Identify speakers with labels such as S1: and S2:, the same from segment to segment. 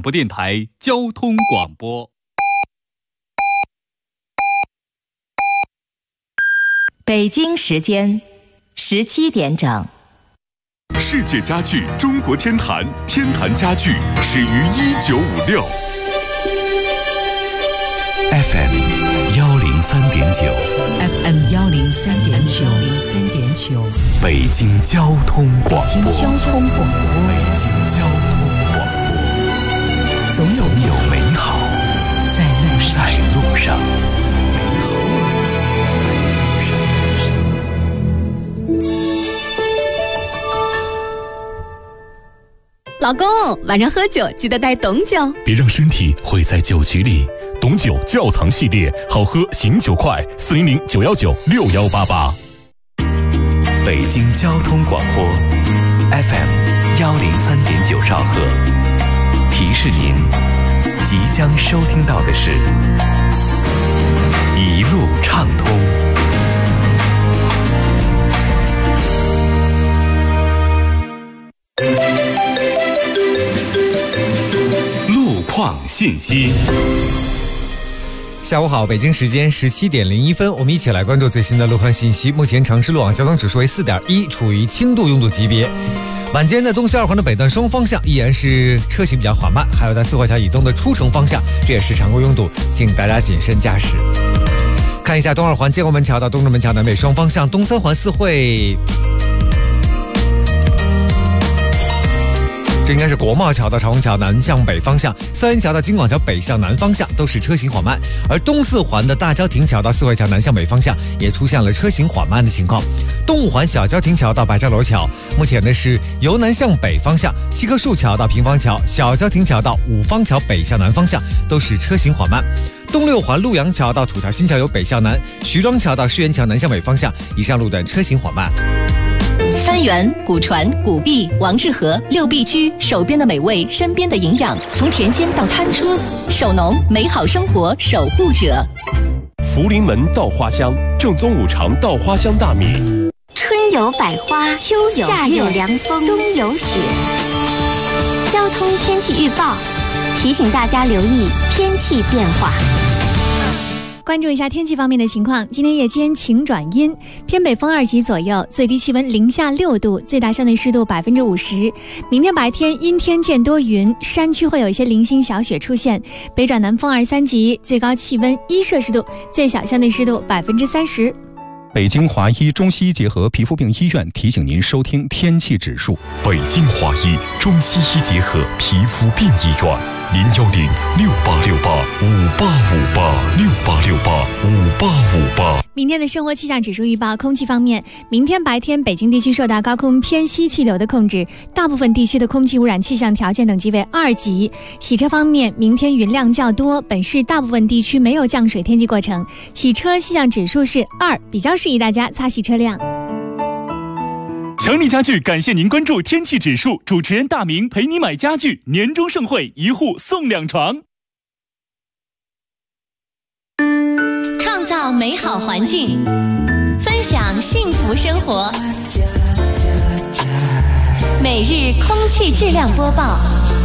S1: 播电台交通广播。
S2: 北京时间17点整。
S3: 世界家具中国天坛，天坛家具始于1956。
S4: FM 103.9
S5: FM 103.9
S4: 北京交通广播。
S5: 北京交通广播。
S4: 北京交通广播。总有美好在路上。
S6: 老公，晚上喝酒记得带董酒，
S3: 别让身体毁在酒局里。董酒窖藏系列，好喝醒酒快，400-919-6188。
S4: 北京交通广播 FM 103.9兆赫，提示您即将收听到的是一路畅通。
S3: 路况信息。
S7: 下午好，北京时间17点01分，我们一起来关注最新的路况信息。目前城市路网交通指数为4.1，处于轻度拥堵级别。晚间的东西2环的北段双方向依然是车行比较缓慢，还有在四惠桥以东的出城方向，这也是常规拥堵，请大家谨慎驾驶。看一下东2环建国门桥到东直门桥南北双方向，东3环四惠。这应该是国贸桥到长虹桥南向北方向，三元桥到京广桥北向南方向都是车行缓慢，而东4环的大郊亭桥到四惠桥南向北方向也出现了车行缓慢的情况。东5环小郊亭桥到白家楼桥，目前呢是由南向北方向，七棵树桥到平房桥，小郊亭桥到五方桥北向南方向都是车行缓慢。东6环陆阳桥到土桥新桥由北向南，徐庄桥到世园桥南向北方向，以上路段车行缓慢。
S2: 三元、古传、古碧、王致和6必居，手边的美味，身边的营养，从甜心到餐桌，手农美好生活守护者。
S8: 福临门稻花香，正宗五常稻花香大米。
S9: 春有百花，秋有夏有凉风，冬有雪。交通天气预报提醒大家留意天气变化。
S6: 关注一下天气方面的情况，今天夜间晴转阴，偏北风2级左右，最低气温零下6度，最大相对湿度50%。明天白天阴天见多云，山区会有一些零星小雪出现，北转南风2、3级，最高气温1摄氏度，最小相对湿度30%。
S10: 北京华医中西医结合皮肤病医院提醒您收听天气指数。
S3: 北京华医中西医结合皮肤病医院，010-6868-5858，6868-5858。
S6: 明天的生活气象指数预报，空气方面，明天白天北京地区受到高空偏西气流的控制，大部分地区的空气污染气象条件等级为2级。洗车方面，明天云量较多，本市大部分地区没有降水天气过程，洗车气象指数是2，比较适宜大家擦洗车辆。
S1: 强力家具感谢您关注天气指数，主持人大明陪你买家具，年终盛会1户送2床。
S2: 创造美好环境，分享幸福生活。每日空气质量播报。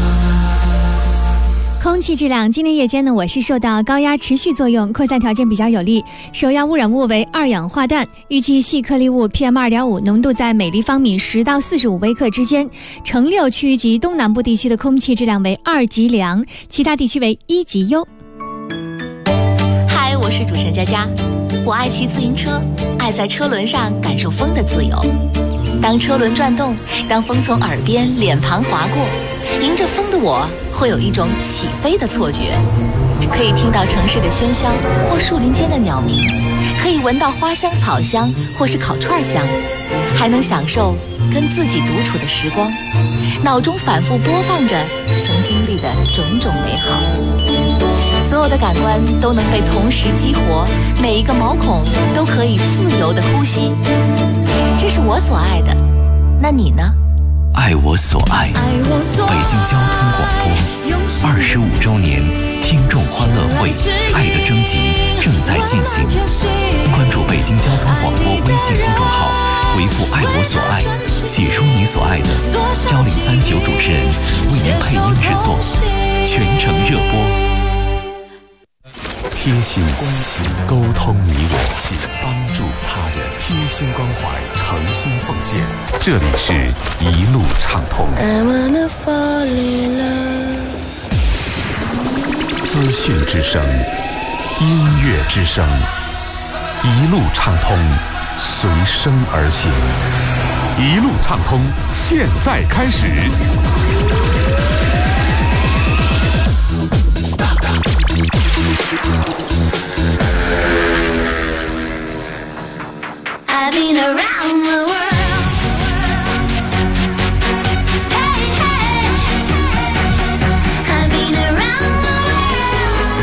S6: 空气质量，今天夜间呢，我市受到高压持续作用，扩散条件比较有利，首要污染物为二氧化氮，预计细颗粒物 PM2.5 浓度在每立方米10到45微克之间。城6区域及东南部地区的空气质量为2级良，其他地区为1级优。
S2: 嗨，我是主持人佳佳，我爱骑自行车，爱在车轮上感受风的自由。当车轮转动，当风从耳边、脸庞划过，迎着风的我会有一种起飞的错觉，可以听到城市的喧嚣或树林间的鸟鸣，可以闻到花香草香或是烤串香，还能享受跟自己独处的时光，脑中反复播放着曾经历的种种美好，所有的感官都能被同时激活，每一个毛孔都可以自由地呼吸，这是我所爱的，那你呢？
S4: 爱我所爱，北京交通广播25周年听众欢乐会爱的征集正在进行，关注北京交通广播微信公众号，回复爱我所爱，写出你所爱的，1039主持人为您配音制作，全
S3: 贴心关心，沟通你我，帮助他人，贴心关怀，诚心奉献。这里是一路畅通。资讯之声，音乐之声，一路畅通，随声而行。一路畅通，现在开始。
S5: I've been around the world. Hey, hey. I've been around the world.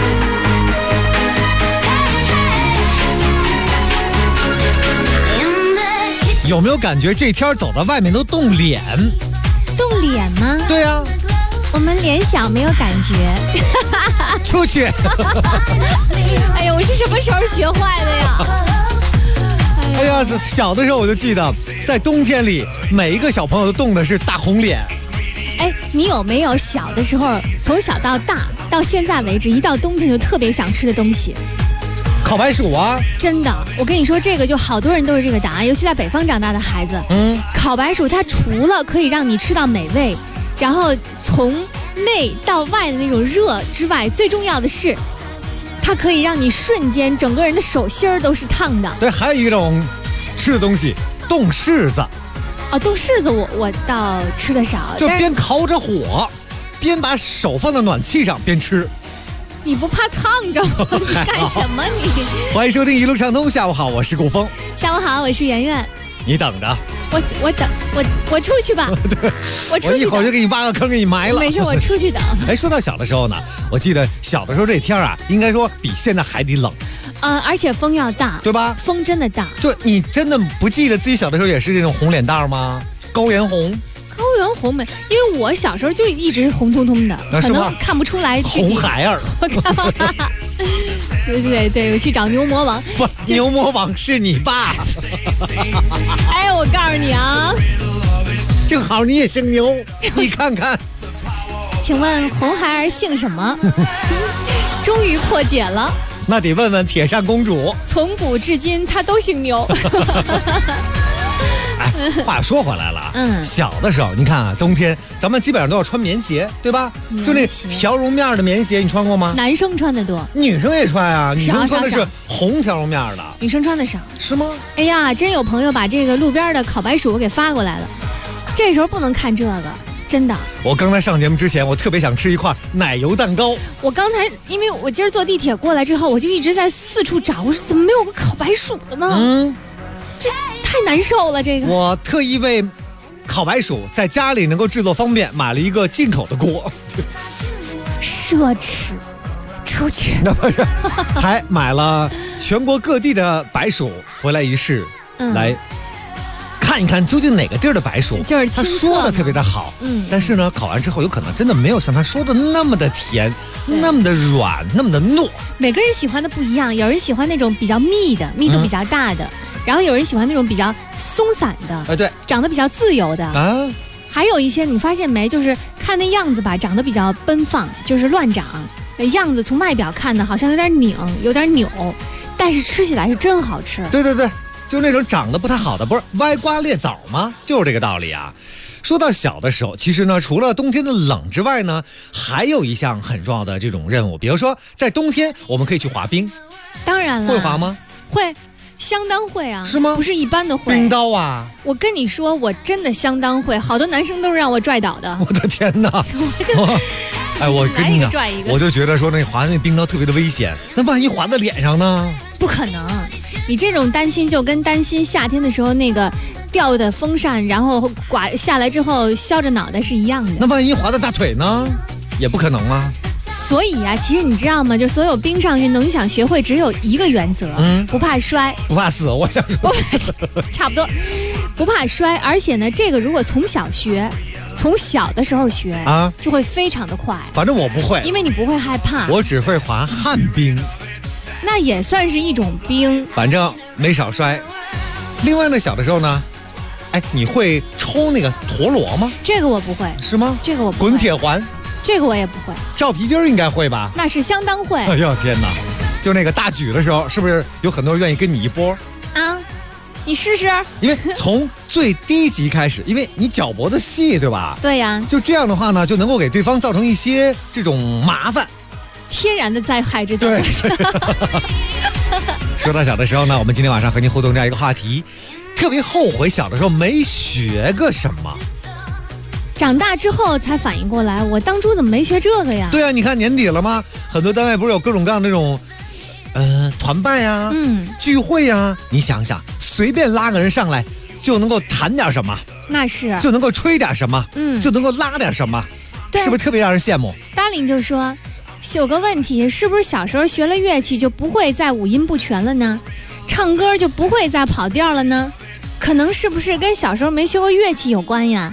S5: Hey, hey. In the kitchen.
S7: 有没有感觉这天走到外面都冻脸？
S6: 冻脸吗？
S7: 对啊，
S6: 我们脸小没有感觉。
S7: 出去。
S6: 哎呀，我是什么时候学坏的呀？
S7: 哎呀，小的时候我就记得，在冬天里，每一个小朋友都冻的是大红脸。
S6: 哎，你有没有小的时候，从小到大到现在为止，一到冬天就特别想吃的东西？
S7: 烤白薯啊！
S6: 真的，我跟你说，这个就好多人都是这个答案，尤其在北方长大的孩子。烤白薯它除了可以让你吃到美味，然后从内到外的那种热之外，最重要的是，它可以让你瞬间整个人的手心儿都是烫的。
S7: 对，还有一种吃的东西，冻柿子。
S6: 哦，冻柿子我倒吃的少，
S7: 就边烤着火，边把手放到暖气上边吃。
S6: 你不怕烫着吗？你干什么你？
S7: 欢迎收听一路畅通，下午好，我是顾峰。
S6: 下午好，我是圆圆。
S7: 你等着，
S6: 我出去吧。我出去，
S7: 我一会儿就给你挖个坑给你埋了。
S6: 没事，我出去等。
S7: 哎，说到小的时候呢，我记得小的时候这天啊，应该说比现在还得冷。
S6: 而且风要大，
S7: 对吧？
S6: 风真的大。
S7: 就你真的不记得自己小的时候也是这种红脸蛋吗？高原红。
S6: 高原红没，因为我小时候就一直红彤彤的，可能看不出来。
S7: 红孩儿。
S6: 对，我去找牛魔王。
S7: 不，牛魔王是你爸。
S6: 哎，我告诉你啊，
S7: 正好你也姓牛，你看看。
S6: 请问红孩儿姓什么？终于破解了。
S7: 那得问问铁扇公主。
S6: 从古至今，她都姓牛。
S7: 哎，话说回来了，小的时候你看啊，冬天咱们基本上都要穿棉鞋，对吧？就那条绒面的棉鞋，你穿过吗？
S6: 男生穿的多，
S7: 女生也穿啊。女生穿的是红条绒面的，
S6: 女生穿的少，
S7: 是吗？
S6: 哎呀，真有朋友把这个路边的烤白薯给发过来了，这时候不能看这个。真的，
S7: 我刚才上节目之前，我特别想吃一块奶油蛋糕。
S6: 我刚才因为我今儿坐地铁过来之后，我就一直在四处找，我说怎么没有个烤白薯的呢？这太难受了。这个
S7: 我特意为烤白薯在家里能够制作方便，买了一个进口的锅。
S6: 奢侈，出去。
S7: 那不是，还买了全国各地的白薯回来一试，来看一看究竟哪个地儿的白薯，
S6: 就是
S7: 他说的特别的好，但是呢，烤完之后有可能真的没有像他说的那么的甜，那么的软，那么的糯。
S6: 每个人喜欢的不一样，有人喜欢那种比较密的，密度比较大的，然后有人喜欢那种比较松散的，
S7: 对，
S6: 长得比较自由的
S7: 啊。
S6: 还有一些你发现没，就是看那样子吧，长得比较奔放，就是乱长，样子从外表看的好像有点拧，有点扭，但是吃起来是真好吃。
S7: 对。就那种长得不太好的，不是歪瓜裂枣吗？就是这个道理啊。说到小的时候，其实呢，除了冬天的冷之外呢，还有一项很重要的这种任务，比如说在冬天我们可以去滑冰。
S6: 当然了，
S7: 会滑吗？
S6: 会，相当会啊。
S7: 是吗？
S6: 不是一般的会。
S7: 冰刀啊！
S6: 我跟你说，我真的相当会，好多男生都是让我拽倒的。
S7: 我的天哪！哎，我跟你讲，我就觉得说那滑那冰刀特别的危险，那万一滑在脸上呢？
S6: 不可能。你这种担心就跟担心夏天的时候那个吊的风扇，然后刮下来之后削着脑袋是一样的。
S7: 那万一滑到大腿呢？也不可能啊。
S6: 所以啊，其实你知道吗？就所有冰上运动，你想学会只有一个原则，不怕摔，
S7: 不怕死。我想说，
S6: 差不多，不怕摔。而且呢，这个如果从小学，从小的时候学啊，就会非常的快。
S7: 反正我不会，
S6: 因为你不会害怕。
S7: 我只会滑旱冰。
S6: 那也算是一种冰，
S7: 反正没少摔。另外呢，小的时候呢，哎，你会抽那个陀螺吗？
S6: 这个我不会。
S7: 是吗？
S6: 这个我不会。
S7: 滚铁环。
S6: 这个我也不会。
S7: 跳皮筋应该会吧？
S6: 那是相当会。
S7: 哎呦天哪！就那个大举的时候，是不是有很多人愿意跟你一波
S6: 啊？你试试。
S7: 因为从最低级开始，因为你脚脖子细，对吧？
S6: 对呀。
S7: 就这样的话呢，就能够给对方造成一些这种麻烦。
S6: 天然的灾害，这种。
S7: 对。说到小的时候呢，我们今天晚上和您互动这样一个话题，特别后悔小的时候没学个什么。
S6: 长大之后才反应过来，我当初怎么没学这个呀？
S7: 对啊，你看年底了吗？很多单位不是有各种各样的这种，团办呀，聚会呀，你想想，随便拉个人上来，就能够谈点什么，
S6: 那是，
S7: 就能够吹点什么，就能够拉点什么，是不是特别让人羡慕？
S6: 达令就说，有个问题，是不是小时候学了乐器就不会再五音不全了呢？唱歌就不会再跑调了呢？可能是不是跟小时候没学过乐器有关呀？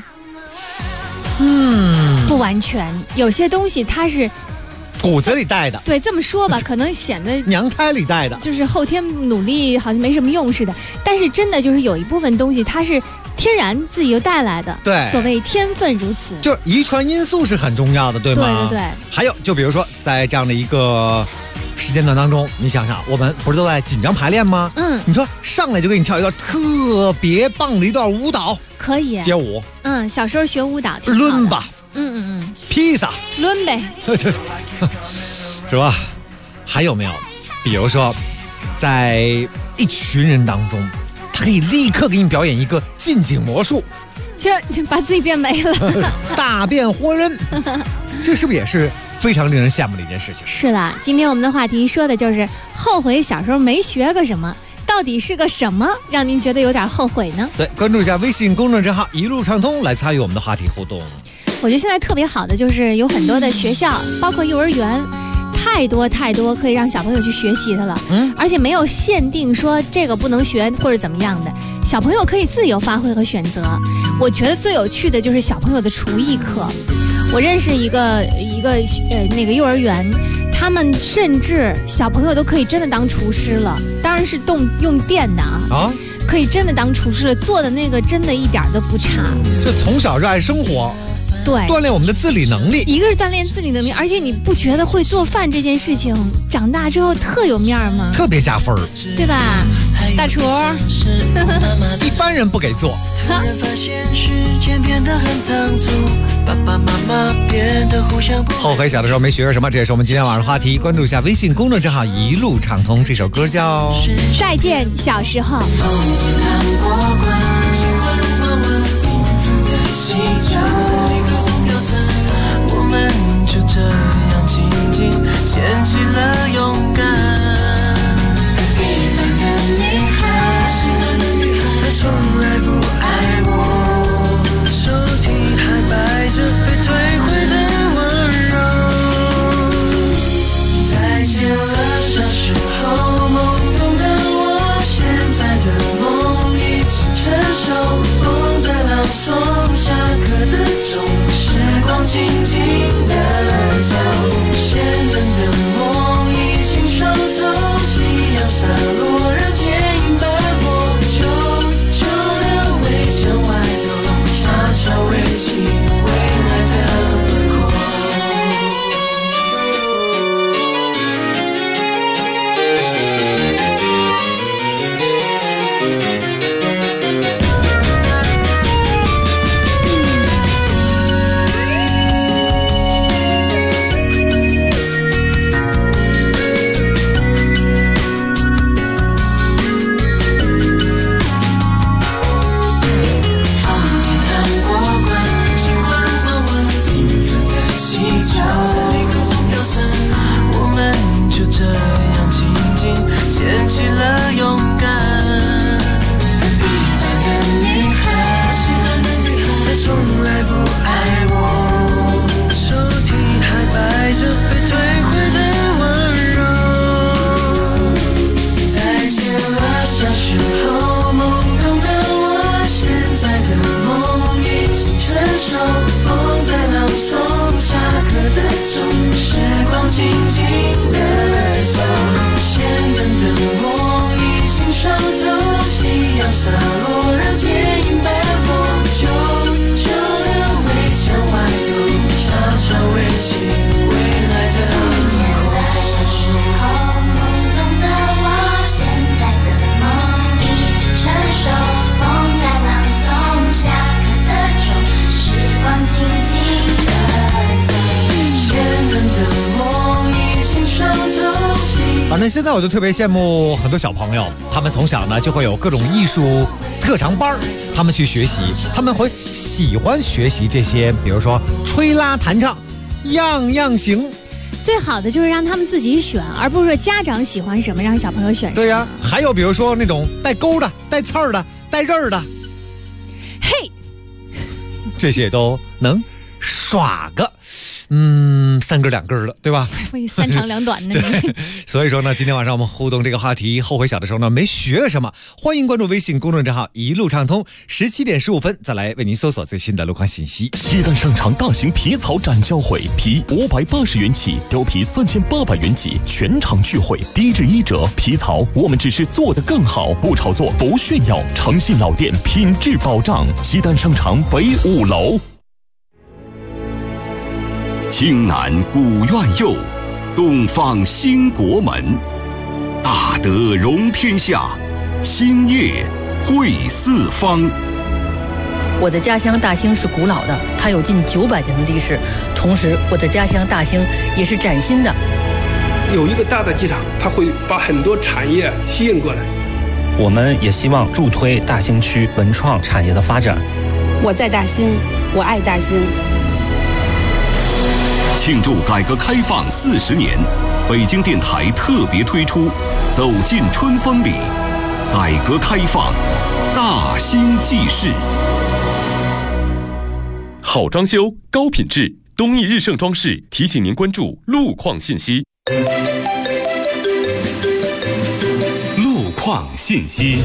S6: 不完全，有些东西它是
S7: 骨子里带的。
S6: 对，这么说吧，可能显得
S7: 娘胎里带的，
S6: 就是后天努力好像没什么用似的。但是真的就是有一部分东西它是天然自己就带来的。
S7: 对，
S6: 所谓天分如此，
S7: 就遗传因素是很重要的，对吗？
S6: 对。
S7: 还有，就比如说在这样的一个时间段当中，你想想，我们不是都在紧张排练吗？你说上来就给你跳一段特别棒的一段舞蹈，
S6: 可以
S7: 街舞。
S6: 小时候学舞蹈，
S7: 抡吧，披萨，
S6: 抡呗，
S7: 是吧？还有没有？比如说，在一群人当中，他可以立刻给你表演一个近景魔术，
S6: 就把自己变没了，
S7: 大变活人，这是不是也是非常令人羡慕的一件事情？
S6: 是的，今天我们的话题说的就是后悔小时候没学个什么。到底是个什么让您觉得有点后悔呢？
S7: 对，关注一下微信公众账号一路畅通来参与我们的话题互动。
S6: 我觉得现在特别好的就是有很多的学校，包括幼儿园，太多可以让小朋友去学习的了。而且没有限定说这个不能学或者怎么样的，小朋友可以自由发挥和选择。我觉得最有趣的就是小朋友的厨艺课。我认识一个那个幼儿园，他们甚至小朋友都可以真的当厨师了，当然是用电的啊，可以真的当厨师了，做的那个真的一点都不差。
S7: 就从小热爱生活，
S6: 对，
S7: 锻炼我们的自理能力。
S6: 一个是锻炼自理能力，而且你不觉得会做饭这件事情，长大之后特有面吗？
S7: 特别加分，
S6: 对吧？大厨，
S7: 一般人不给做。
S11: 突然发现时间变得很仓促，爸爸妈妈变得互相不。
S7: 后悔小的时候没学过什么，这也是我们今天晚上的话题。关注一下微信公众账号一路畅通，这首歌叫
S6: 《再见小时候》。
S11: 我们就这样静静牵起了勇敢。一般的女孩，她从来不爱我，手提还摆着被退回的温柔。再见了小时候懵懂的我，现在的梦已经成熟，风在朗诵下课的钟，时光静静的走，先人的梦已经熟透，夕阳洒落让剪影斑驳，旧的围墙外头，悄悄围起未来的轮廓。洒落让剪影斑驳，旧的
S7: 反正现在我就特别羡慕很多小朋友，他们从小呢就会有各种艺术特长班，他们去学习，他们会喜欢学习这些，比如说吹拉弹唱，样样行。
S6: 最好的就是让他们自己选，而不是说家长喜欢什么让小朋友选什么。
S7: 对呀，还有比如说那种带钩的、带刺儿的、带刃儿的，
S6: 嘿，
S7: 这些都能耍个3根2根的，对吧？
S6: 三长两短的。
S7: 对，所以说呢，今天晚上我们互动这个话题，后悔小的时候呢没学什么，欢迎关注微信公众账号一路畅通，17点15分再来为您搜索最新的路况信息。
S12: 西单商场大型皮草展销会，皮580元起，貂皮3800元起，全场聚会，低至1折。皮草我们只是做得更好，不炒作，不炫耀，诚信老店，品质保障。西单商场北5楼。
S13: 青南古院右，东方兴国门。大德容天下，兴业惠四方。
S14: 我的家乡大兴是古老的，它有近900年的历史。同时，我的家乡大兴也是崭新的。
S15: 有一个大的机场，它会把很多产业吸引过来。
S16: 我们也希望助推大兴区文创产业的发展。
S17: 我在大兴，我爱大兴。
S13: 庆祝改革开放40年，北京电台特别推出《走进春风里》，改革开放大兴记事。
S8: 好装修，高品质，东义日盛装饰提醒您关注路况信息。
S3: 路况信息。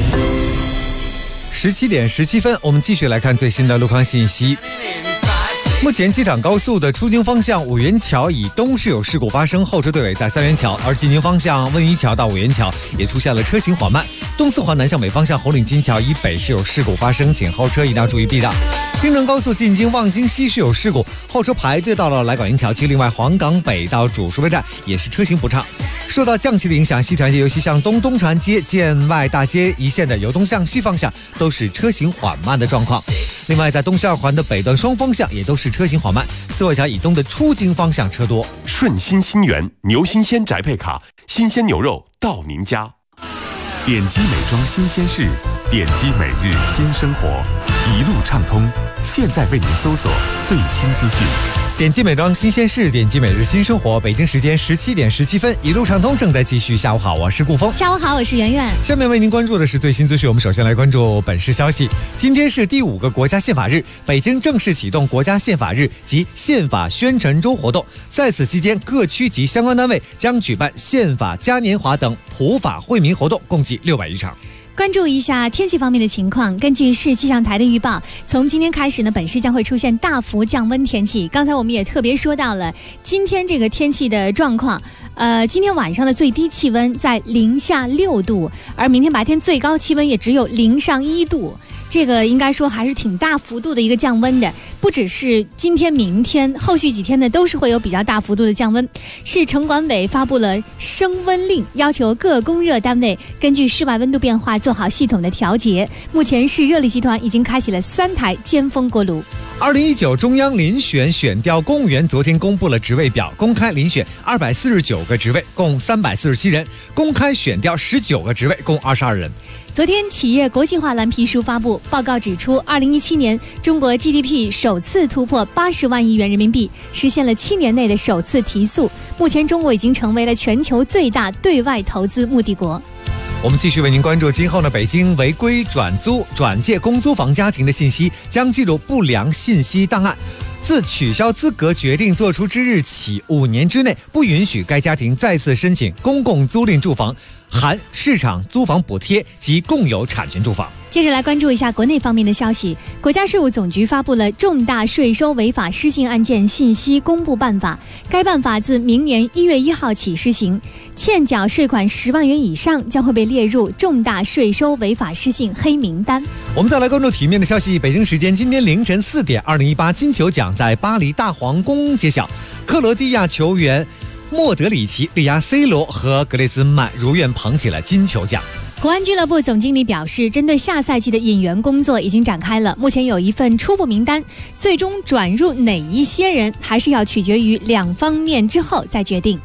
S7: 17点17分，我们继续来看最新的路况信息。目前机场高速的出京方向五元桥以东是有事故发生，后车队尾在3元桥，而进京方向温榆桥到5元桥也出现了车行缓慢。东四环南向北方向红岭金桥以北是有事故发生，请后车一定要注意避让。京承高速进京望京西是有事故，后车排队到了来广营桥区，另外黄岗北到主输配站也是车行不畅。受到降气的影响，西长安街由西向东、东长安街、建外大街一线的由东向西方向都是车行缓慢的状况。另外，在东西2环的北段双方向也都是车行缓慢，四惠桥以东的出京方向车多。
S8: 顺心新源牛新鲜宅配卡，新鲜牛肉到您家。
S3: 点击美妆新鲜事，点击每日新生活，一路畅通。现在为您搜索最新资讯。
S7: 点击美妆新鲜事，点击每日新生活。北京时间17点17分，一路畅通正在继续。下午好，我是顾峰。
S6: 下午好，我是圆圆。
S7: 下面为您关注的是最新资讯。我们首先来关注本市消息。今天是第5个国家宪法日，北京正式启动国家宪法日及宪法宣陈周活动。在此期间，各区及相关单位将举办宪法嘉年华等普法惠民活动，共计600余场。
S6: 关注一下天气方面的情况。根据市气象台的预报，从今天开始呢，本市将会出现大幅降温天气。刚才我们也特别说到了今天这个天气的状况。今天晚上的最低气温在零下6度，而明天白天最高气温也只有零上1度。这个应该说还是挺大幅度的一个降温的，不只是今天明天，后续几天呢都是会有比较大幅度的降温。市城管委发布了升温令，要求各供热单位根据室外温度变化做好系统的调节。目前市热力集团已经开启了3台尖峰锅炉。
S7: 2019中央遴选选调公务员昨天公布了职位表，公开遴选249个职位，共347人；公开选调19个职位，共22人。
S6: 昨天企业国际化蓝皮书发布，报告指出，2017年中国 GDP 首次突破80万亿元人民币，实现了7年内的首次提速。目前中国已经成为了全球最大对外投资目的国。
S7: 我们继续为您关注，今后呢，北京违规转租、转借公租房家庭的信息将记录不良信息档案。自取消资格决定作出之日起5年之内，不允许该家庭再次申请公共租赁住房，含市场租房补贴及共有产权住房。
S6: 接着来关注一下国内方面的消息。国家税务总局发布了重大税收违法失信案件信息公布办法，该办法自明年1月1号起施行，欠缴税款10万元以上将会被列入重大税收违法失信黑名单。
S7: 我们再来关注体面的消息。北京时间今天凌晨4点，2018金球奖在巴黎大皇宫揭晓，克罗地亚球员莫德里奇力压 C 罗和格列兹曼，如愿捧起了金球奖。
S6: 国安俱乐部总经理表示，针对下赛季的引援工作已经展开了，目前有一份初步名单，最终转入哪一些人还是要取决于2方面之后再决定。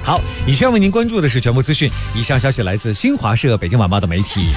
S7: 好，以上为您关注的是全部资讯。以上消息来自新华社、北京晚报的媒体。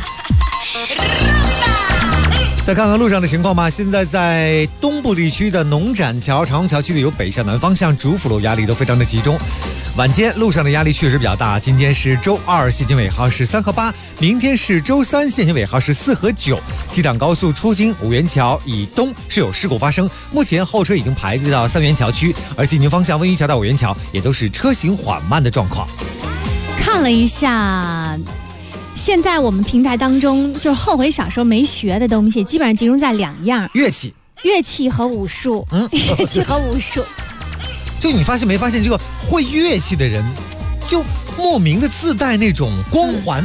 S7: 再看看路上的情况吧。现在在东部地区的农展桥、长虹桥区里有北向南方向主辅路压力都非常的集中。晚间路上的压力确实比较大。今天是周二，限行尾号是3和8；明天是周三，限行尾号是4和9。机场高速出京五元桥以东是有事故发生，目前后车已经排到3元桥区，而进京方向温榆桥到五元桥也都是车行缓慢的状况。
S6: 看了一下。现在我们平台当中，就是后悔小时候没学的东西，基本上集中在2样：
S7: 乐器
S6: 和武术。乐器和武术。
S7: 就你发现没发现，这个会乐器的人，就莫名的自带那种光环，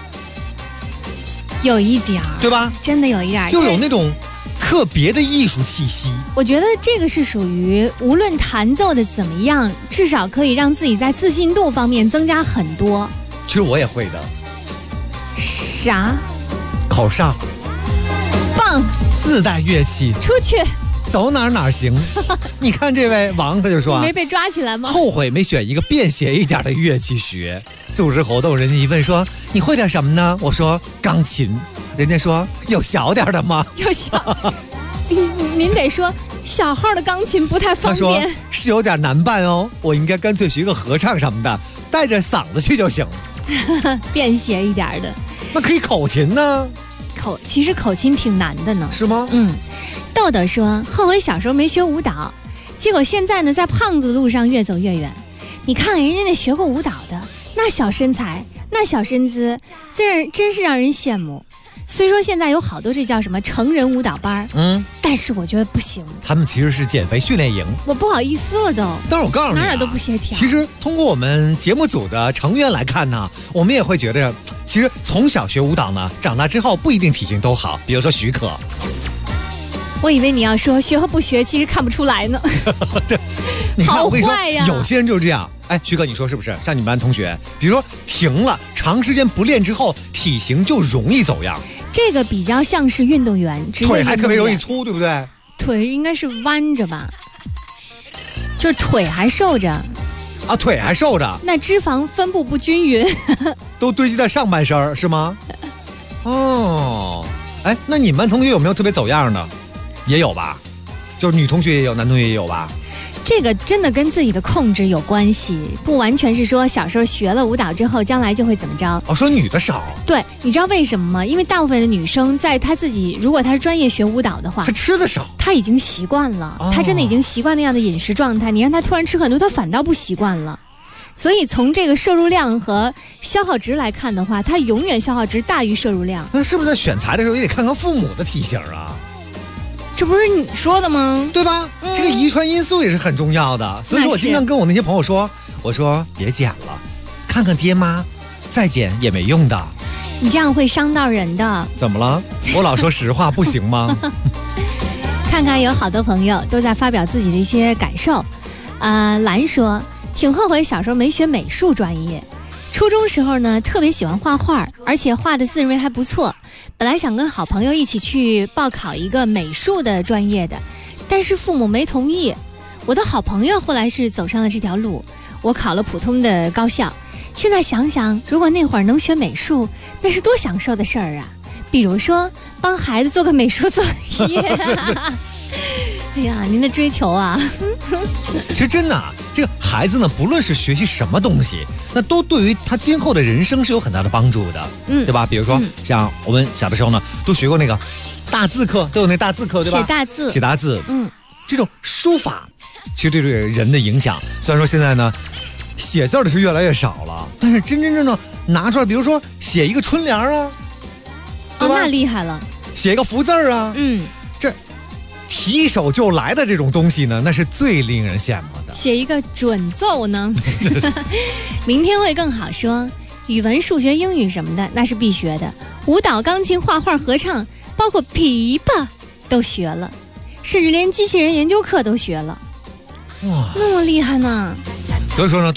S6: 有一点儿，
S7: 对吧？
S6: 真的有一点儿，
S7: 就有那种特别的艺术气息。
S6: 我觉得这个是属于无论弹奏的怎么样，至少可以让自己在自信度方面增加很多。
S7: 其实我也会的。
S6: 啥？
S7: 口哨，
S6: 棒，
S7: 自带乐器，
S6: 出去
S7: 走哪行。你看这位王他就说
S6: 没被抓起来吗？
S7: 后悔没选一个便携一点的乐器学。组织活动，人家一问说你会点什么呢？我说钢琴。人家说有小点的吗？
S6: 有小，您得说小号的钢琴不太方便。
S7: 他说是有点难办哦，我应该干脆学个合唱什么的，带着嗓子去就行。
S6: 便携一点的，
S7: 那可以口琴呢？
S6: 其实口琴挺难的呢。
S7: 是吗？
S6: 豆豆说后悔小时候没学舞蹈，结果现在呢在胖子路上越走越远。你看人家那学过舞蹈的，那小身材，那小身姿，真是让人羡慕。虽说现在有好多这叫什么成人舞蹈班，但是我觉得不行。
S7: 他们其实是减肥训练营，
S6: 我不好意思了都。
S7: 但是我告诉你，
S6: 哪都不协调。
S7: 其实通过我们节目组的成员来看呢，我们也会觉得，其实从小学舞蹈呢，长大之后不一定体型都好。比如说许可，
S6: 我以为你要说学和不学，其实看不出来呢。
S7: 对，你看
S6: 好
S7: 我跟你说
S6: 坏呀，
S7: 有些人就是这样。哎，许可，你说是不是？像你们班同学，比如说停了，长时间不练之后，体型就容易走样。
S6: 这个比较像是运动员，
S7: 腿还特别容易粗，对不对？
S6: 腿应该是弯着吧，就是腿还瘦着。
S7: 啊，腿还瘦着，
S6: 那脂肪分布不均匀，
S7: 都堆积在上半身是吗？哦，哎，那你们班同学有没有特别走样的？也有吧，就是女同学也有，男同学也有吧。
S6: 这个真的跟自己的控制有关系，不完全是说小时候学了舞蹈之后将来就会怎么着。
S7: 哦，说女的少。
S6: 对，你知道为什么吗？因为大部分的女生在她自己，如果她是专业学舞蹈的话，
S7: 她吃的少，
S6: 她已经习惯了，她真的已经习惯那样的饮食状态。你让她突然吃很多，她反倒不习惯了。所以从这个摄入量和消耗值来看的话，她永远消耗值大于摄入量。
S7: 那是不是在选材的时候也得看看父母的体型啊？
S6: 这不是你说的吗？
S7: 对吧？这个遗传因素也是很重要的。所以我经常跟我那些朋友说，我说别减了，看看爹妈，再减也没用的。
S6: 你这样会伤到人的。
S7: 怎么了？我老说实话不行吗？
S6: 看看有好多朋友都在发表自己的一些感受。兰说挺后悔小时候没学美术专业，初中时候呢特别喜欢画画，而且画的自认为还不错。本来想跟好朋友一起去报考一个美术的专业的，但是父母没同意。我的好朋友后来是走上了这条路，我考了普通的高校。现在想想，如果那会儿能学美术，那是多享受的事儿啊！比如说帮孩子做个美术作业。哎呀，您的追求啊！
S7: 其实真的这个孩子呢，不论是学习什么东西，那都对于他今后的人生是有很大的帮助的，对吧？比如说像我们小的时候呢，都学过那个大字课，都有那大字课，对吧？写大字，这种书法，其实对这个人的影响，虽然说现在呢，写字的是越来越少了，但是真正的拿出来，比如说写一个春联啊，对吧？
S6: 那厉害了，
S7: 写一个福字啊，这提手就来的这种东西呢，那是最令人羡慕的。
S6: 写一个准奏呢，明天会更好说。语文、数学、英语什么的，那是必学的。舞蹈、钢琴、画画、合唱，包括琵琶都学了，甚至连机器人研究课都学了。哇，那么厉害呢！
S7: 所以说呢，对于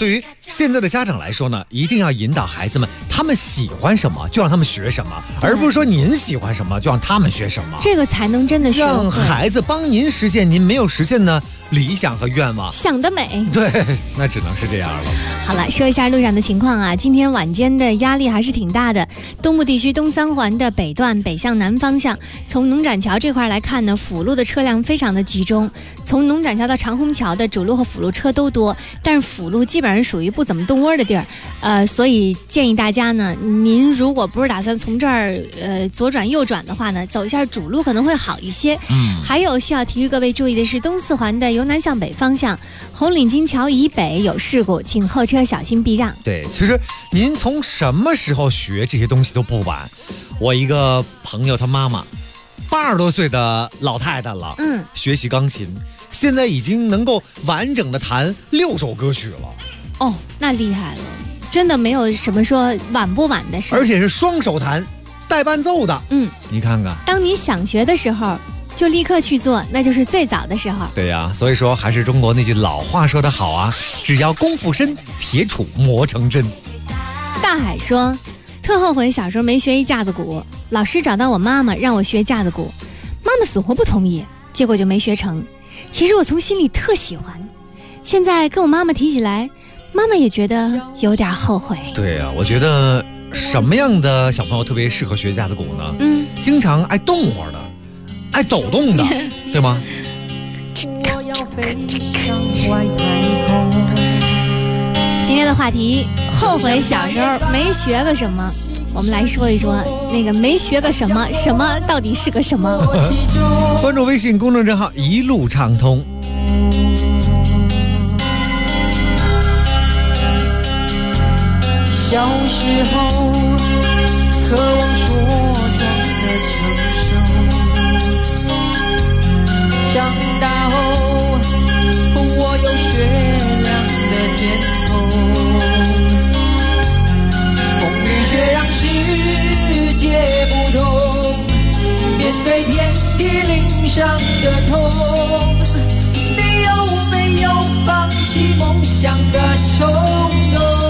S7: 现在的家长来说呢，一定要引导孩子们，他们喜欢什么就让他们学什么，而不是说您喜欢什么就让他们学什么，
S6: 这个才能真的学会。
S7: 让孩子帮您实现您没有实现的理想和愿望。
S6: 想得美。
S7: 对，那只能是这样了。
S6: 好了，说一下路上的情况啊，今天晚间的压力还是挺大的。东部地区东三环的北段北向南方向，从农展桥这块来看呢，辅路的车辆非常的集中。从农展桥到长虹桥的主路和辅路车都多，但是辅路基本上属于不怎么动窝的地儿，所以建议大家呢，您如果不是打算从这儿左转右转的话呢，走一下主路可能会好一些。还有需要提示各位注意的是，东四环的由南向北方向，红领巾桥以北有事故，请后车小心避让。
S7: 对，其实您从什么时候学这些东西都不晚。我一个朋友他妈妈80多岁的老太太了，学习钢琴，现在已经能够完整的弹6首歌曲了。
S6: 哦，那厉害了，真的没有什么说晚不晚的事，
S7: 而且是双手弹带伴奏的。你看看，
S6: 当你想学的时候就立刻去做，那就是最早的时候。
S7: 对呀，所以说还是中国那句老话说得好啊，只要功夫深，铁杵磨成针。
S6: 大海说，特后悔小时候没学一架子鼓，老师找到我妈妈让我学架子鼓，妈妈死活不同意，结果就没学成。其实我从心里特喜欢，现在跟我妈妈提起来，妈妈也觉得有点后悔。
S7: 对啊，我觉得什么样的小朋友特别适合学架子鼓呢？经常爱动活的，爱抖动的，对吗？
S6: 今天的话题，后悔小时候没学个什么。我们来说一说那个没学个什么，什么到底是个什么？
S7: 关注微信公众账号一路畅通。
S11: 小时候渴望说唱的成熟，长大后我有雪亮的天空，风雨却让世界不同，面对遍体鳞伤的痛，你有没有放弃梦想的冲动？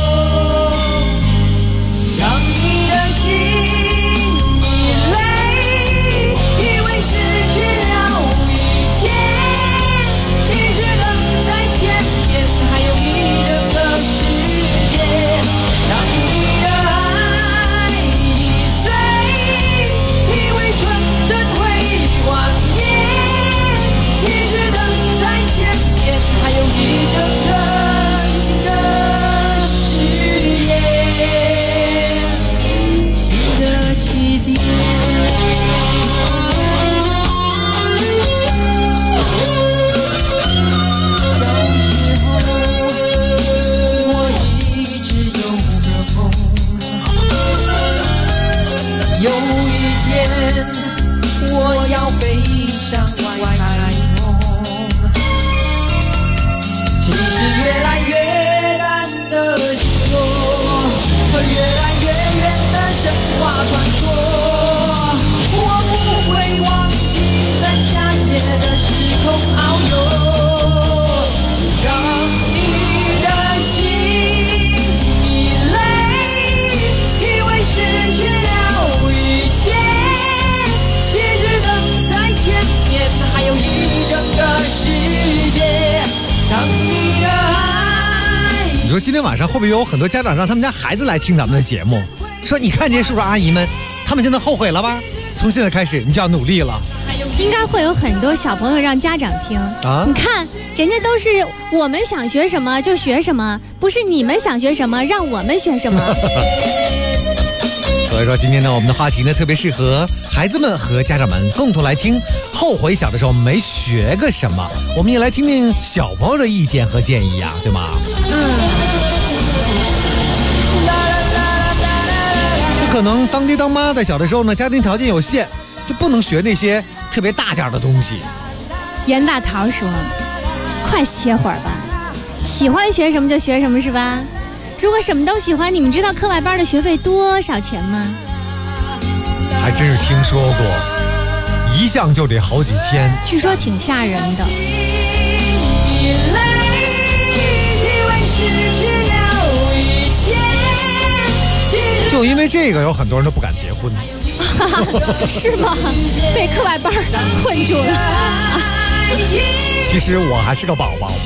S11: 有一天我要飞上外太空，其实越来越难的星座和越来越远的神话传说，我不会忘记在夏夜的时空遨游，让你的心已累，以为失去了一切，其实等在前面还有一整个世界。当你的爱，
S7: 你说今天晚上会不会有很多家长让他们家孩子来听咱们的节目，说你看这些叔叔阿姨们，他们现在后悔了吧？从现在开始你就要努力了。
S6: 应该会有很多小朋友让家长听啊！你看，人家都是我们想学什么就学什么，不是你们想学什么让我们学什么。
S7: 所以说今天呢，我们的话题呢特别适合孩子们和家长们共同来听，后悔小的时候没学个什么。我们也来听听小朋友的意见和建议啊，对吗？不可能当爹当妈的小的时候呢，家庭条件有限，就不能学那些特别大件的东西。
S6: 严大桃说：“快歇会儿吧，喜欢学什么就学什么，是吧？如果什么都喜欢，你们知道课外班的学费多少钱吗？”
S7: 还真是听说过，一项就得好几千，
S6: 据说挺吓人的。
S11: 以为失去了
S7: 就因为这个，有很多人都不敢结婚。
S6: 是吗？被课外班困住了。
S7: 其实我还是个宝宝。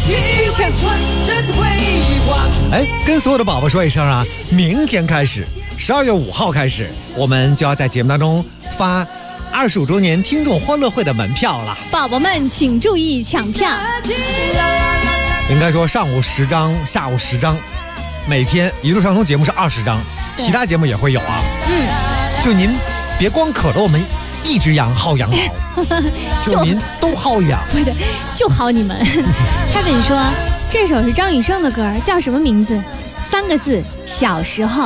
S7: 哎，跟所有的宝宝说一声啊，明天开始，12月5号开始，我们就要在节目当中发25周年听众欢乐会的门票了。
S6: 宝宝们请注意抢票。
S7: 应该说上午10张，下午10张，每天一路畅通节目是20张，其他节目也会有啊。就您别光可着我们一只羊薅羊毛，就您都薅羊。
S6: 不对，就薅你们。Kevin 说这首是张雨生的歌，叫什么名字？3个字，小时候。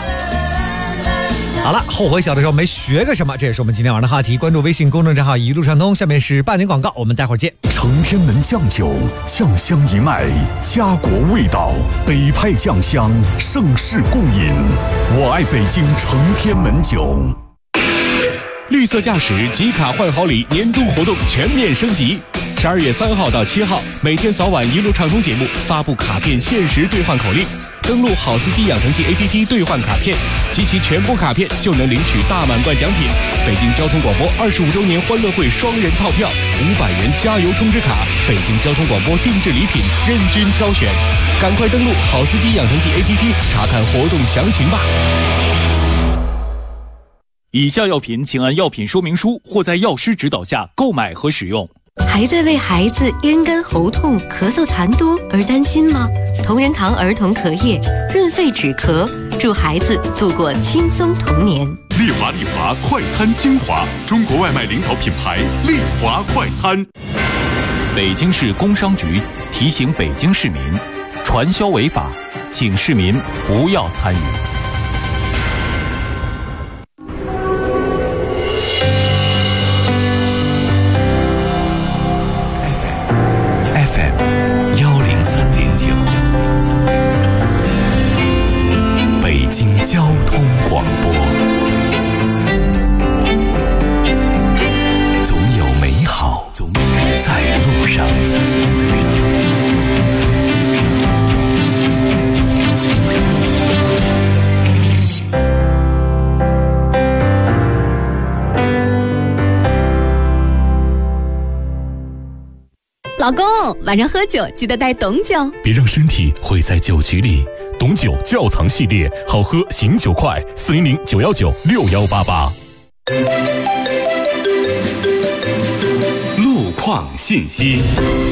S7: 好了，后悔小的时候没学个什么，这也是我们今天晚上的话题。关注微信公众账号一路畅通，下面是半点广告，我们待会儿见。
S3: 承天门酱酒，酱香一脉，家国味道，北派酱香，盛世共饮。我爱北京承天门酒。
S1: 绿色驾驶集卡换好礼年终活动全面升级，12月3号到7号，每天早晚一路畅通节目发布卡片限时兑换口令。登录好司机养成记 APP 兑换卡片，集齐全部卡片就能领取大满贯奖品。北京交通广播25周年欢乐会双人套票，500元加油充值卡，北京交通广播定制礼品任君挑选。赶快登录好司机养成记 APP 查看活动详情吧。以下药品请按药品说明书或在药师指导下购买和使用。
S18: 还在为孩子咽干喉痛、咳嗽痰多而担心吗？同仁堂儿童咳液润肺止咳，助孩子度过轻松童年。
S3: 丽华快餐精华，中国外卖领导品牌丽华快餐。
S1: 北京市工商局提醒北京市民，传销违法，请市民不要参与。
S4: 北京交通广播，总有美好在路上。
S2: 老公，晚上喝酒记得带董酒，
S12: 别让身体毁在酒局里。董酒窖藏系列，好喝醒酒快，400-919-6188。
S13: 路况信息。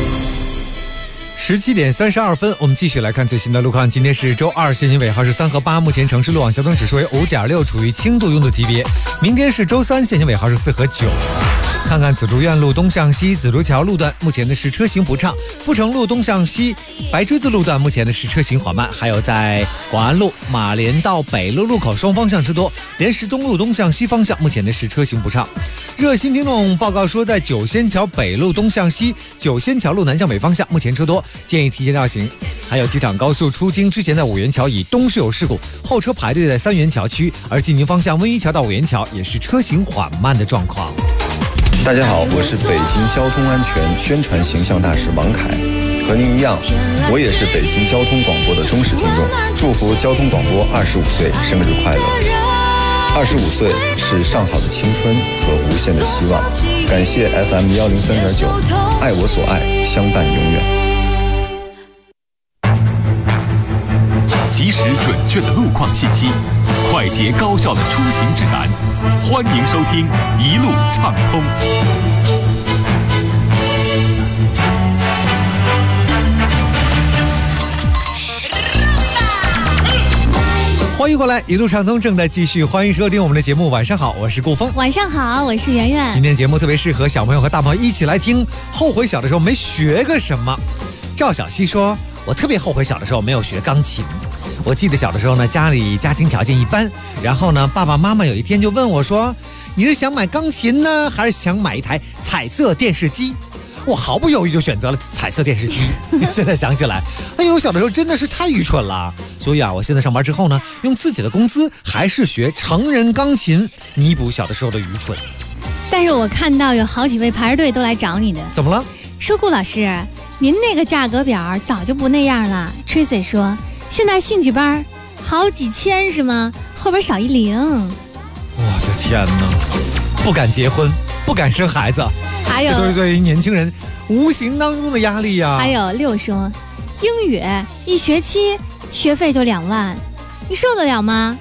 S7: 17点32分，我们继续来看最新的路况。今天是周二，限行尾号是3和8，目前城市路网交通指数为5.6，处于轻度拥堵级别。明天是周三，限行尾号是4和9。看看紫竹院路东向西紫竹桥路段，目前的是车行不畅；阜成路东向西白锥子路段，目前的是车行缓慢；还有在广安路马连道北路路口双方向车多，莲石东路东向西方向，目前的是车行不畅。热心听众报告说，在九仙桥北路东向西九仙桥路南向北方向，目前车多，建议提前绕行。还有机场高速出京之前在五元桥以东是有事故，后车排队在3元桥区，而进京方向温榆桥到五元桥也是车行缓慢的状况。
S19: 大家好，我是北京交通安全宣传形象大使王凯，和您一样，我也是北京交通广播的忠实听众，祝福交通广播25岁生日快乐！25岁是上好的青春和无限的希望，感谢 FM 103.9，爱我所爱，相伴永远。
S3: 及时准确的路况信息，快捷高效的出行指南，欢迎收听一路畅通。
S7: 欢迎过来，一路畅通正在继续，欢迎收听我们的节目。晚上好，我是顾峰。
S6: 晚上好，我是圆圆。
S7: 今天节目特别适合小朋友和大朋友一起来听，后悔小的时候没学个什么。赵小西说，我特别后悔小的时候没有学钢琴。我记得小的时候呢，家庭条件一般，然后呢，爸爸妈妈有一天就问我说，你是想买钢琴呢，还是想买一台彩色电视机？我毫不犹豫就选择了彩色电视机。现在想起来，哎呦，小的时候真的是太愚蠢了。所以啊，我现在上班之后呢，用自己的工资还是学成人钢琴，弥补小的时候的愚蠢。
S6: 但是我看到有好几位排着队都来找你的，
S7: 怎么了？
S6: 说顾老师，您那个价格表早就不那样了。Tracy 说，现在兴趣班好几千是吗？ 后边少一零。
S7: 我的天哪，不敢结婚，不敢生孩子，
S6: 还有
S7: 这都是对于年轻人无形当中的压力呀。
S6: 还有6说，英语1学期学费就2万，你受得了吗？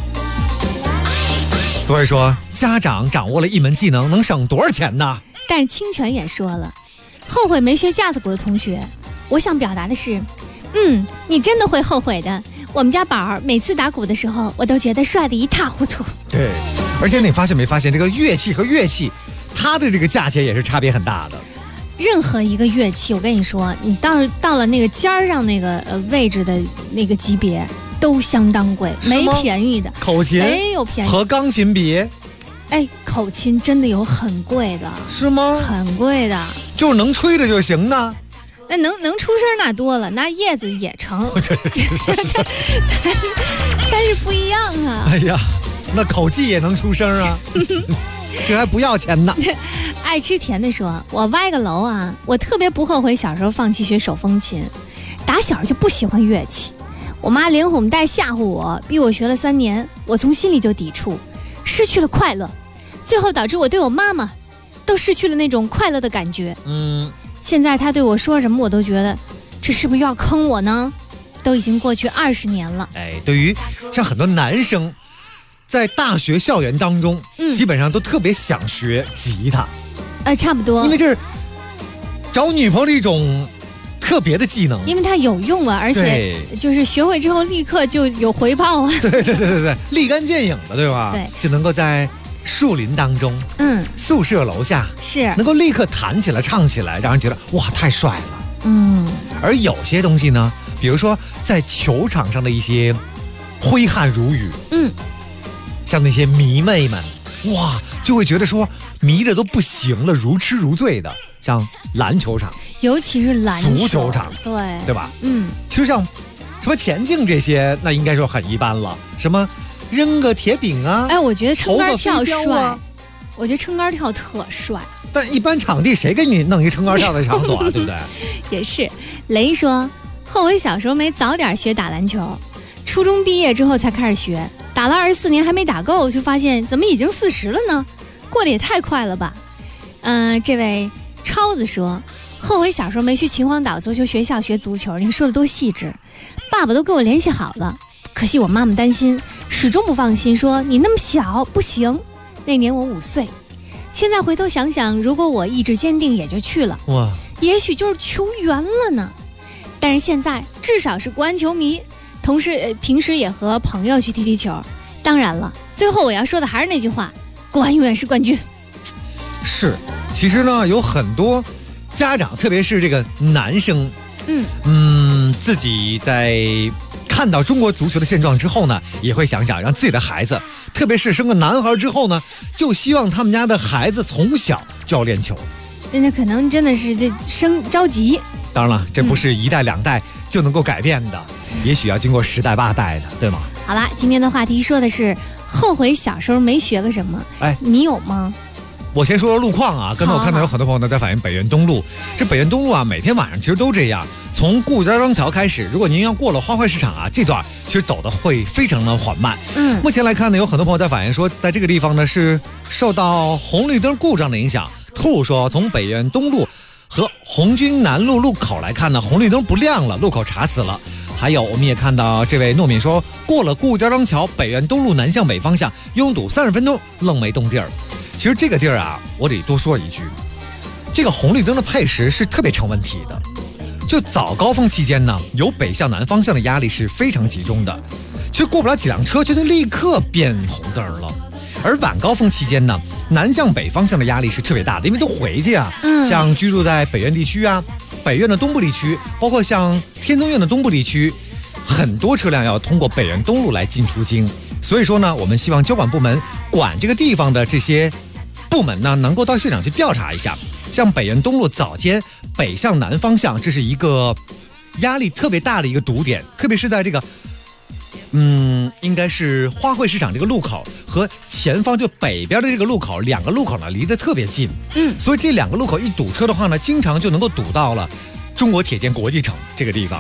S7: 所以说，家长掌握了一门技能，能省多少钱呢？
S6: 但是清泉也说了，后悔没学架子鼓的同学，我想表达的是，你真的会后悔的。我们家宝儿每次打鼓的时候，我都觉得帅得一塌糊涂。
S7: 对，而且你发现没发现，这个乐器和乐器，它的这个价钱也是差别很大的。
S6: 任何一个乐器，我跟你说，你到了那个尖儿上那个位置的那个级别，都相当贵，没便宜的。
S7: 口琴
S6: 没有便宜，
S7: 和钢琴比，
S6: 口琴真的有很贵的，
S7: 是吗？
S6: 很贵的，
S7: 就是能吹着就行呢。
S6: 那能出声那多了，那叶子也成，但是不一样啊。
S7: 哎呀，那口技也能出声啊，这还不要钱呢。
S6: 爱吃甜的说，我歪个楼啊，我特别不后悔小时候放弃学手风琴，打小就不喜欢乐器，我妈连哄带吓唬我，逼我学了3年，我从心里就抵触，失去了快乐，最后导致我对我妈妈都失去了那种快乐的感觉。现在她对我说什么我都觉得这是不是要坑我呢？都已经过去20年了。
S7: 对于像很多男生在大学校园当中，基本上都特别想学吉他。
S6: 差不多，
S7: 因为这是找女朋友的一种特别的技能，
S6: 因为它有用啊，而且就是学会之后立刻就有回报啊。
S7: 对，立竿见影的，对吧？
S6: 对，
S7: 就能够在树林当中，宿舍楼下
S6: 是
S7: 能够立刻弹起来、唱起来，让人觉得哇，太帅了。而有些东西呢，比如说在球场上的一些挥汗如雨，像那些迷妹们，哇，就会觉得说迷的都不行了，如痴如醉的。像篮球场，
S6: 尤其是篮球、
S7: 足球场，对吧？其实像什么田径这些，那应该说很一般了。什么扔个铁饼啊，
S6: 我觉得撑杆跳帅，我觉得撑杆跳特帅。
S7: 但一般场地谁给你弄一撑杆跳的场所啊？对不对？
S6: 也是。雷说，后悔小时候没早点学打篮球，初中毕业之后才开始学，打了24年还没打够，就发现怎么已经40了呢？过得也太快了吧。这位超子说，后悔小时候没去秦皇岛足球学校学足球，你说的多细致，爸爸都跟我联系好了，可惜我妈妈担心，始终不放心，说你那么小不行。那年我5岁，现在回头想想，如果我意志坚定也就去了，
S7: 哇，
S6: 也许就是球员了呢。但是现在至少是国安球迷，同时平时也和朋友去踢球。当然了，最后我要说的还是那句话，国安永远是冠军。
S7: 是，其实呢，有很多家长，特别是这个男生，自己在看到中国足球的现状之后呢，也会想想让自己的孩子，特别是生个男孩之后呢，就希望他们家的孩子从小就要练球。
S6: 那可能真的是这着急。
S7: 当然了，这不是1代2代就能够改变的，也许要经过10代8代的，对吗？
S6: 好啦，今天的话题说的是后悔小时候没学个什么。你有吗？
S7: 我先说说路况啊，刚才我看到有很多朋友呢在反映北苑东路。这北苑东路啊，每天晚上其实都这样。从顾家庄桥开始，如果您要过了花卉市场啊，这段其实走的会非常的缓慢。目前来看呢，有很多朋友在反映说，在这个地方呢是受到红绿灯故障的影响。兔说，从北苑东路和红军南路路口来看呢，红绿灯不亮了，路口查死了。还有我们也看到这位糯米说，过了顾家庄桥，北苑东路南向北方向拥堵30分钟，愣没动地儿。其实这个地儿啊，我得多说一句，这个红绿灯的配时是特别成问题的。就早高峰期间呢，由北向南方向的压力是非常集中的，其实过不了几辆车就得立刻变红灯了。而晚高峰期间呢，南向北方向的压力是特别大的，因为都回去啊。像居住在北苑地区啊，北苑的东部地区，包括像天通苑的东部地区，很多车辆要通过北苑东路来进出京。所以说呢，我们希望交管部门管这个地方的这些部门呢，能够到现场去调查一下。像北苑东路早间北向南方向，这是一个压力特别大的一个堵点，特别是在这个应该是花卉市场这个路口和前方就北边的这个路口，两个路口呢离得特别近，所以这两个路口一堵车的话呢，经常就能够堵到了中国铁建国际城这个地方。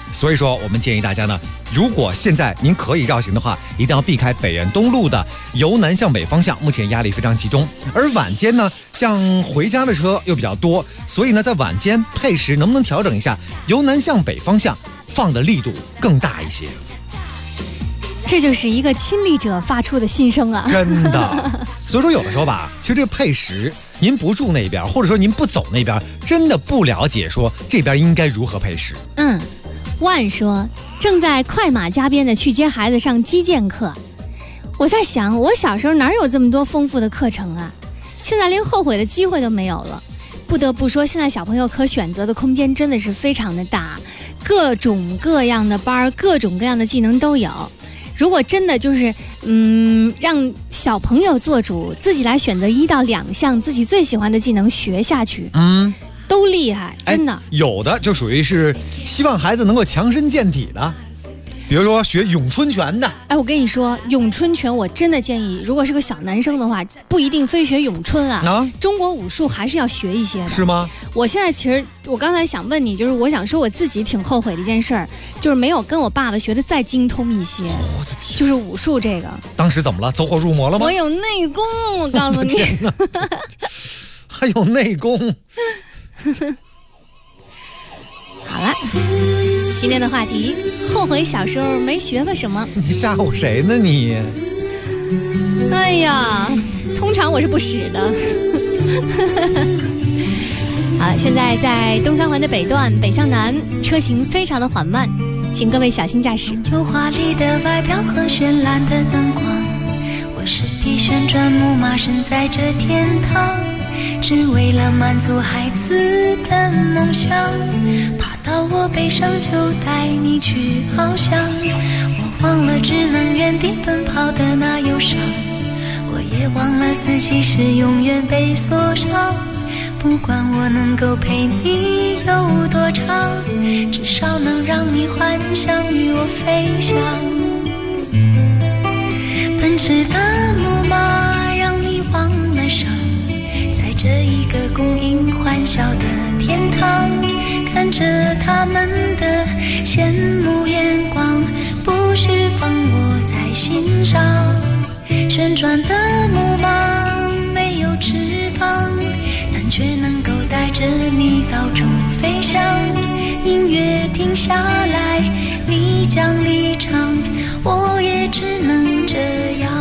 S7: 所以说我们建议大家呢，如果现在您可以绕行的话，一定要避开北苑东路的由南向北方向，目前压力非常集中。而晚间呢，像回家的车又比较多，所以呢，在晚间配时能不能调整一下，由南向北方向放的力度更大一些。
S6: 这就是一个亲历者发出的心声啊！
S7: 真的，所以说有的时候吧，其实这个配时，您不住那边，或者说您不走那边，真的不了解说这边应该如何配时。
S6: 万说正在快马加鞭的去接孩子上击剑课，我在想，我小时候哪有这么多丰富的课程啊？现在连后悔的机会都没有了。不得不说，现在小朋友可选择的空间真的是非常的大，各种各样的班，各种各样的技能都有。如果真的就是让小朋友做主，自己来选择1到2项自己最喜欢的技能学下去，都厉害，真的。
S7: 有的就属于是希望孩子能够强身健体的，比如说学咏春拳的。
S6: 我跟你说，咏春拳我真的建议，如果是个小男生的话，不一定非学咏春啊，中国武术还是要学一些的。
S7: 是吗？
S6: 我现在其实我刚才想问你，就是我想说我自己挺后悔的一件事儿，就是没有跟我爸爸学的再精通一些，就是武术这个。
S7: 当时怎么了？走火入魔了吗？
S6: 我有内功，我告诉你。
S7: 还有内功。
S6: 好了，今天的话题，后悔小时候没学个什么。
S7: 你吓唬谁呢你？
S6: 哎呀，通常我是不使的。好，现在在东三环的北段北向南，车行非常的缓慢，请各位小心驾驶。
S5: 有华丽的外表和绚烂的灯光，我是匹旋转木马，身在这天堂，只为了满足孩子的梦想，爬到我背上就带你去翱翔。我忘了只能原地奔跑的那忧伤，我也忘了自己是永远被锁上。不管我能够陪你有多长，至少能让你幻想与我飞翔。奔驰的木马让你忘了伤，在这一个供应欢笑的天堂，看着他们的羡慕眼光，不需放我在心上。旋转的木马没有翅膀，但却能够带着你到处飞翔。音乐停下来，你将离场，我也只能这样。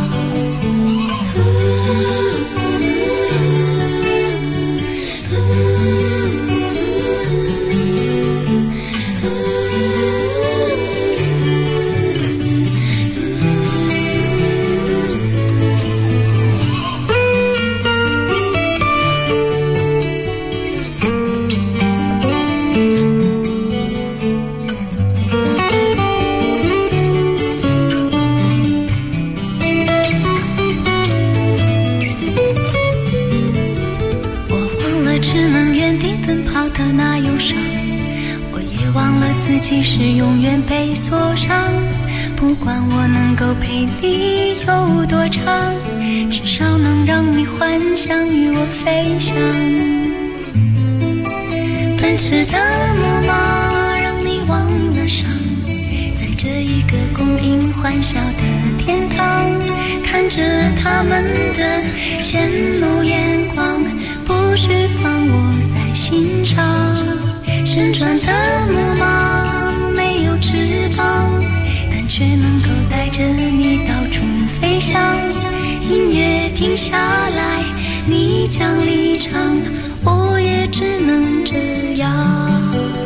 S5: 自己是永远被锁上，不管我能够陪你有多长，至少能让你幻想与我飞翔。奔驰的木马让你忘了伤，在这一个供应欢笑的天堂，看着他们的羡慕眼光，不需放我在心上。旋转的木马没有翅膀，但却能够带着你到处飞翔。音乐停下来，你将离场，我也只能这样。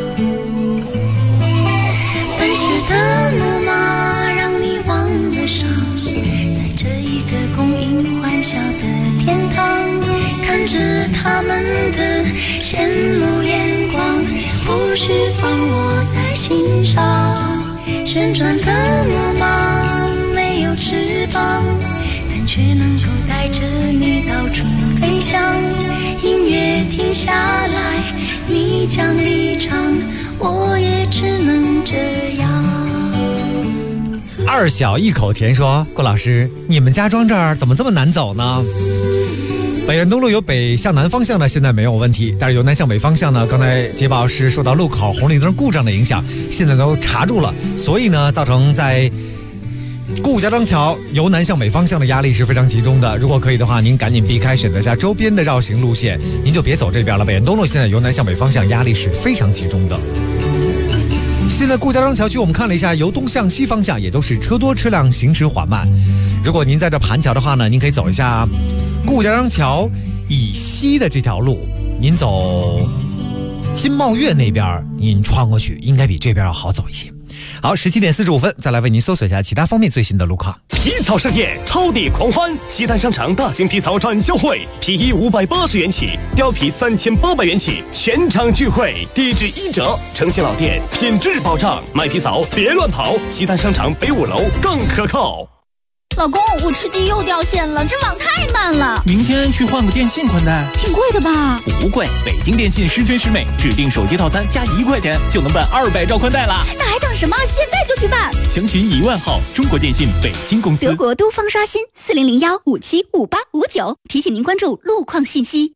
S5: 奔驰的木马让你忘了伤，在这一个供应欢笑的天堂，看着他们的羡慕眼光，不需放我在心上。旋转的木马没有翅膀，但却能够带着你到处飞翔。音乐停下来，你将离场，我也只能这样。
S7: 二小一口甜说：“郭老师，你们家庄这儿怎么这么难走呢？” 北苑东路由北向南方向呢，现在没有问题，但是由南向北方向呢，刚才捷报是受到路口红绿灯故障的影响，现在都查住了，所以呢，造成在顾家庄桥由南向北方向的压力是非常集中的。如果可以的话，您赶紧避开，选择下周边的绕行路线，您就别走这边了。北苑东路现在由南向北方向压力是非常集中的。现在顾家庄桥区我们看了一下，由东向西方向也都是车多车辆行驶缓慢。如果您在这盘桥的话呢，您可以走一下顾家庄桥以西的这条路，您走金茂苑那边，您穿过去应该比这边要好走一些。好，17点45分，再来为您搜索一下其他方面最新的路况。
S12: 皮草盛宴，超地狂欢！西单商场大型皮草展销会，皮衣580元起，貂皮3800元起，全场聚会，低至1折，诚信老店，品质保障。买皮草别乱跑，西单商场北5楼更可靠。
S20: 老公，我吃鸡又掉线了，这网太慢了。
S21: 明天去换个电信宽带。
S20: 挺贵的吧？
S21: 不贵，北京电信十全十美，指定手机套餐加1块钱就能办200兆宽带了。
S20: 那还等什么？现在就去办！
S21: 详询1万号中国电信北京公司。
S20: 德国都方刷新4001575859，提醒您关注路况信息。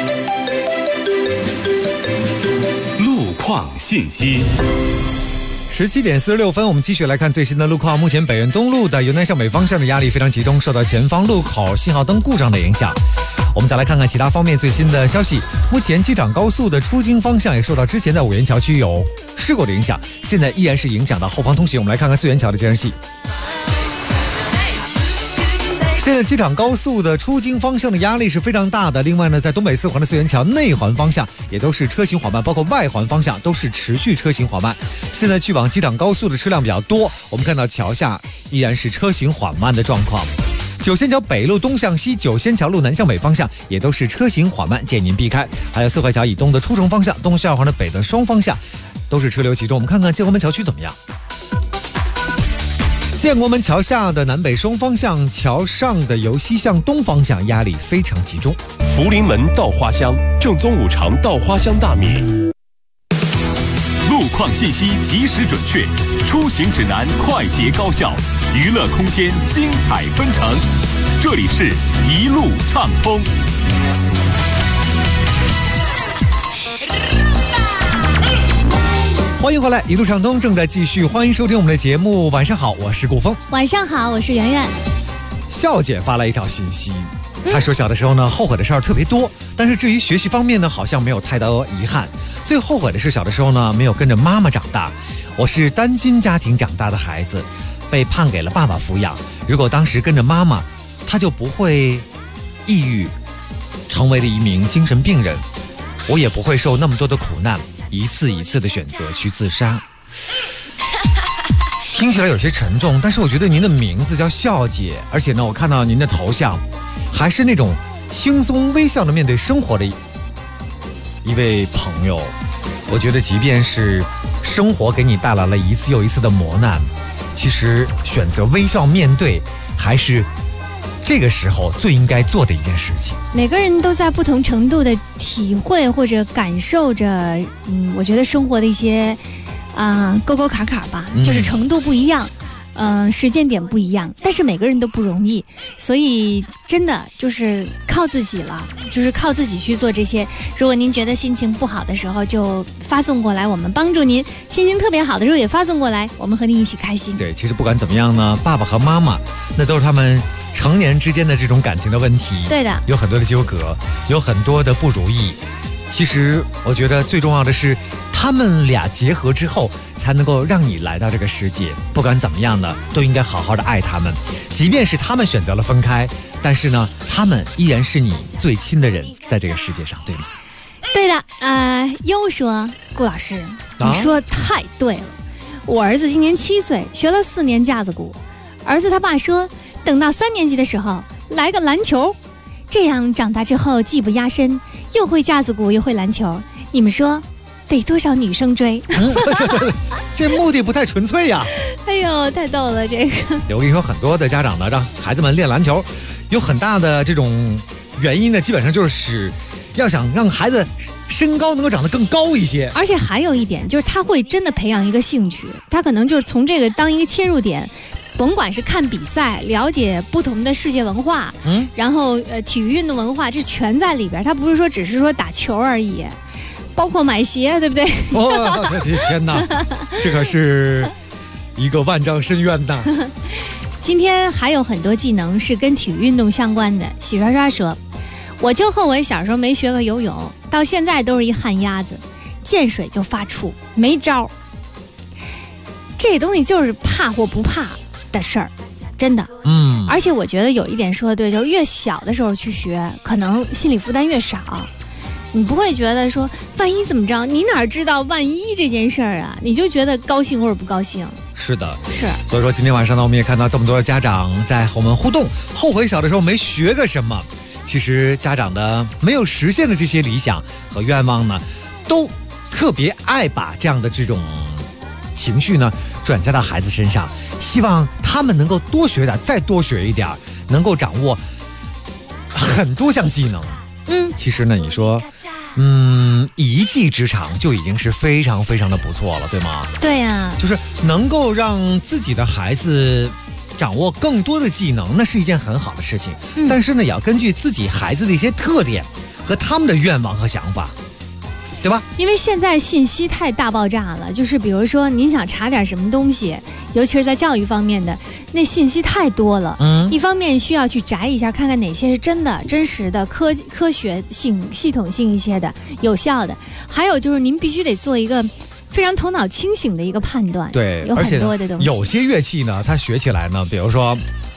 S13: 路况信息。
S7: 17点46分，我们继续来看最新的路况。目前北苑东路的由南向北方向的压力非常集中，受到前方路口信号灯故障的影响。我们再来看看其他方面最新的消息。目前机场高速的出京方向也受到之前在五元桥区有事故的影响，现在依然是影响到后方通行。我们来看看四元桥的接人戏。现在机场高速的出京方向的压力是非常大的。另外呢，在东北四环的四元桥内环方向也都是车行缓慢，包括外环方向都是持续车行缓慢。现在去往机场高速的车辆比较多，我们看到桥下依然是车行缓慢的状况。九仙桥北路东向西，九仙桥路南向北方向也都是车行缓慢，建议您避开。还有四惠桥以东的出城方向，东下环的北的双方向都是车流集中。我们看看建国门桥区怎么样。建国门桥下的南北双方向，桥上的由西向东方向压力非常集中。
S8: 福临门稻花香，正宗五常稻花香大米。
S13: 路况信息及时准确，出行指南快捷高效，娱乐空间精彩纷呈。这里是一路畅通。
S7: 欢迎回来，一路畅通正在继续，欢迎收听我们的节目。晚上好，我是顾峰。
S6: 晚上好，我是圆圆。
S7: 笑姐发来一条信息，她说小的时候呢，后悔的事儿特别多，但是至于学习方面呢，好像没有太多遗憾。最后悔的是小的时候呢，没有跟着妈妈长大。我是单亲家庭长大的孩子，被判给了爸爸抚养。如果当时跟着妈妈，她就不会抑郁，成为了一名精神病人，我也不会受那么多的苦难，一次一次的选择去自杀。听起来有些沉重，但是我觉得您的名字叫笑姐，而且呢，我看到您的头像还是那种轻松微笑的面对生活的一位朋友。我觉得即便是生活给你带来了一次又一次的磨难，其实选择微笑面对还是这个时候最应该做的一件事情。
S6: 每个人都在不同程度的体会或者感受着我觉得生活的一些沟沟坎坎吧，就是程度不一样，时间点不一样，但是每个人都不容易，所以真的就是靠自己了，就是靠自己去做这些。如果您觉得心情不好的时候，就发送过来，我们帮助您；心情特别好的时候也发送过来，我们和您一起开心。
S7: 对，其实不管怎么样呢，爸爸和妈妈那都是他们成年人之间的这种感情的问题，
S6: 对的，
S7: 有很多的纠葛，有很多的不如意。其实我觉得最重要的是他们俩结合之后才能够让你来到这个世界。不管怎么样呢，都应该好好的爱他们，即便是他们选择了分开，但是呢，他们依然是你最亲的人，在这个世界上，对吗？
S6: 对的。又说顾老师，你说太对了。我儿子今年7岁，学了4年架子鼓。儿子他爸说，等到3年级的时候来个篮球，这样长大之后技不压身，又会架子鼓又会篮球，你们说得多少女生追？
S7: 这目的不太纯粹呀。
S6: 哎呦，太逗了这个。
S7: 我跟你说，很多的家长呢，让孩子们练篮球，有很大的这种原因呢，基本上就是要想让孩子身高能够长得更高一些。
S6: 而且还有一点就是，他会真的培养一个兴趣，他可能就是从这个当一个切入点， 甭管是看比赛，了解不同的世界文化，然后体育运动文化，这全在里边。它不是说只是说打球而已，包括买鞋，对不对？
S7: 哦，天哪，这可是一个万丈深渊呐！
S6: 今天还有很多技能是跟体育运动相关的。喜刷刷说，我就后悔小时候没学过游泳，到现在都是一旱鸭子，见水就发怵，没招。这东西就是怕或不怕的事儿，真的。而且我觉得有一点说的对，就是越小的时候去学，可能心理负担越少。你不会觉得说万一怎么着，你哪知道万一这件事儿啊？你就觉得高兴或者不高兴。
S7: 是的，
S6: 是。
S7: 所以说今天晚上呢，我们也看到这么多的家长在和我们互动，后悔小的时候没学个什么。其实家长的没有实现的这些理想和愿望呢，都特别爱把这样的这种情绪呢转嫁到孩子身上，希望他们能够多学点，再多学一点，能够掌握很多项技能。其实呢，你说，一技之长就已经是非常非常的不错了，对吗？
S6: 对呀，
S7: 就是能够让自己的孩子掌握更多的技能，那是一件很好的事情。但是呢，也要根据自己孩子的一些特点和他们的愿望和想法，对吧？
S6: 因为现在信息太大爆炸了，就是比如说您想查点什么东西，尤其是在教育方面的，那信息太多了。一方面需要去摘一下，看看哪些是真的、真实的、科学性、系统性一些的、有效的。还有就是您必须得做一个非常头脑清醒的一个判断。
S7: 对，
S6: 有很多的东西。
S7: 有些乐器呢，它学起来呢，比如说，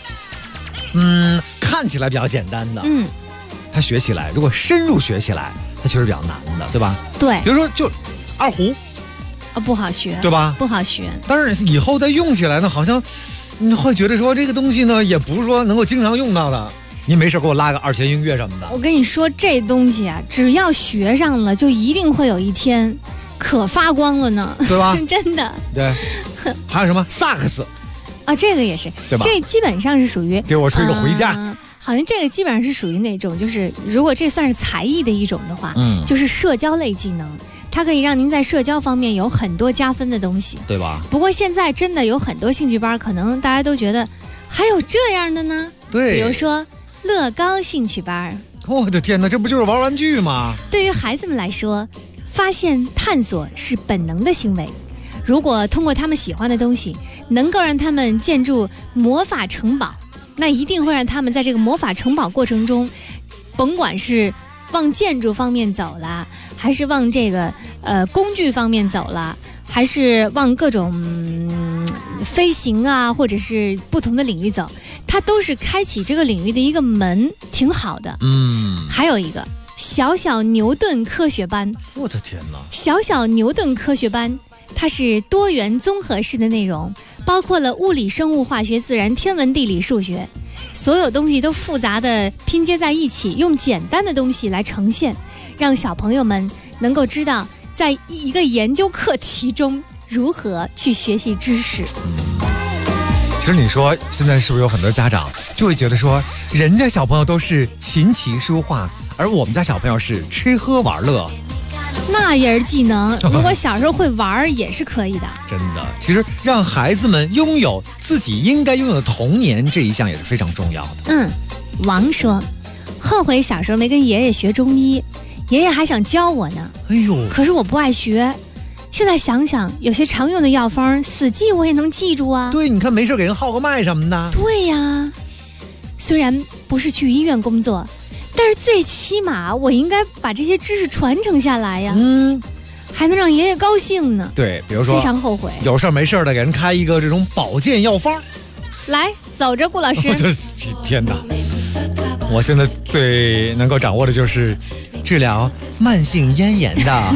S7: 看起来比较简单的，它学起来，如果深入学起来，它确实比较难的，对吧？
S6: 对，
S7: 比如说就二胡，
S6: 不好学，
S7: 对吧？
S6: 不好学。
S7: 当然以后再用起来呢，好像你会觉得说这个东西呢，也不是说能够经常用到的。您没事给我拉个2泉映月什么的。
S6: 我跟你说，这东西啊，只要学上了，就一定会有一天可发光了呢，
S7: 对吧？
S6: 真的。
S7: 对。还有什么萨克斯
S6: 啊？这个也是，
S7: 对吧？
S6: 这基本上是属于
S7: 给我吹个回家。
S6: 好像这个基本上是属于那种，就是如果这算是才艺的一种的话，就是社交类技能，它可以让您在社交方面有很多加分的东西，
S7: 对吧？
S6: 不过现在真的有很多兴趣班，可能大家都觉得还有这样的呢。
S7: 对，
S6: 比如说乐高兴趣班。
S7: 我的天哪，这不就是玩玩具吗？
S6: 对于孩子们来说，发现探索是本能的行为。如果通过他们喜欢的东西，能够让他们建筑魔法城堡，那一定会让他们在这个魔法城堡过程中，甭管是往建筑方面走了，还是往这个工具方面走了，还是往各种飞行啊，或者是不同的领域走，它都是开启这个领域的一个门，挺好的。还有一个小小牛顿科学班。
S7: 我的天哪！
S6: 小小牛顿科学班，它是多元综合式的内容，包括了物理、生物、化学、自然、天文、地理、数学，所有东西都复杂的拼接在一起，用简单的东西来呈现，让小朋友们能够知道在一个研究课题中如何去学习知识。
S7: 其实你说现在是不是有很多家长就会觉得说，人家小朋友都是琴棋书画，而我们家小朋友是吃喝玩乐，
S6: 那也是技能，如果小时候会玩也是可以的。
S7: 真的，其实让孩子们拥有自己应该拥有的童年，这一项也是非常重要的。
S6: 王说，后悔小时候没跟爷爷学中医，爷爷还想教我呢。可是我不爱学。现在想想，有些常用的药方，死记我也能记住啊。
S7: 对，你看没事给人号个脉什么的。
S6: 对呀，虽然不是去医院工作，但是最起码我应该把这些知识传承下来呀。还能让爷爷高兴呢。
S7: 对，比如说
S6: 非常后悔，
S7: 有事没事的给人开一个这种保健药方。
S6: 来，走着，顾老师。
S7: 我的天哪！我现在最能够掌握的就是治疗慢性咽炎的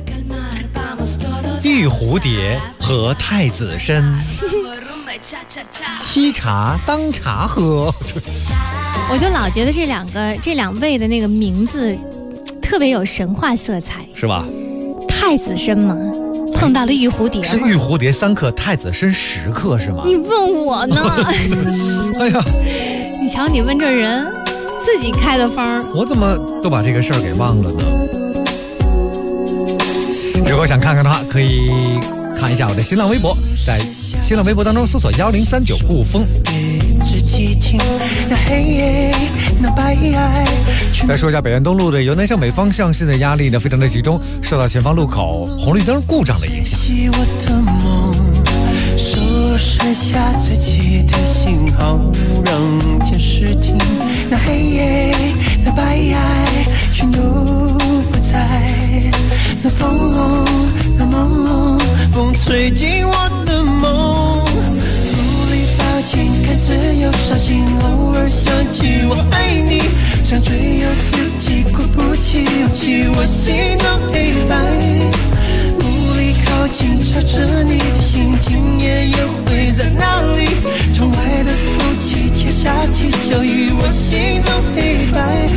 S7: 玉蝴蝶和太子参，沏茶当茶喝。
S6: 我就老觉得这两位的那个名字特别有神话色彩，
S7: 是吧？
S6: 太子参嘛，碰到了玉蝴蝶，
S7: 是玉蝴蝶3克，太子参10克，是吗？
S6: 你问我呢？
S7: 哎呀，
S6: 你瞧你问这人，自己开的方，
S7: 我怎么都把这个事儿给忘了呢？如果想看看的话，可以看一下我的新浪微博在新浪微博当中搜索1039顾风。再说一下北苑东路的由南向北方向，现在压力呢非常的集中，受到前方路口红绿灯故障的影响。
S11: 剩下自己的信号，让监视器那黑夜那白爱全都不在，那风那梦风吹进我的梦，无力抱紧看着又伤心，偶尔想起我爱你，想追又自己鼓不起勇气，我心中黑白靠近朝着你的心，今夜又会在哪里？窗外的风起，天下起小雨，我心中黑白。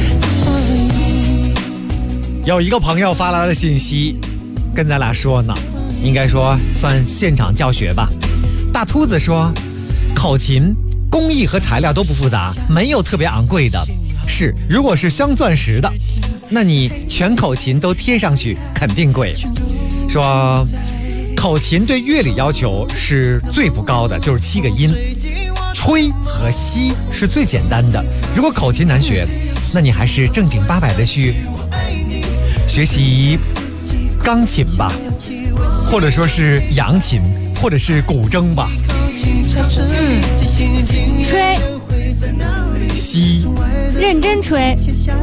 S7: 有一个朋友发来的信息，跟咱俩说呢，应该说算现场教学吧。大秃子说，口琴工艺和材料都不复杂，没有特别昂贵的。是，如果是镶钻石的，那你全口琴都贴上去，肯定贵。说口琴对乐理要求是最不高的，就是7个音，吹和吸是最简单的。如果口琴难学，那你还是正经八百的去学习钢琴吧，或者说是扬琴，或者是古筝吧。
S6: 吹，
S7: 吸，
S6: 认真吹。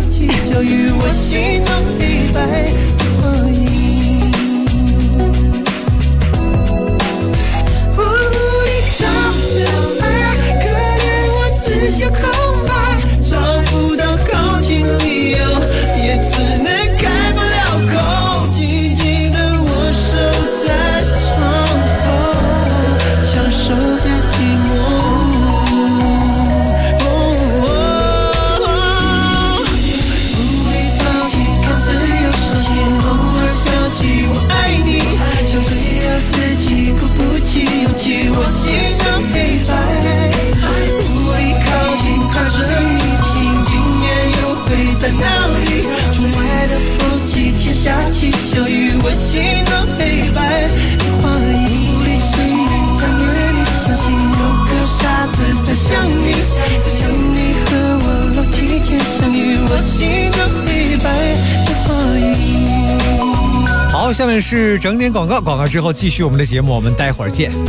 S11: 只想空白，找不到靠近的理由，也只能开不了口。静静的我守在床头，享受着寂寞。无力抱紧，看着又伤心，偶尔想起我爱你，想追要自己鼓不起勇气，我心中黑白。靠着你的心，今夜又会在哪里？窗外的风起，天下起小雨，我心中黑白的画影。无力追赶，将愿你相信，有个傻子在想你，在想你和我楼梯间相遇，我心中黑白的画影。
S7: 好，下面是整点广告，广告之后继续我们的节目，我们待会儿见。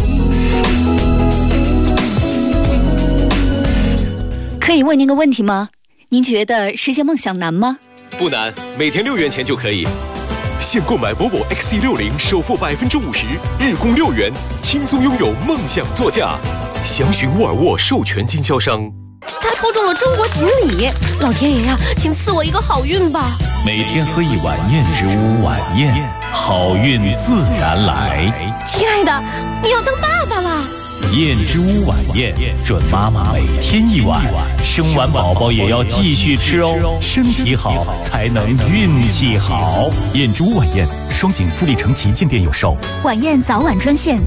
S2: 可以问您个问题吗？您觉得实现梦想难吗？
S9: 不难，每天6元钱就可以。现购买 Volvo XC60，首付50%，日供6元，轻松拥有梦想座驾。详询沃尔沃授权经销商。
S18: 他抽中了中国锦鲤，老天爷呀，请赐我一个好运吧！
S12: 每天喝一碗燕之屋晚宴，好运自然来。
S18: 亲爱的，你要当爸爸了。
S12: 燕之屋晚宴，准妈妈每天1碗，生完宝宝也要继续吃哦，身体好才能运气好。燕之屋晚宴，双井富力城旗舰店有售。
S2: 晚宴早晚专线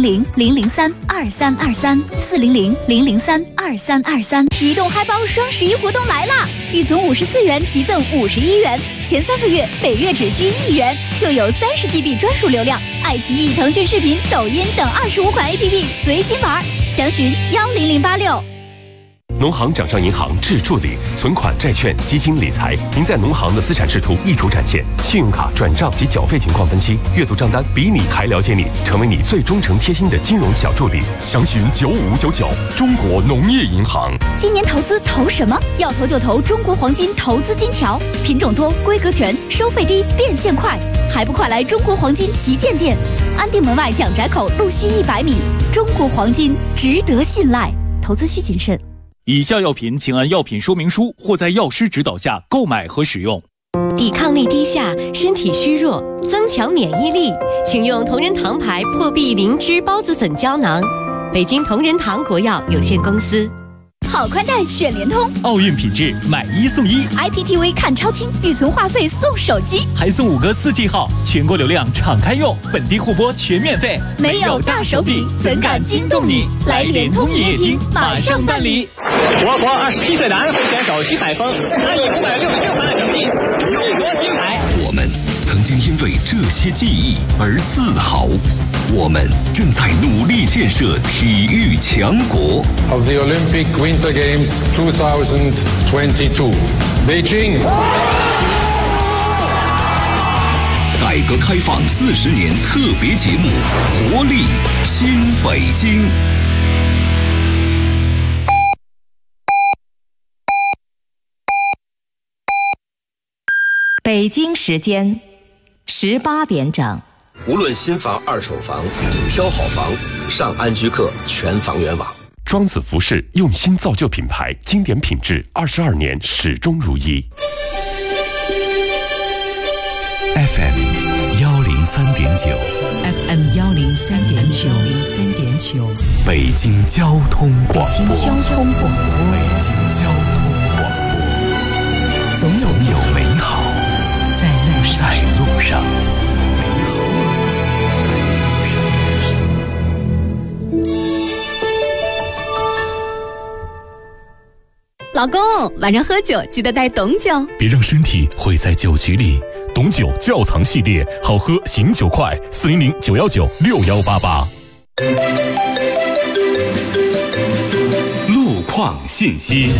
S2: 400-003-2323，400-003-2323。移动嗨包双11活动来啦！预存54元即赠51元，前3个月每月只需1元，就有30GB 专属流量。爱奇艺、腾讯视频、抖音等25款 APP 随心玩，详询10086。
S8: 农行掌上银行智助理，存款、债券、基金、理财，您在农行的资产视图一图展现，信用卡转账及缴费情况分析，阅读账单，比你还了解你，成为你最忠诚贴心的金融小助理。详询9599。中国农业银行。
S2: 今年投资投什么？要投就投中国黄金投资金条，品种多，规格全，收费低，变现快，还不快来中国黄金旗舰店，安定门外蒋宅口路西100米。中国黄金值得信赖，投资需谨慎。
S21: 以下药品请按药品说明书或在药师指导下购买和使用。
S18: 抵抗力低下，身体虚弱，增强免疫力，请用同仁堂牌破壁灵芝孢子粉胶囊。北京同仁堂国药有限公司。
S2: 好宽带选联通，
S21: 奥运品质买1送1
S2: ，IPTV 看超清，预存话费送手机，
S21: 还送5个4G 号，全国流量敞开用，本地互播全免费。
S2: 没有大手笔，怎敢惊动你？来联通营业厅马上办理。
S22: 我国27岁男会选手徐海峰，他以566分的成绩荣夺金牌。
S13: 我们曾经因为这些记忆而自豪。 我们正在努力建设体育强国。
S10: Of the Olympic Winter Games 2022, Beijing.
S13: 改革开放40年特别节目《活力新北京》。
S2: 北京时间18点整。
S14: 无论新房、二手房，挑好房，上安居客全房源网。
S8: 庄子服饰用心造就品牌，经典品质，22年始终如一。
S4: FM 103.9
S2: FM 103.9
S4: 北京交通广播。
S2: 北京交通广播。
S4: 总有美好在路上。
S2: 老公，晚上喝酒记得带董酒，
S12: 别让身体毁在酒局里。董酒窖藏系列，好喝醒酒快，400-919-6188。
S13: 路况信息。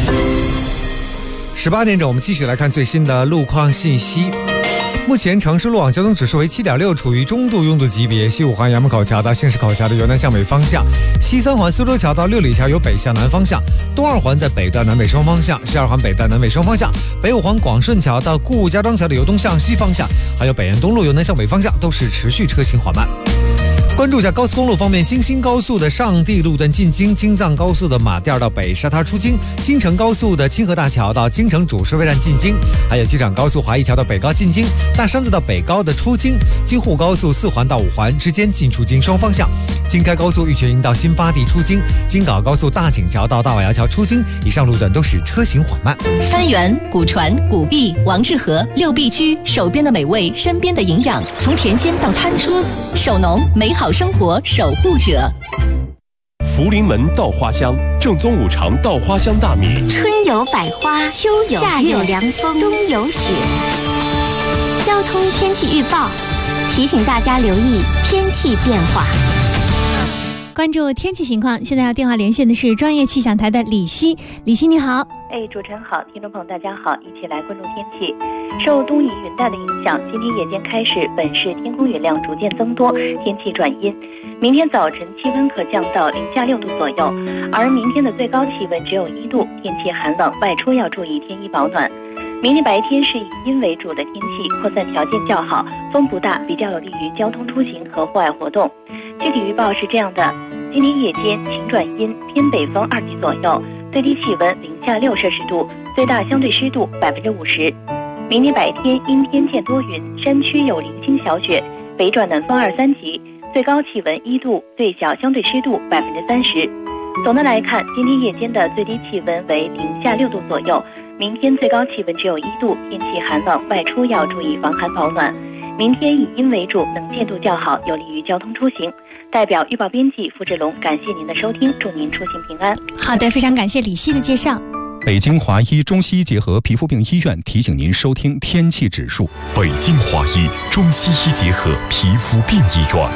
S7: 18点整，我们继续来看最新的路况信息。目前城市路网交通指数为7.6，处于中度拥堵级别。西五环衙门口桥到新市口桥的由南向北方向，西三环苏州桥到六里桥由北向南方向，东二环在北段南北双方向，西二环北段南北双方向，北五环广顺桥到顾家庄桥的由东向西方向，还有北岸东路由南向北方向都是持续车行缓慢。关注一下高速公路方面，京新高速的上地路段进京，京藏高速的马甸到北沙滩出京，京承高速的清河大桥到京承主收费站进京，还有机场高速华谊桥到北高进京，大山子到北高的出京，京沪高速4环到5环之间进出京双方向，京开高速玉泉营到新发地出京，京港高速大井桥到大瓦窑桥出京，以上路段都是车行缓慢。
S18: 三元、古传、古碧、王致和6必居，手边的美味，身边的营养，从田间到餐桌，手农美好生活守护者。
S8: 福临门稻花香，正宗五常稻花香大米。
S23: 春有百花，秋有夏有凉风，冬有雪。交通天气预报提醒大家留意天气变化。
S6: 关注天气情况，现在要电话连线的是专业气象台的李希。李希你好。
S24: 主持人好，听众朋友大家好，一起来关注天气。受东移云带的影响，今天夜间开始，本市天空云量逐渐增多，天气转阴。明天早晨气温可降到零下6度左右，而明天的最高气温只有1度，天气寒冷，外出要注意添衣保暖。明天白天是以阴为主的天气，扩散条件较好，风不大，比较有利于交通出行和户外活动。具体预报是这样的：今天夜间晴转阴，偏北风2级左右，最低气温零下6摄氏度，最大相对湿度50%。明天白天阴天见多云，山区有零星小雪，北转南风2、3级，最高气温1度，最小相对湿度30%。总的来看，今天夜间的最低气温为零下6度左右，明天最高气温只有1度，天气寒冷，外出要注意防寒保暖。明天以阴为主，能见度较好，有利于交通出行。代表预报编辑付志龙，感谢您的收听，祝您出行平安。
S6: 好的，非常感谢李希的介绍。
S1: 北京华医中西医结合皮肤病医院提醒您收听天气指数。
S12: 北京华医中西医结合皮肤病医院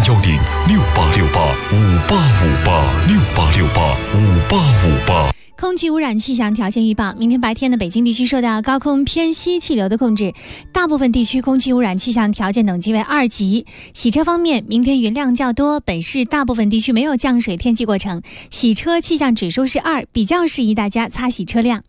S12: ，010-6868-5858，6868-5858。
S6: 空气污染气象条件预报：明天白天的北京地区受到高空偏西气流的控制，大部分地区空气污染气象条件等级为2级。洗车方面，明天云量较多，本市大部分地区没有降水天气过程，洗车气象指数是2，比较适宜大家擦洗车辆。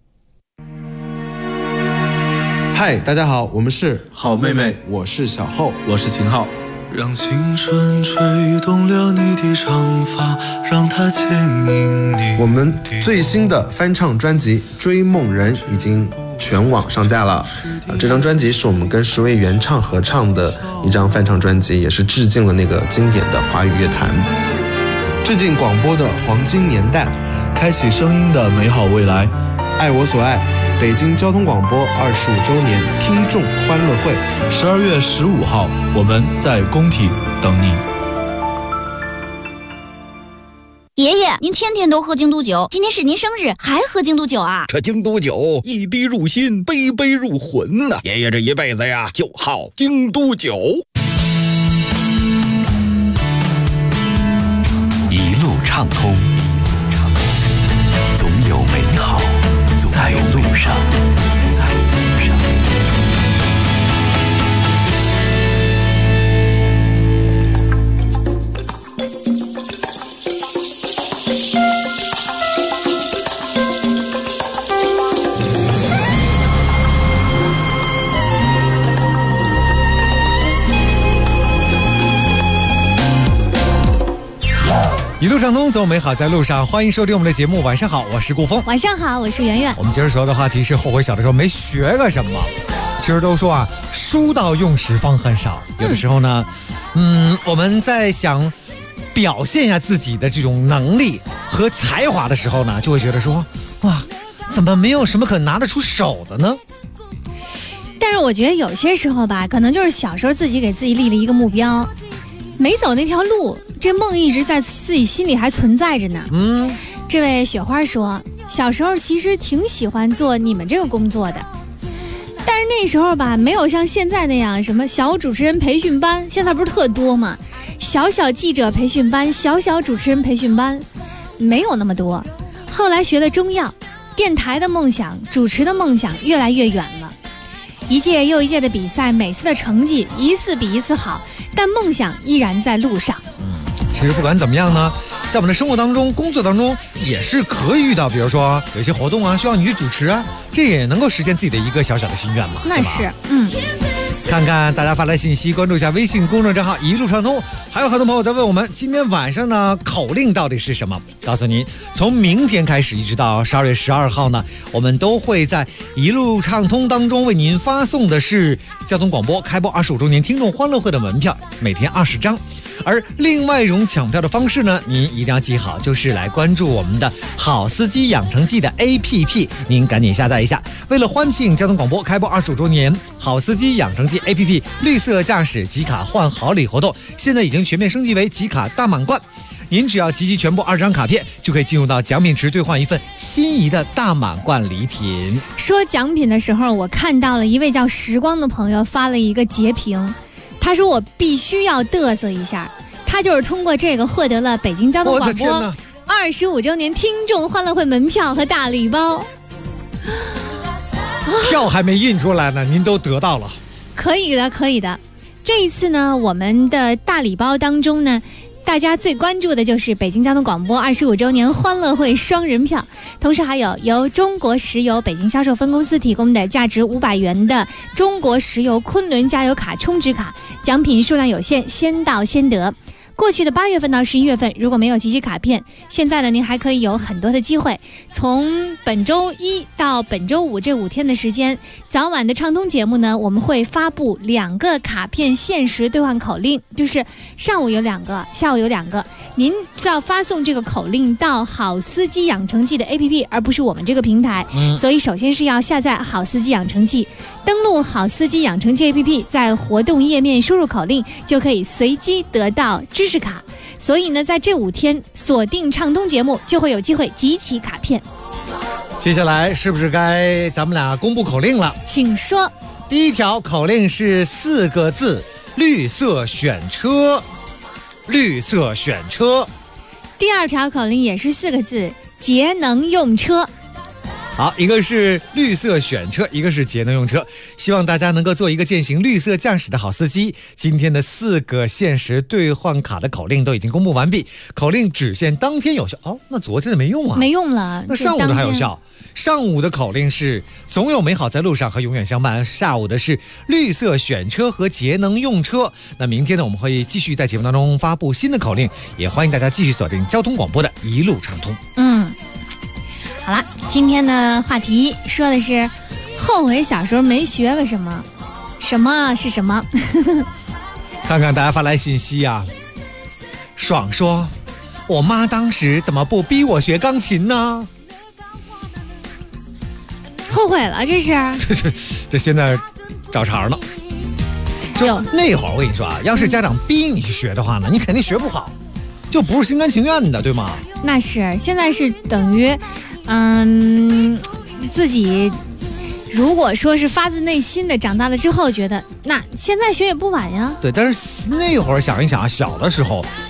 S25: 嗨，大家好，我们是好妹妹，我是小厚，我是秦昊。
S11: 让青春吹动了你的长发，让它牵引你。
S25: 我们最新的翻唱专辑《追梦人》已经全网上架了。这张专辑是我们跟10位原唱合唱的一张翻唱专辑，也是致敬了那个经典的华语乐坛，致敬广播的黄金年代，
S26: 开启声音的美好未来。
S25: 爱我所爱，北京交通广播25周年听众欢乐会
S26: ，12月15号，我们在工体等你。
S20: 爷爷，您天天都喝京都酒，今天是您生日，还喝京都酒啊？
S27: 这京都酒一滴入心，杯杯入魂呐！爷爷这一辈子呀，就好京都酒。
S4: 畅通，总有美好在路上。
S7: 一路畅通，走美好在路上。欢迎收听我们的节目。晚上好，我是顾峰。
S6: 晚上好，我是圆圆。
S7: 我们今儿说的话题是后悔小的时候没学个什么。其实都说啊，书到用时方恨少。有的时候呢，我们在想表现一下自己的这种能力和才华的时候呢，就会觉得说，哇，怎么没有什么可拿得出手的呢？
S6: 但是我觉得有些时候吧，可能就是小时候自己给自己立了一个目标，没走那条路，这梦一直在自己心里还存在着呢。这位雪花说，小时候其实挺喜欢做你们这个工作的，但是那时候吧，没有像现在那样什么小主持人培训班，现在不是特多吗？小记者培训班，小主持人培训班，没有那么多。后来学的中药，电台的梦想，主持的梦想越来越远了。一届又一届的比赛，每次的成绩一次比一次好，但梦想依然在路上。
S7: 其实不管怎么样呢，在我们的生活当中、工作当中，也是可以遇到，比如说有些活动啊，需要你去主持啊，这也能够实现自己的一个小小的心愿嘛。
S6: 那是，
S7: 看看大家发来信息，关注一下微信公众账号一路畅通。还有很多朋友在问我们，今天晚上呢口令到底是什么？告诉您，从明天开始一直到12月12号呢，我们都会在一路畅通当中为您发送的是交通广播开播25周年听众欢乐会的门票，每天20张。而另外一种抢票的方式呢，您一定要记好，就是来关注我们的好司机养成记的 APP， 您赶紧下载一下。为了欢庆交通广播开播25周年，好司机养成记 APP 绿色驾驶集卡换好礼活动现在已经全面升级为集卡大满贯。您只要集齐全部20张卡片，就可以进入到奖品池兑换一份心仪的大满贯礼品。
S6: 说奖品的时候，我看到了一位叫时光的朋友发了一个截屏，他说我必须要嘚瑟一下，他就是通过这个获得了北京交通广播25周年听众欢乐会门票和大礼包。
S7: 票还没印出来呢，您都得到了。
S6: 可以的，可以的。这一次呢，我们的大礼包当中呢，大家最关注的就是北京交通广播25周年欢乐会双人票，同时还有由中国石油北京销售分公司提供的价值500元的中国石油昆仑加油卡充值卡，奖品数量有限，先到先得。过去的8月份到11月份，如果没有集齐卡片，现在呢，您还可以有很多的机会。从本周一到本周五这5天的时间，早晚的畅通节目呢，我们会发布2个卡片限时兑换口令，就是上午有2个，下午有2个。您要发送这个口令到好司机养成记的 APP， 而不是我们这个平台。所以首先是要下载好司机养成记，登录好司机养成记 APP， 在活动页面输入口令，就可以随机得到知识卡。所以呢，在这5天锁定畅通节目，就会有机会集齐卡片。
S7: 接下来是不是该咱们俩公布口令了？
S6: 请说。
S7: 第一条口令是4个字：绿色选车。绿色选车。
S6: 第2条口令也是4个字：节能用车。
S7: 好，一个是绿色选车，一个是节能用车，希望大家能够做一个践行绿色驾驶的好司机。今天的4个限时兑换卡的口令都已经公布完毕，口令只限当天有效。那昨天的没用啊，
S6: 没用了。
S7: 那上午的还有效。上午的口令是总有美好在路上和永远相伴，下午的是绿色选车和节能用车。那明天呢，我们会继续在节目当中发布新的口令，也欢迎大家继续锁定交通广播的一路畅通。
S6: 好了，今天的话题说的是后悔小时候没学个什么，什么是什么？
S7: 看看大家发来信息啊，爽说，我妈当时怎么不逼我学钢琴呢？
S6: 后悔了，这是
S7: 这现在找茬呢。就那会儿我跟你说啊，要是家长逼你去学的话呢，你肯定学不好，就不是心甘情愿的，对吗？
S6: 那是，现在是等于自己如果说是发自内心的，长大了之后觉得那现在学也不晚呀。
S7: 对，但是那会儿想一想，小的时候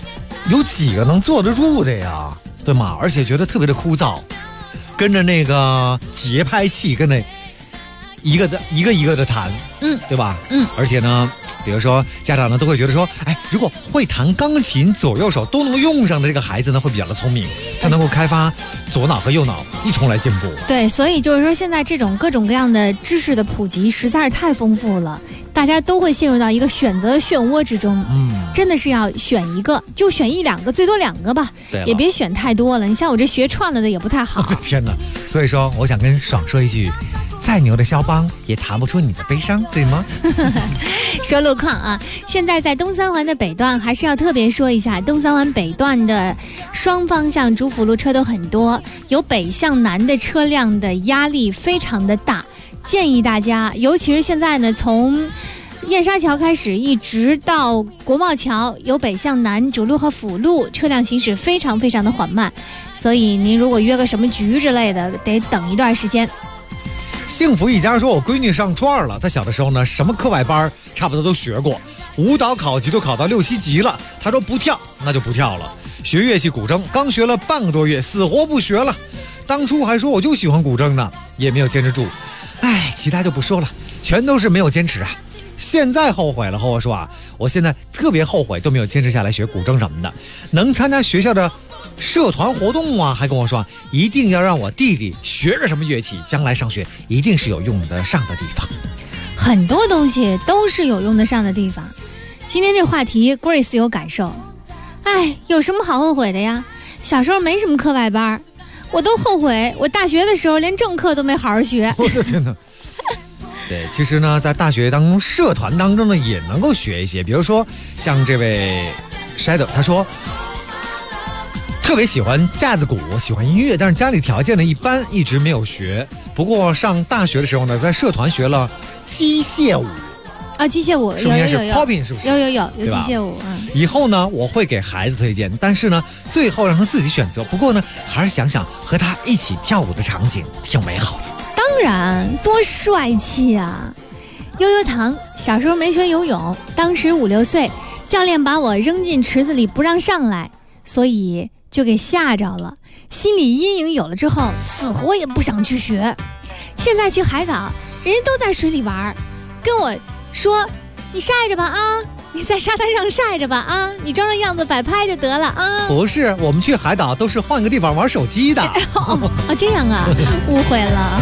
S7: 有几个能坐得住的呀，对吗？而且觉得特别的枯燥，跟着那个节拍器跟那一个的弹，对吧？而且呢，比如说家长呢都会觉得说，哎，如果会弹钢琴左右手都能用上的这个孩子呢，会比较的聪明，他能够开发左脑和右脑一同来进步。
S6: 对，所以就是说现在这种各种各样的知识的普及实在是太丰富了，大家都会陷入到一个选择漩涡之中。真的是要选一个，就选1、2个，最多2个吧，也别选太多了。你像我这学串了的也不太好。
S7: 我的天哪！所以说，我想跟爽说一句。再牛的肖邦也弹不出你的悲伤，对吗？
S6: 说路况啊，现在在东三环的北段还是要特别说一下，东三环北段的双方向主辅路车都很多，有北向南的车辆的压力非常的大，建议大家，尤其是现在呢，从燕莎桥开始一直到国贸桥，有北向南主路和辅路车辆行驶非常非常的缓慢，所以您如果约个什么局之类的，得等一段时间。
S7: 幸福一家说，我闺女上初2了，她小的时候呢，什么课外班差不多都学过，舞蹈考级都考到6、7级了。她说不跳，那就不跳了。学乐器古筝，刚学了半个多月，死活不学了。当初还说我就喜欢古筝呢，也没有坚持住。哎，其他就不说了，全都是没有坚持啊。现在后悔了，和我说啊，我现在特别后悔都没有坚持下来学古筝什么的，能参加学校的社团活动啊，还跟我说一定要让我弟弟学着什么乐器，将来上学一定是有用得上的地方。
S6: 很多东西都是有用得上的地方。今天这话题 Grace 有感受，哎，有什么好后悔的呀？小时候没什么课外班，我都后悔我大学的时候连正课都没好好学。
S7: 我的天哪！对，其实呢，在大学当中社团当中呢，也能够学一些，比如说像这位 Shadow， 他说特别喜欢架子鼓，喜欢音乐，但是家里条件呢一般，一直没有学。不过上大学的时候呢，在社团学了机械舞
S6: 啊，机械舞
S7: 首先是 popping 是不是？
S6: 有机械舞。
S7: 以后呢，我会给孩子推荐，但是呢，最后让他自己选择。不过呢，还是想想和他一起跳舞的场景，挺美好的。
S6: 当然，多帅气啊！悠悠糖小时候没学游泳，当时5、6岁，教练把我扔进池子里不让上来，所以就给吓着了，心理阴影有了之后，死活也不想去学。现在去海岛，人家都在水里玩，跟我说你晒着吧啊，你在沙滩上晒着吧啊，你装装样子摆拍就得了啊。
S7: 不是，我们去海岛都是换个地方玩手机的。
S6: 这样啊，误会了。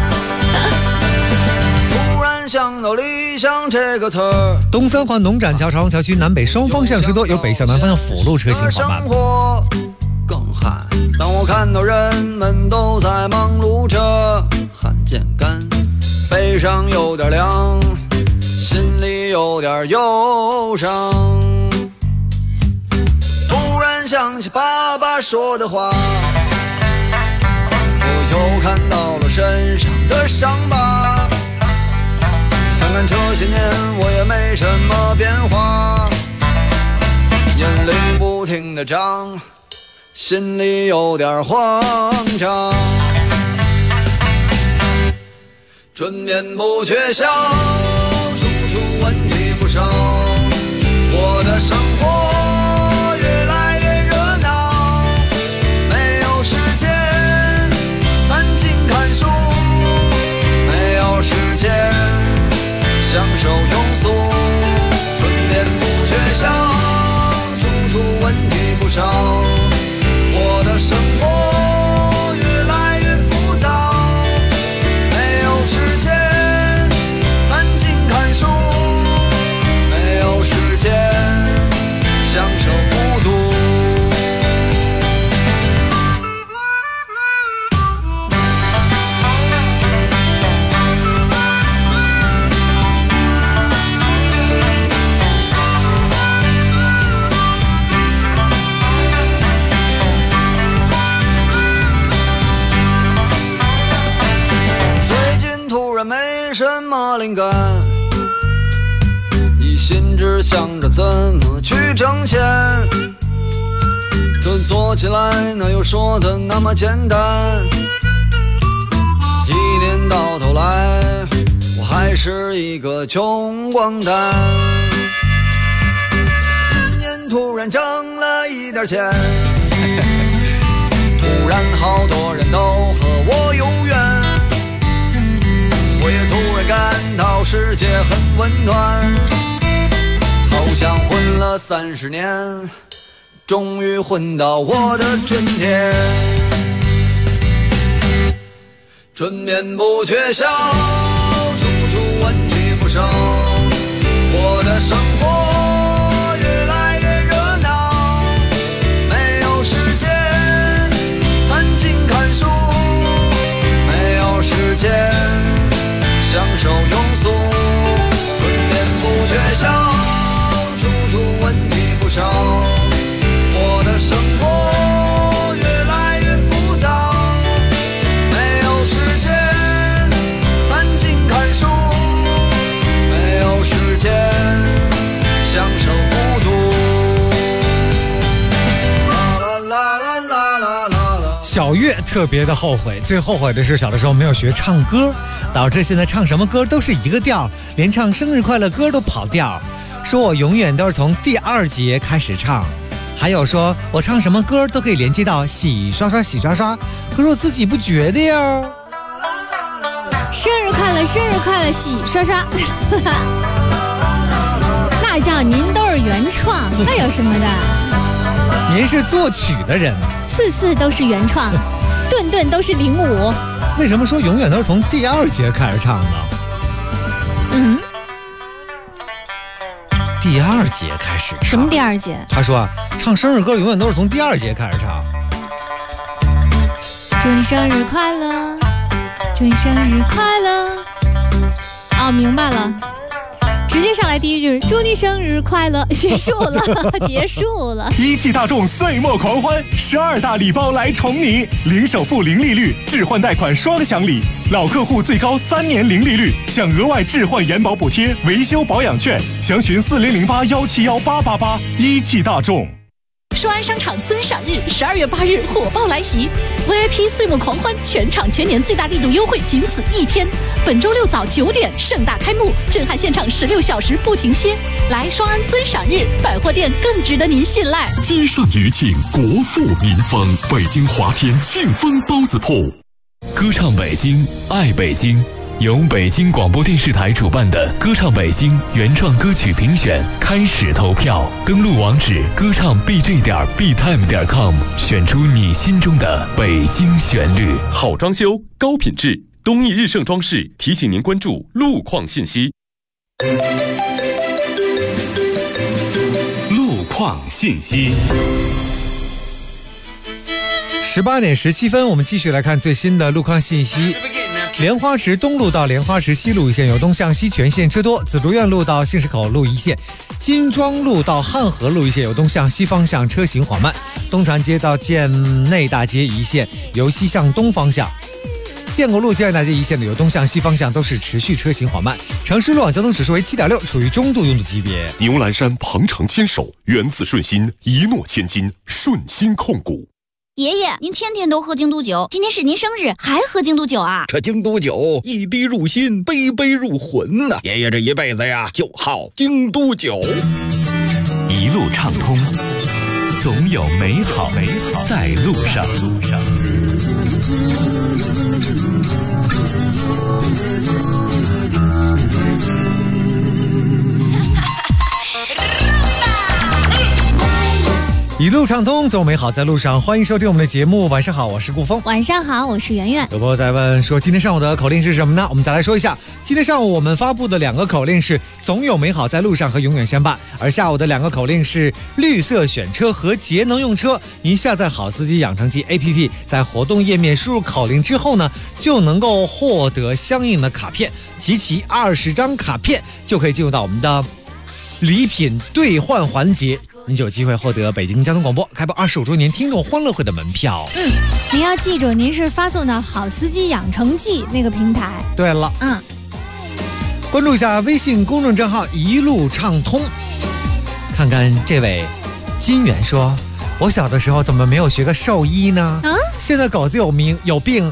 S11: 突然想到理想这个词儿。
S7: 东三环农展桥朝阳桥区南北双方向车多，有北向南方向辅路车行缓慢。
S11: 更寒，当我看到人们都在忙碌着，汗渐干，背上有点凉，心里有点忧伤。突然想起爸爸说的话，我又看到了身上的伤疤。看看这些年我也没什么变化，年龄不停地长，心里有点慌张。春眠不觉晓，处处问题不少，我的生活越来越热闹，没有时间安静看书，没有时间享受庸俗。春眠不觉晓，处处问题不少，我的生活越来越浮躁，没有时间安静看书，没有时间享受孤独。没什么灵感，一心只想着怎么去挣钱，可做起来哪有说的那么简单。一年到头来，我还是一个穷光蛋。今年
S3: 突然挣了一点钱，突然好多人都和我有缘，我也突然感到世界很温暖，好像混了30年，终于混到我的春天。春眠不觉晓，处处问题不少，我的生活越来越热闹，没有时间安静看书，没有时间享受庸俗。春眠不觉晓，处处问题不少，我的生活越来越浮躁，没有时间安静看书，没有时间享受孤独。
S7: 小月特别的后悔，最后悔的是小的时候没有学唱歌，导致现在唱什么歌都是一个调，连唱生日快乐歌都跑调。说我永远都是从第2节开始唱，还有说我唱什么歌都可以连接到洗刷刷洗刷刷，可是我自己不觉得呀。
S6: 生日快乐，生日快乐，洗刷刷。那叫您都是原创，那有什么的？
S7: 您是作曲的人，
S6: 次次都是原创，顿顿都是05。
S7: 为什么说永远都是从第2节开始唱呢？第2节开始唱？
S6: 什么第2节？
S7: 他说啊，唱生日歌永远都是从第2节开始唱。
S6: 祝你生日快乐，祝你生日快乐。哦，明白了。直接上来第一句，祝你生日快乐，结束了，结束了。
S1: 一汽大众岁末狂欢，12大礼包来宠你，零首付零利率，置换贷款双享礼，老客户最高3年零利率，享额外置换延保补贴、维修保养券，详询4008171888。一汽大众。
S2: 双安商场尊赏日12月8日火爆来袭 ，VIP 岁末狂欢，全场全年最大力度优惠仅此1天。本周6早9点盛大开幕，震撼现场16小时不停歇。来双安尊赏日，百货店更值得您信赖。
S12: 街上余庆，国富民丰，北京华天庆丰包子铺。
S4: 歌唱北京，爱北京。由北京广播电视台主办的歌唱北京原创歌曲评选开始投票，登录网址歌唱 bj.btime.com， 选出你心中的北京旋律。
S8: 好装修，高品质，东义日盛装饰提醒您关注路况信息。
S4: 路况信息。
S7: 18点17分，我们继续来看最新的路况信息。莲花池东路到莲花池西路一线有东向西全线车多，紫竹院路到杏石口路一线，金庄路到汉河路一线有东向西方向车行缓慢，东长街到建内大街一线由西向东方向，建国路建内大街一线的由东向西方向都是持续车行缓慢。城市路网交通指数为7.6，处于中度拥堵级别。
S8: 牛栏山鹏程牵手，源自顺心，一诺千金，顺心控股。
S20: 爷爷，您天天都喝京都酒，今天是您生日，还喝京都酒啊？
S27: 这京都酒一滴入心，杯杯入魂呐！爷爷这一辈子呀，就好京都酒。
S4: 一路畅通，总有美好在路上。
S7: 一路畅通，走美好在路上。欢迎收听我们的节目。晚上好，我是顾峰。
S6: 晚上好，我是圆圆。
S7: 有朋友在问说，今天上午的口令是什么呢？我们再来说一下。今天上午我们发布的2个口令是总有美好在路上和永远相伴，而下午的2个口令是绿色选车和节能用车。您下载好司机养成记 APP， 在活动页面输入口令之后呢，就能够获得相应的卡片，集齐20张卡片就可以进入到我们的礼品兑换环节，您就有机会获得北京交通广播开播25周年听众欢乐会的门票。
S6: 您要记住，您是发送到好司机养成记那个平台。
S7: 对了，关注一下微信公众账号一路畅通，看看这位金源说，我小的时候怎么没有学个兽医呢？现在狗子有病，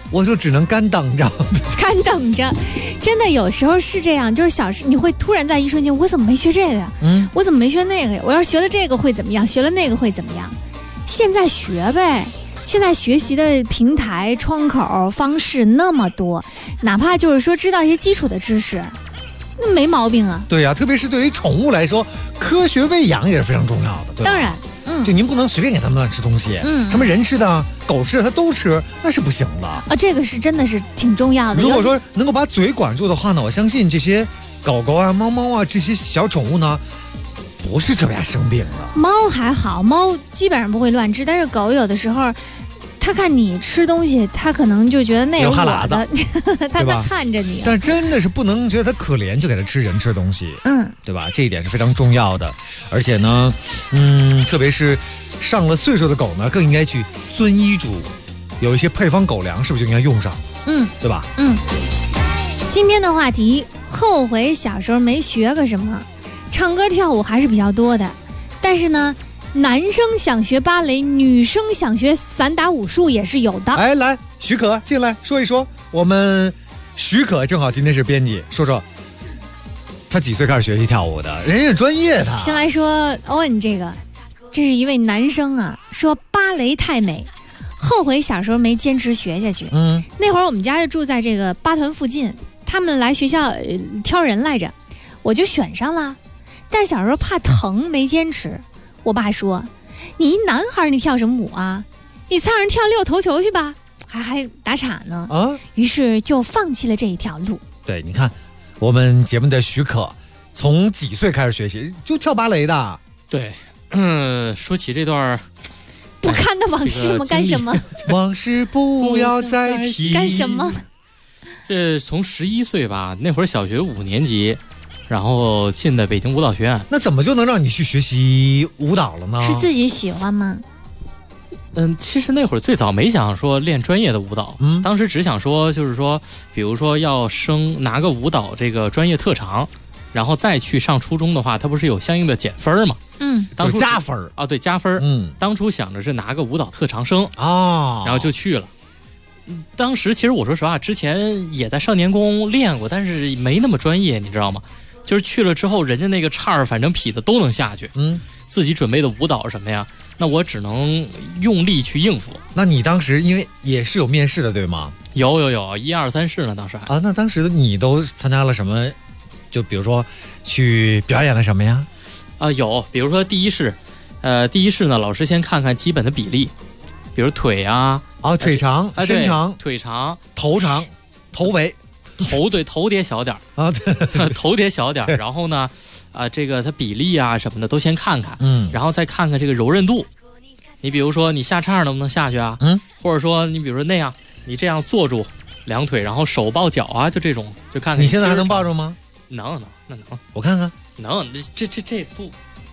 S7: 我就只能干等着。
S6: 干等着，真的有时候是这样，就是小时你会突然在一瞬间，我怎么没学这个呀？我怎么没学那个呀？我要是学了这个会怎么样？学了那个会怎么样？现在学呗。现在学习的平台、窗口、方式那么多，哪怕就是说知道一些基础的知识，那没毛病啊。
S7: 对呀，特别是对于宠物来说，科学喂养也是非常重要的。对吧？
S6: 当然，
S7: 就您不能随便给它们乱吃东西，什么人吃的、狗吃的，它都吃，那是不行的啊。
S6: 这个是真的是挺重要的。
S7: 如果说能够把嘴管住的话呢，我相信这些狗狗啊、猫猫啊这些小宠物呢，不是特别爱生病的。
S6: 猫还好，猫基本上不会乱吃，但是狗有的时候，它看你吃东西，它可能就觉得那是我的，它在看着你。
S7: 但真的是不能觉得它可怜就给它吃人吃的东西，对吧？这一点是非常重要的。而且呢，特别是上了岁数的狗呢，更应该去遵医嘱，有一些配方狗粮是不是就应该用上？对吧？
S6: 今天的话题，后悔小时候没学个什么。唱歌跳舞还是比较多的，但是呢，男生想学芭蕾，女生想学散打武术也是有的。
S7: 来，许可进来说一说。我们许可正好今天是编辑，说说他几岁开始学习跳舞的？人家专业的。
S6: 先来说你这是一位男生啊，说芭蕾太美，后悔小时候没坚持学下去。那会儿我们家就住在这个八团附近，他们来学校挑人来着，我就选上了。但小时候怕疼没坚持，我爸说：“你一男孩你跳什么舞啊？你苍人跳六头球去吧，还打岔呢。”于是就放弃了这一条路。
S7: 对，你看我们节目的许可，从几岁开始学习就跳芭蕾的？
S5: 对，说起这段
S6: 不堪的往事吗？干什么？
S7: 往事不要再提。
S6: 干什么？
S5: 这从11岁吧，那会儿小学5年级。然后进的北京舞蹈学院。
S7: 那怎么就能让你去学习舞蹈了呢？
S6: 是自己喜欢吗？
S5: 其实那会儿最早没想说练专业的舞蹈，当时只想说就是说，比如说要拿个舞蹈这个专业特长，然后再去上初中的话，它不是有相应的减分吗？当初
S7: 加分
S5: 啊，对，加分。当初想着是拿个舞蹈特长生
S7: 啊，
S5: 然后就去了。当时其实我说实话，之前也在少年宫练过，但是没那么专业，你知道吗？就是去了之后，人家那个叉儿反正劈的都能下去，自己准备的舞蹈什么呀，那我只能用力去应付。
S7: 那你当时因为也是有面试的对吗？
S5: 有1、2、3试呢，当时还
S7: 啊。那当时你都参加了什么？就比如说去表演了什么呀？
S5: 有，比如说第一试呢，老师先看看基本的比例，比如腿啊，
S7: 腿长、身长、
S5: 腿长、
S7: 头长、头围。
S5: 头得小点啊，头得小点，然后呢，这个它比例啊什么的都先看看，然后再看看这个柔韧度。你比如说你下叉能不能下去啊？或者说你比如说那样，你这样坐住两腿，然后手抱脚啊，就这种，就看看。
S7: 你现在还能抱住吗？
S5: 能，那能。
S7: 我看看。
S5: 能，这不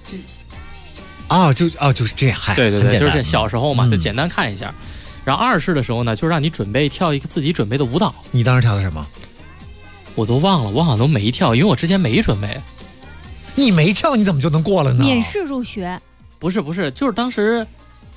S7: 这。就是这样。
S5: 对，就是这小时候嘛，就简单看一下。然后2试的时候呢，就是让你准备跳一个自己准备的舞蹈。
S7: 你当时跳的什么？
S5: 我都忘了，我好像都没跳，因为我之前没准备。
S7: 你没跳，你怎么就能过了呢？
S6: 免试入学？
S5: 不是，就是当时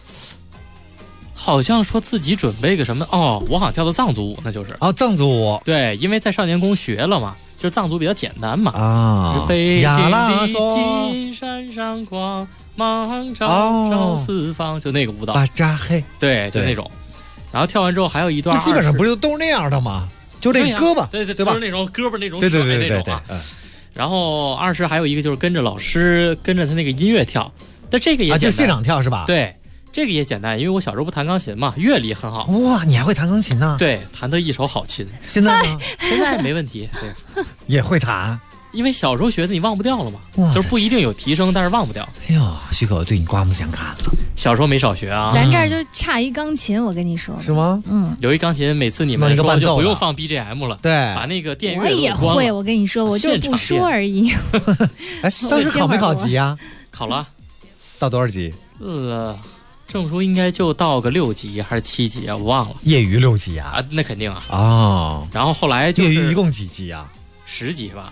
S5: 好像说自己准备个什么我好像跳的藏族舞，那就是
S7: 藏族舞。
S5: 对，因为在少年宫学了嘛，就是藏族比较简单嘛。北京的金山上光芒照照四方，就那个舞蹈。对，就那种。然后跳完之后还有一段，
S7: 基本上不是都是那样的吗？就这个胳膊，
S5: 对，
S7: 对吧？
S5: 就是那种胳膊那种甩那种啊。然后2试还有一个就是跟着老师跟着他那个音乐跳，但这个也简单，
S7: 就现场跳是吧？
S5: 对，这个也简单，因为我小时候不弹钢琴嘛，乐理很好。
S7: 哇，你还会弹钢琴呢？
S5: 对，弹得一手好琴。
S7: 现在呢？
S5: 现在没问题，对，
S7: 也会弹。
S5: 因为小时候学的你忘不掉了嘛，就是不一定有提升，但是忘不掉。
S7: 哎呦，许可我对你刮目相看了。
S5: 小时候没少学啊，
S6: 咱这儿就差一钢琴，我跟你说。
S7: 是吗？
S5: 有一钢琴，每次你们说就不用放 BGM 了，
S7: 对，
S5: 把那个电乐
S6: 我也会，我跟你说，我就是不说而已。
S7: 当时考没考级啊？
S5: 考了，
S7: 到多少级？
S5: 证书应该就到个6级还是7级啊？我忘了。
S7: 业余6级啊？
S5: 那肯定啊。
S7: 哦。
S5: 然后后来就是
S7: 业余一共几级啊？
S5: 10级吧。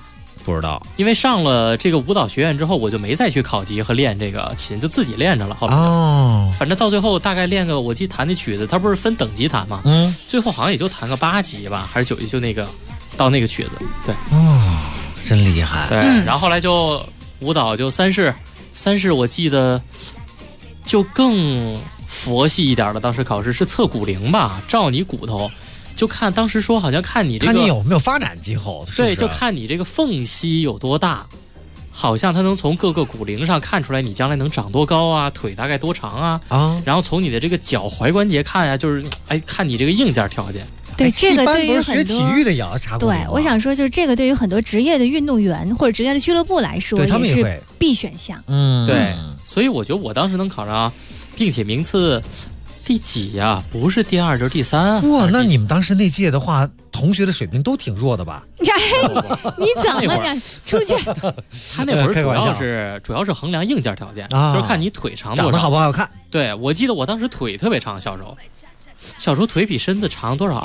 S7: 不知道，
S5: 因为上了这个舞蹈学院之后，我就没再去考级和练这个琴，就自己练着了。后来反正到最后大概练个，我记得弹那曲子，它不是分等级弹吗？最后好像也就弹个8级吧，还是9级，就那个到那个曲子。对，
S7: 真厉害。
S5: 对，然后后来就舞蹈就三试，我记得就更佛系一点的，当时考试是测骨龄吧，照你骨头。就看当时说好像看你这个，
S7: 看你有没有发展今后，
S5: 对，就看你这个缝隙有多大，好像它能从各个骨龄上看出来你将来能长多高啊，腿大概多长啊，然后从你的这个脚踝关节看呀，就是看你这个硬件条件。
S6: 对，这个对于很多
S7: 学体育的也要查骨龄。
S6: 对，我想说就是这个对于很多职业的运动员或者职业的俱乐部来说也是必选项。
S5: 对，所以我觉得我当时能考上，并且名次第几呀？不是第2就是第3。
S7: 哇，那你们当时那届的话，同学的水平都挺弱的吧？
S6: 你怎么了？出去！
S5: 他那会儿主要是衡量硬件条件，就是看你腿长多少，
S7: 长得好不好看。
S5: 对，我记得我当时腿特别长，小时候腿比身子长多少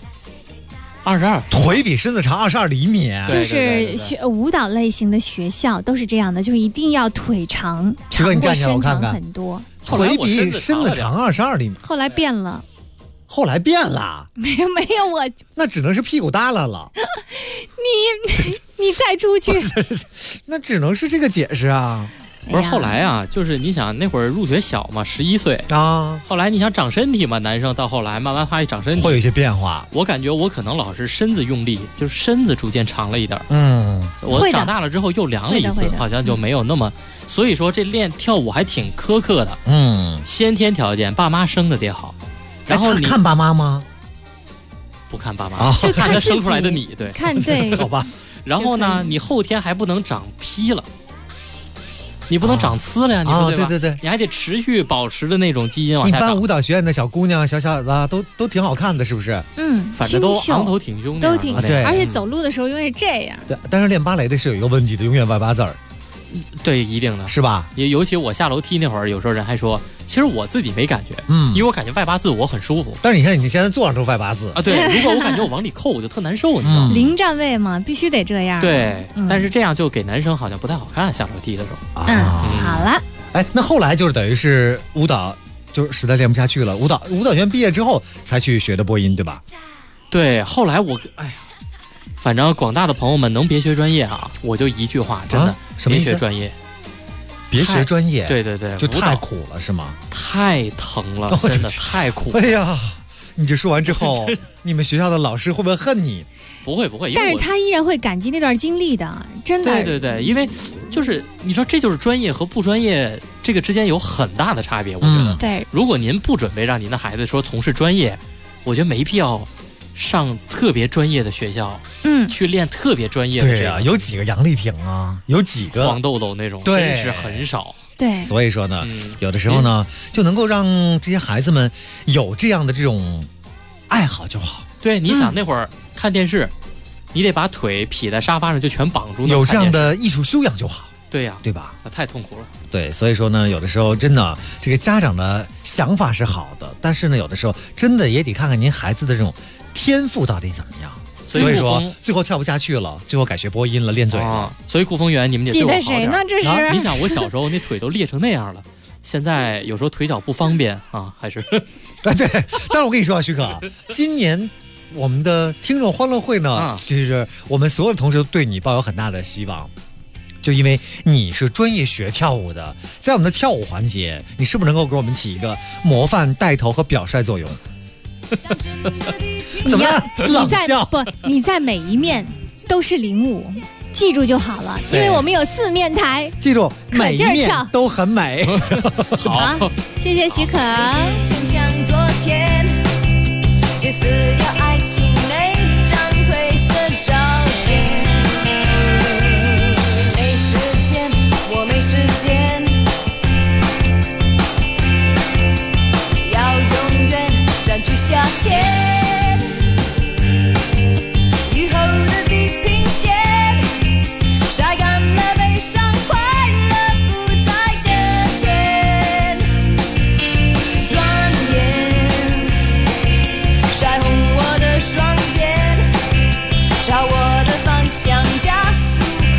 S5: ？22，
S7: 腿比身子长22厘米。
S6: 就是舞蹈类型的学校都是这样的，就是一定要腿长过身长很多。
S7: 腿比身子长22厘米。
S6: 后来变了。
S7: 没
S6: 有我，
S7: 那只能是屁股耷拉了。
S6: 你再出去，
S7: 那只能是这个解释啊。
S5: 不是后来啊，就是你想那会儿入学小嘛，11岁
S7: 啊。
S5: 后来你想长身体嘛，男生到后来慢慢发育长身体，
S7: 会有一些变化。
S5: 我感觉我可能老是身子用力，就是身子逐渐长了一点。我长大了之后又量了一次，好像就没有那么。所以说这练跳舞还挺苛刻的。先天条件，爸妈生的得好。然后你
S7: 看爸妈吗？
S5: 不看爸妈，就看他生出来的你。对，
S6: 看对，
S7: 好吧。
S5: 然后呢，你后天还不能长披了。你不能长刺了呀，你说对吧？
S7: 对，
S5: 你还得持续保持的那种基因往下长。
S7: 一般舞蹈学院的小姑娘、小小子都挺好看的，是不是？
S5: 反正都昂头挺胸，
S6: 都挺对，而且走路的时候永远这样。
S7: 对，但是练芭蕾的是有一个问题的，永远外八字儿。
S5: 对，一定的
S7: 是吧？
S5: 尤其我下楼梯那会儿，有时候人还说，其实我自己没感觉，因为我感觉外八字我很舒服。
S7: 但是你看你现在坐上都是外八字
S5: 啊，对。如果我感觉我往里扣，我就特难受，你知道吗？
S6: 临站位嘛，必须得这样。
S5: 对，但是这样就给男生好像不太好看，下楼梯的时候。
S6: 好了。
S7: 那后来就是等于是舞蹈，就实在练不下去了。舞蹈学院毕业之后才去学的播音，对吧？
S5: 对，后来反正广大的朋友们能别学专业啊，我就一句话，真的，
S7: 什么意思？
S5: 别学专业，
S7: 别学专业。
S5: 对，
S7: 就太苦了是吗？
S5: 太疼了，真的太苦了。
S7: 哎呀，你这说完之后，你们学校的老师会不会恨你？
S5: 不会，
S6: 但是他依然会感激那段经历的，真的。
S5: 对，因为就是你知道，这就是专业和不专业这个之间有很大的差别。我觉得，
S6: 对，
S5: 如果您不准备让您的孩子说从事专业，我觉得没必要上特别专业的学校，去练特别专业的。
S7: 对啊，有几个杨丽萍啊，有几个
S5: 黄豆豆那种，真是很少。
S6: 对，
S7: 所以说呢，有的时候呢，就能够让这些孩子们有这样的这种爱好就好。
S5: 对，你想那会儿看电视，你得把腿劈在沙发上就全绑住，
S7: 有这样的艺术修养就好。
S5: 对呀，
S7: 对吧？
S5: 那太痛苦了。
S7: 对，所以说呢，有的时候真的这个家长的想法是好的，但是呢，有的时候真的也得看看您孩子的这种天赋到底怎么样。所以说最后跳不下去了，最后改学播音了，练嘴了。
S5: 所以顾峰源，你们得对我好点。
S6: 记得谁呢？这是
S5: 你想，我小时候那腿都裂成那样了，现在有时候腿脚不方便啊，还是
S7: 对。但是我跟你说啊，徐可，今年我们的听众欢乐会呢，其实我们所有的同学都对你抱有很大的希望，就因为你是专业学跳舞的，在我们的跳舞环节，你是不是能够给我们起一个模范带头和表率作用？怎么样？
S6: 你在每一面都是领舞，记住就好了，因为我们有4面台，
S7: 记住每一面都很美。
S6: 好，谢谢许可。
S11: 解撕掉爱情那张褪色照片，没时间，我没时间，要永远占据夏天，雨后的地平线，晒干了悲伤，快乐不在眼前，转眼晒红我的双肩，朝我的方向加速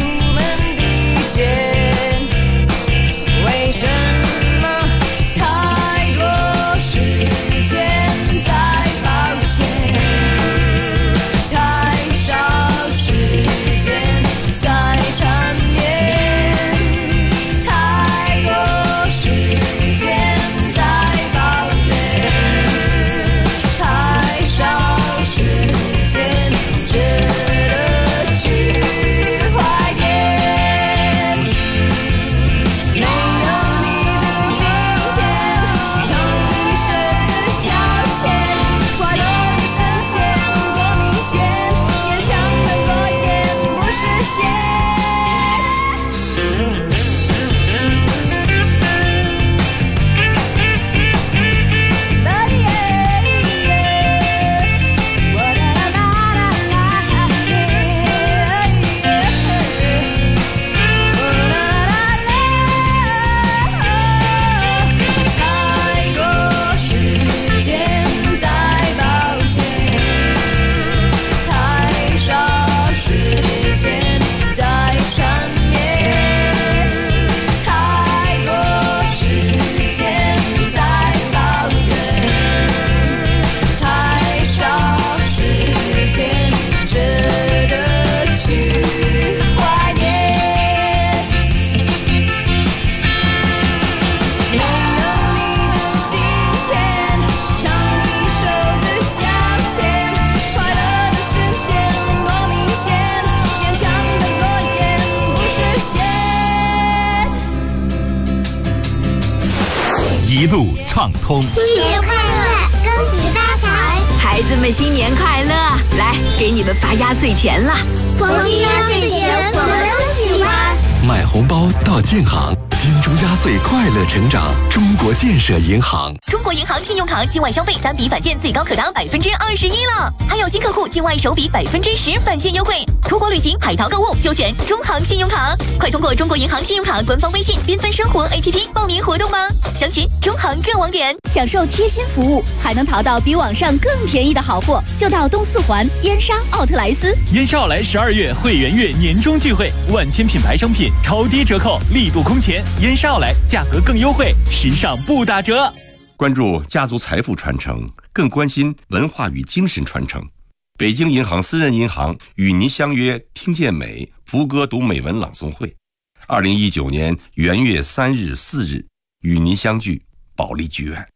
S12: 一路畅通。
S23: 新年快乐，恭喜发财！
S2: 孩子们新年快乐！来，给你们发压岁钱了。
S23: 黄金压岁钱我们都喜欢。
S13: 买红包到建行，金猪压岁快乐成长。中国建设银行，
S18: 中国银行信用卡境外消费单笔返现最高可达21%了，还有新客户境外首笔10%返现优惠。出国旅行、海淘购物就选中行信用卡，快通过中国银行信用卡官方微信缤纷生活 APP 报名活动吧，详询中行各网点。
S2: 享受贴心服务，还能淘到比网上更便宜的好货，就到东四环燕莎奥特莱斯。
S12: 燕莎奥莱12月会员月年终聚会，万千品牌商品超低折扣，力度空前。燕莎奥莱价格更优惠，时尚不打折。
S8: 关注家族财富传承，更关心文化与精神传承。北京银行私人银行与您相约听见美福歌读美文朗诵会，2019年元月3日、4日与您相聚保利剧院。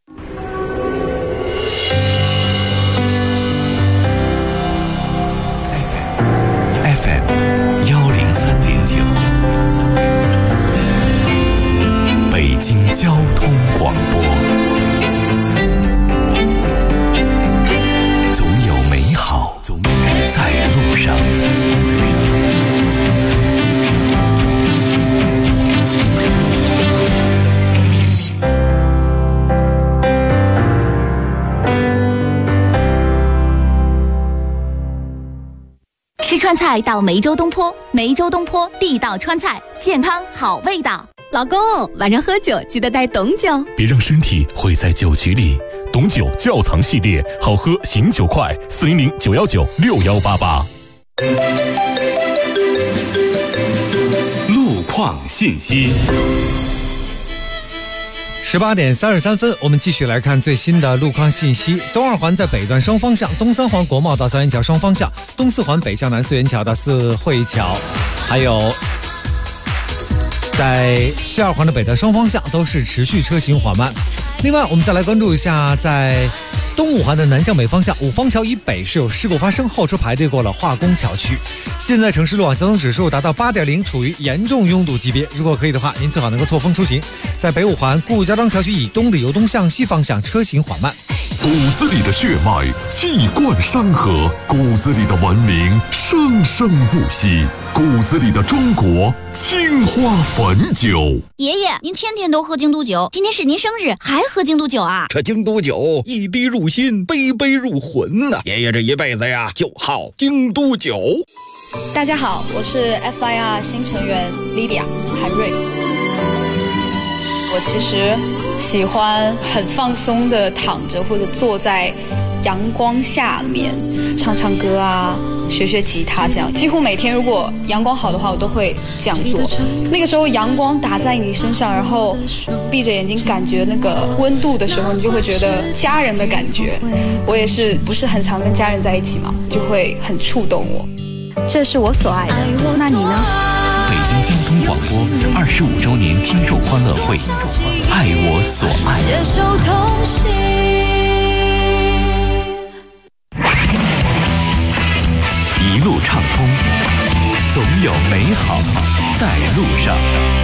S4: FM 103.9，北京交通广播。总有美好在路上。
S2: 吃川菜到梅州东坡，梅州东坡地道川菜，健康好味道。
S9: 老公，晚上喝酒记得带董酒，
S12: 别让身体毁在酒局里。董酒窖藏系列，好喝醒酒快，400-919-6188。
S4: 路况信息。
S7: 18点33分，我们继续来看最新的路况信息。东二环在北段双方向，东三环国贸到三元桥双方向，东四环北向南四元桥到四惠桥，还有在西二环的北段双方向都是持续车行缓慢。另外，我们再来关注一下，在东五环的南向北方向，五方桥以北是有事故发生，后车排队过了化工桥区。现在城市路网交通指数达到8.0，处于严重拥堵级别。如果可以的话，您最好能够错峰出行。在北五环顾家庄桥区以东的由东向西方向车行缓慢。
S12: 骨子里的血脉气贯山河，骨子里的文明生生不息，骨子里的中国青花汾酒。
S20: 爷爷，您天天都喝京都酒，今天是您生日，还喝京都酒啊？
S27: 这京都酒一滴入心，杯杯入魂呐！爷爷这一辈子呀，就好京都酒。
S15: 大家好，我是 FIR 新成员 Lydia 韩瑞。我其实喜欢很放松的躺着或者坐在阳光下面唱唱歌啊，学学吉他，这样几乎每天如果阳光好的话，我都会这样做。那个时候阳光打在你身上，然后闭着眼睛感觉那个温度的时候，你就会觉得家人的感觉。我也是不是很常跟家人在一起嘛，就会很触动我。这是我所爱的，那你呢？
S4: 北京交通广播25周年听众欢乐会，爱我所爱。
S11: 携手同行，
S4: 一路畅通，总有美好在路上。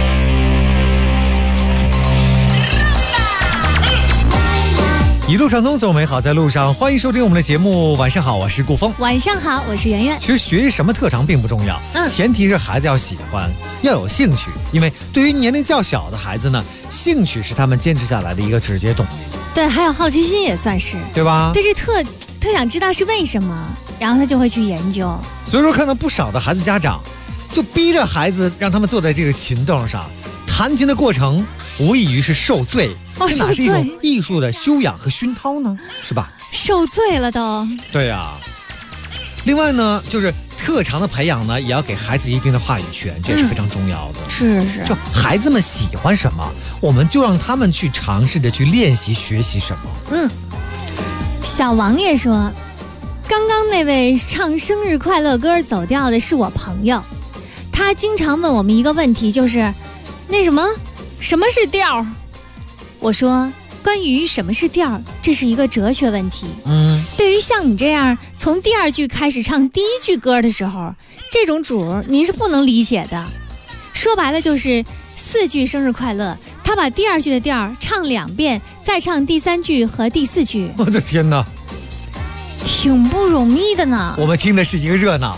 S7: 一路畅通，总有美好在路上。欢迎收听我们的节目。晚上好，我是顾峰。
S6: 晚上好，我是圆圆。
S7: 其实学什么特长并不重要，前提是孩子要喜欢，要有兴趣。因为对于年龄较小的孩子呢，兴趣是他们坚持下来的一个直接动力。
S6: 对，还有好奇心也算是，
S7: 对吧？
S6: 就是特想知道是为什么，然后他就会去研究。
S7: 所以说，看到不少的孩子家长就逼着孩子让他们坐在这个琴凳上弹琴的过程，无异于是受罪。这哪是一种艺术的修养和熏陶呢？是吧？
S6: 受罪了都。
S7: 对呀。另外呢，就是特长的培养呢，也要给孩子一定的话语权，这也是非常重要的。
S6: 是。
S7: 就孩子们喜欢什么，我们就让他们去尝试着去练习学习什么。
S6: 小王爷说，刚刚那位唱生日快乐歌走调的是我朋友，他经常问我们一个问题，就是那什么是调？我说，关于什么是调，这是一个哲学问题。对于像你这样从第二句开始唱第一句歌的时候，这种主您是不能理解的。说白了就是4句生日快乐，它他把第2句的调唱2遍，再唱第3句和第4句。
S7: 我的天哪，
S6: 挺不容易的呢。
S7: 我们听的是一个热闹，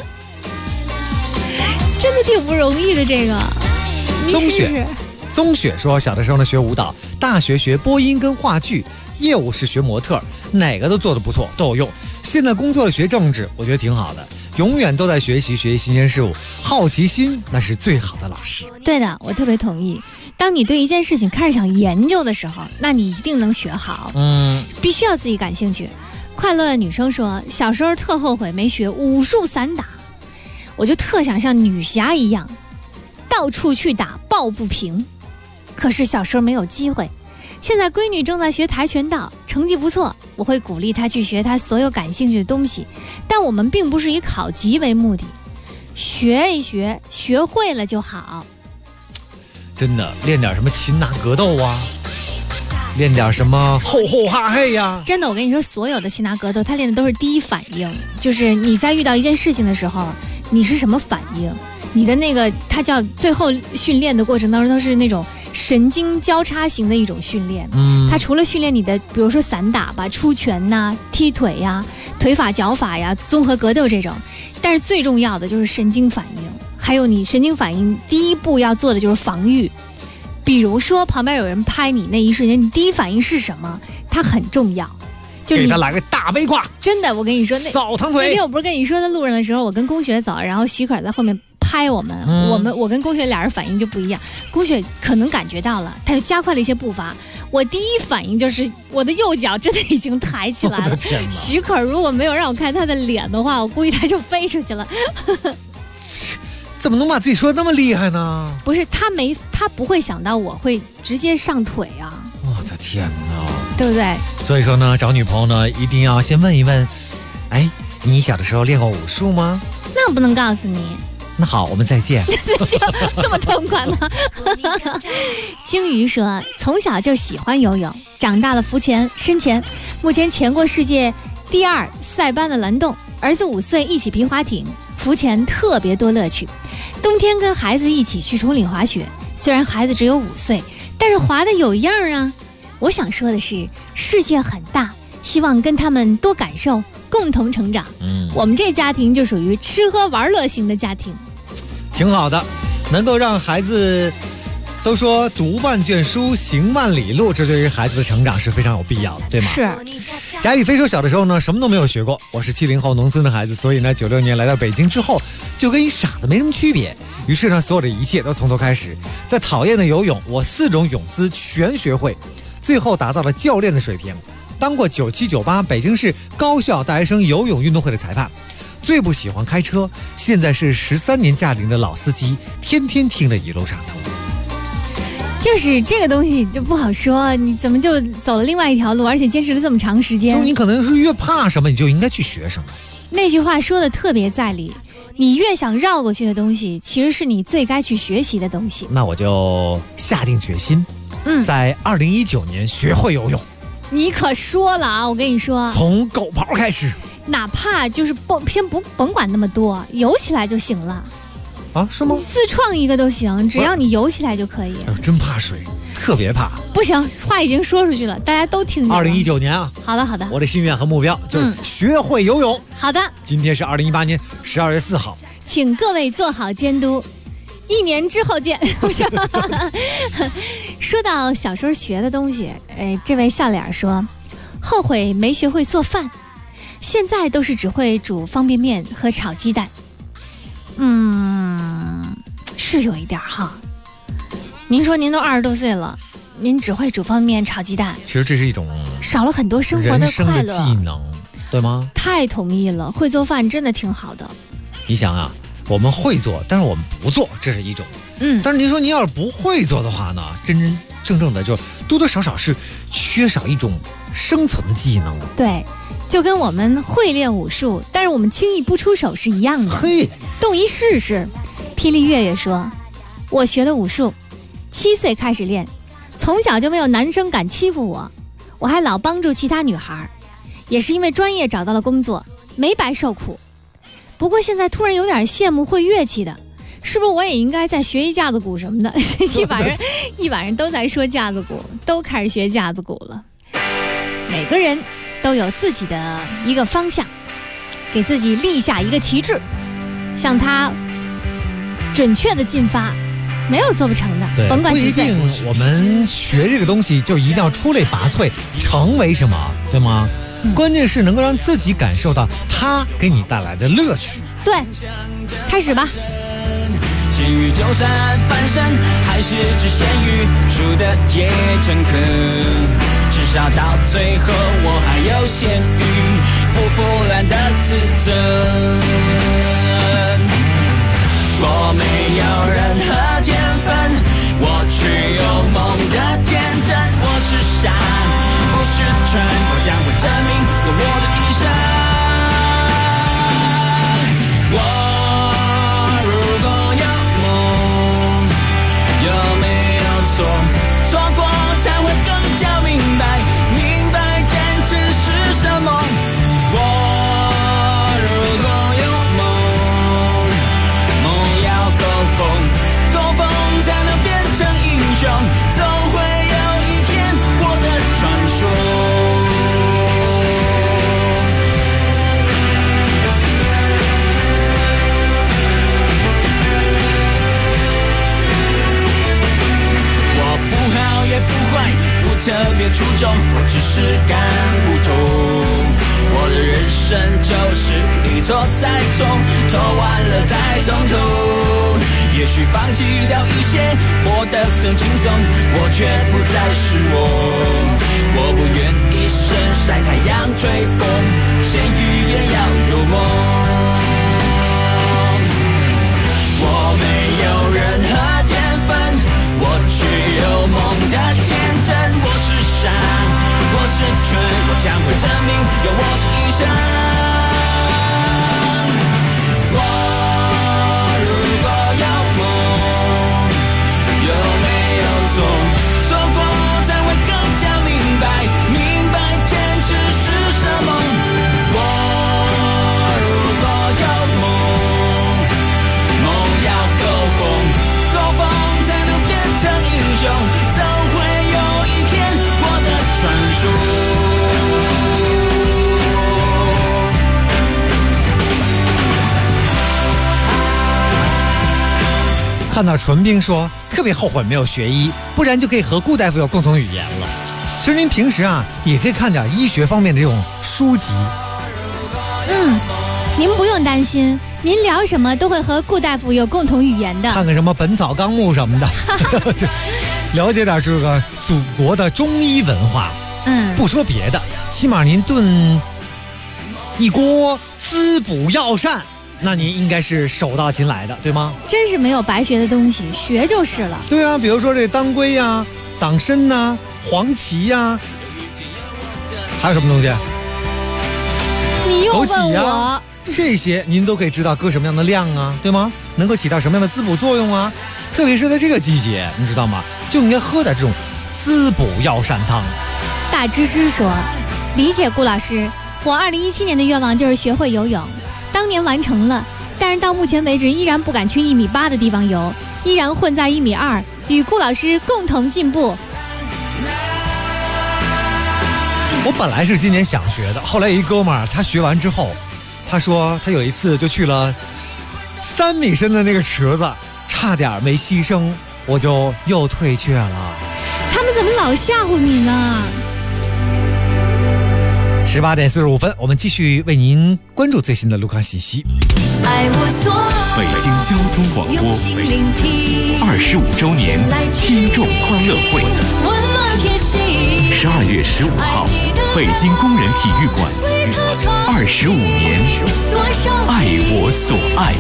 S6: 真的挺不容易的。这个，你试试。
S7: 宗雪说，小的时候呢学舞蹈，大学学播音跟话剧，业务是学模特，哪个都做得不错，都有用。现在工作了学政治，我觉得挺好的，永远都在学习新鲜事物，好奇心那是最好的老师。
S6: 对的，我特别同意。当你对一件事情开始想研究的时候，那你一定能学好。必须要自己感兴趣。快乐的女生说，小时候特后悔没学武术散打，我就特想像女侠一样，到处去打抱不平。可是小时候没有机会。现在闺女正在学跆拳道，成绩不错，我会鼓励她去学她所有感兴趣的东西，但我们并不是以考级为目的，学一学，学会了就好。
S7: 真的，练点什么擒拿格斗啊，练点什么吼吼哈嘿呀。
S6: 真的，我跟你说，所有的擒拿格斗，他练的都是第一反应，就是你在遇到一件事情的时候，你是什么反应？你的那个，它叫最后训练的过程当中，都是那种神经交叉型的一种训练。它除了训练你的，比如说散打吧、出拳呐、踢腿呀、腿法、脚法呀、综合格斗这种，但是最重要的就是神经反应。还有你神经反应，第一步要做的就是防御。比如说旁边有人拍你那一瞬间，你第一反应是什么？它很重要。就
S7: 给他来个大背胯。
S6: 真的，我跟你说，
S7: 扫堂腿。
S6: 那天我不是跟你说，在路上的时候，我跟龚雪走，然后许可在后面拍我们，我跟龚雪俩人反应就不一样。龚雪可能感觉到了，他就加快了一些步伐。我第一反应就是我的右脚真的已经抬起来了。许可如果没有让我看他的脸的话，我估计他就飞出去了。
S7: 怎么能把自己说的那么厉害呢？
S6: 不是他不会想到我会直接上腿啊！
S7: 我的天哪，
S6: 对不对？
S7: 所以说呢，找女朋友呢，一定要先问一问，哎，你小的时候练过武术吗？
S6: 那我不能告诉你。
S7: 那好，我们再见。
S6: 这么痛快吗？鲸鱼说，从小就喜欢游泳，长大了浮潜、深潜，目前潜过世界第2塞班的蓝洞。儿子5岁，一起皮划艇、浮潜，特别多乐趣。冬天跟孩子一起去崇礼滑雪，虽然孩子只有5岁，但是滑得有样啊。我想说的是，世界很大，希望跟他们多感受，共同成长。我们这家庭就属于吃喝玩乐型的家庭，
S7: 挺好的，能够让孩子都说读万卷书，行万里路，这对于孩子的成长是非常有必要的，对吗？
S6: 是。
S7: 贾宇飞说，小的时候呢，什么都没有学过，我是70后农村的孩子，所以呢，96年来到北京之后，就跟一傻子没什么区别。于是呢，所有的一切都从头开始。在讨厌的游泳，我4种泳姿全学会，最后达到了教练的水平。当过97、98北京市高校大学生游泳运动会的裁判。最不喜欢开车，现在是13年驾龄的老司机，天天听着一路上头。
S6: 就是这个东西就不好说，你怎么就走了另外一条路，而且坚持了这么长时间？
S7: 就你可能是越怕什么，你就应该去学什么。
S6: 那句话说的特别在理，你越想绕过去的东西，其实是你最该去学习的东西。
S7: 那我就下定决心，在2019年学会游泳。
S6: 你可说了啊，我跟你说，
S7: 从狗刨开始，
S6: 哪怕就是先甭管那么多，游起来就行了。
S7: 啊，是吗？
S6: 自创一个都行，只要你游起来就可以。
S7: 真怕水，特别怕。
S6: 不行，话已经说出去了，大家都听见了。
S7: 2019年啊，
S6: 好的，
S7: 我的心愿和目标就是学会游泳。
S6: 好的，
S7: 今天是2018年12月4号，
S6: 请各位做好监督，1年之后见。说到小时候学的东西，这位笑脸说，后悔没学会做饭，现在都是只会煮方便面和炒鸡蛋。是有一点哈。您说您都20多岁了，您只会煮方便面、炒鸡蛋，
S7: 其实这是一种
S6: 少了很多生活的快乐
S7: 技能，对吗？
S6: 太同意了，会做饭真的挺好的。
S7: 你想啊，我们会做，但是我们不做，这是一种。但是您说您要是不会做的话呢，真正的就多多少少是缺少一种生存的技能。
S6: 对，就跟我们会练武术，但是我们轻易不出手是一样的。
S7: 嘿，
S6: 动一试试。霹雳月月说，我学的武术7岁开始练，从小就没有男生敢欺负我，我还老帮助其他女孩，也是因为专业找到了工作，没白受苦。不过现在突然有点羡慕会乐器的， 是不是我也应该再学一架子鼓什么的？一晚上都在说架子鼓，都开始学架子鼓了。每个人都有自己的一个方向，给自己立下一个旗帜，向他准确的进发，没有做不成的。
S7: 对，
S6: 甭管几岁，
S7: 不一定我们学这个东西就一定要出类拔萃，成为什么，对吗？关键是能够让自己感受到它给你带来的乐趣。
S6: 对，开始吧。
S10: 咸鱼就算翻身，还是只限于输的也诚恳。至少到最后，我还有咸鱼不腐烂的自尊。我没有任何天分，我却有梦的天真。我是山，不是船，我将会证明有我的一生。特别出众，我只是干不懂。我的人生就是一错再错，错完了再从头。也许放弃掉一些，活得更轻松，我却不再是我。我不愿一生晒太阳吹风，咸鱼也要有梦。我没有任何天分，我却有梦的天真。我是山，我是泉，我将会证明有我的一生。我如果有梦，有没有做？做过才会更加明白，明白坚持是什么。我如果有梦，梦要够疯，够疯才能变成英雄。总会有一天，我的传说。
S7: 看到纯冰说特别后悔没有学医，不然就可以和顾大夫有共同语言了。其实您平时啊也可以看点医学方面的这种书籍。
S6: 您不用担心，您聊什么都会和顾大夫有共同语言的。
S7: 看看什么《本草纲目》什么的，了解点这个祖国的中医文化。不说别的，起码您炖一锅滋补药膳，那您应该是手到擒来的，对吗？
S6: 真是没有白学的东西，学就是了。
S7: 对啊，比如说这当归呀、党参呐、黄芪呀，还有什么东西？
S6: 你又问我。
S7: 这些您都可以知道搁什么样的量啊，对吗？能够起到什么样的滋补作用啊？特别是在这个季节，你知道吗？就应该喝点这种滋补药膳汤。
S6: 大芝芝说：“理解顾老师，我2017年的愿望就是学会游泳，当年完成了，但是到目前为止依然不敢去1.8米的地方游，依然混在1.2米，与顾老师共同进步。”
S7: 我本来是今年想学的，后来一哥们儿他学完之后。他说他有一次就去了3米深的那个池子，差点没牺牲，我就又退却了。
S6: 他们怎么老吓唬你呢
S7: ？18点45分，我们继续为您关注最新的路况信息。
S4: 北京交通广播25周年听众欢乐会，12月15号，北京工人体育馆，25年，爱我所爱。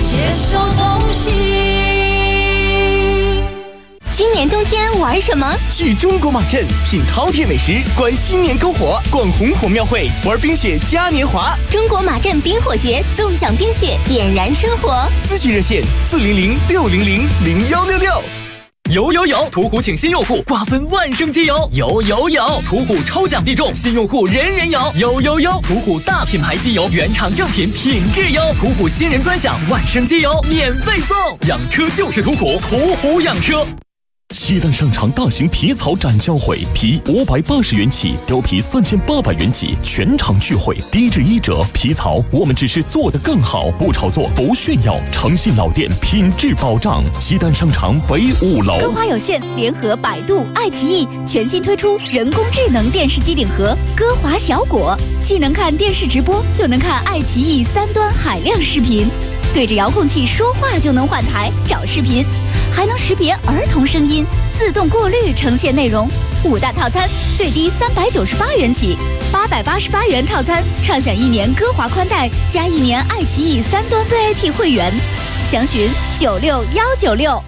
S18: 今年冬天玩什么？
S14: 去中国马镇品饕餮美食，观新年篝火，逛红火庙会，玩冰雪嘉年华。
S18: 中国马镇冰火节，纵享冰雪，点燃生活。
S14: 咨询热线400-600-0166。 有！途虎请新用户瓜分万圣节有！有！途虎抽奖必中，新用户人人有！有！途虎大品牌机油，原厂正品，品质优。途虎新人专享万圣节油免费送，养车就是途虎，途虎养车。
S12: 西单商场大型皮草展销会，皮580元起，貂皮3800元起，全场聚会，低至1折。皮草我们只是做得更好，不炒作，不炫耀，诚信老店，品质保障。西单商场北5楼。
S9: 歌华有线联合百度、爱奇艺全新推出人工智能电视机顶盒歌华小果，既能看电视直播，又能看爱奇艺3端海量视频。对着遥控器说话就能换台找视频，还能识别儿童声音，自动过滤呈现内容。5大套餐最低398元起，888元套餐畅享1年歌华宽带加1年爱奇艺3端 VIP 会员，详询96196。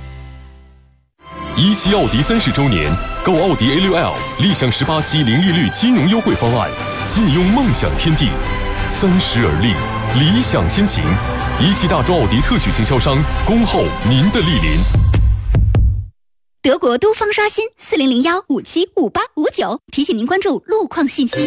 S8: 17奥迪30周年，购奥迪 A6L 立享18期零利率金融优惠方案，尽拥梦想天地。30而立，理想先行。17大洲奥迪特许经销商，恭候您的莅临。
S9: 德国都方刷新4001575859，提醒您关注路况信息。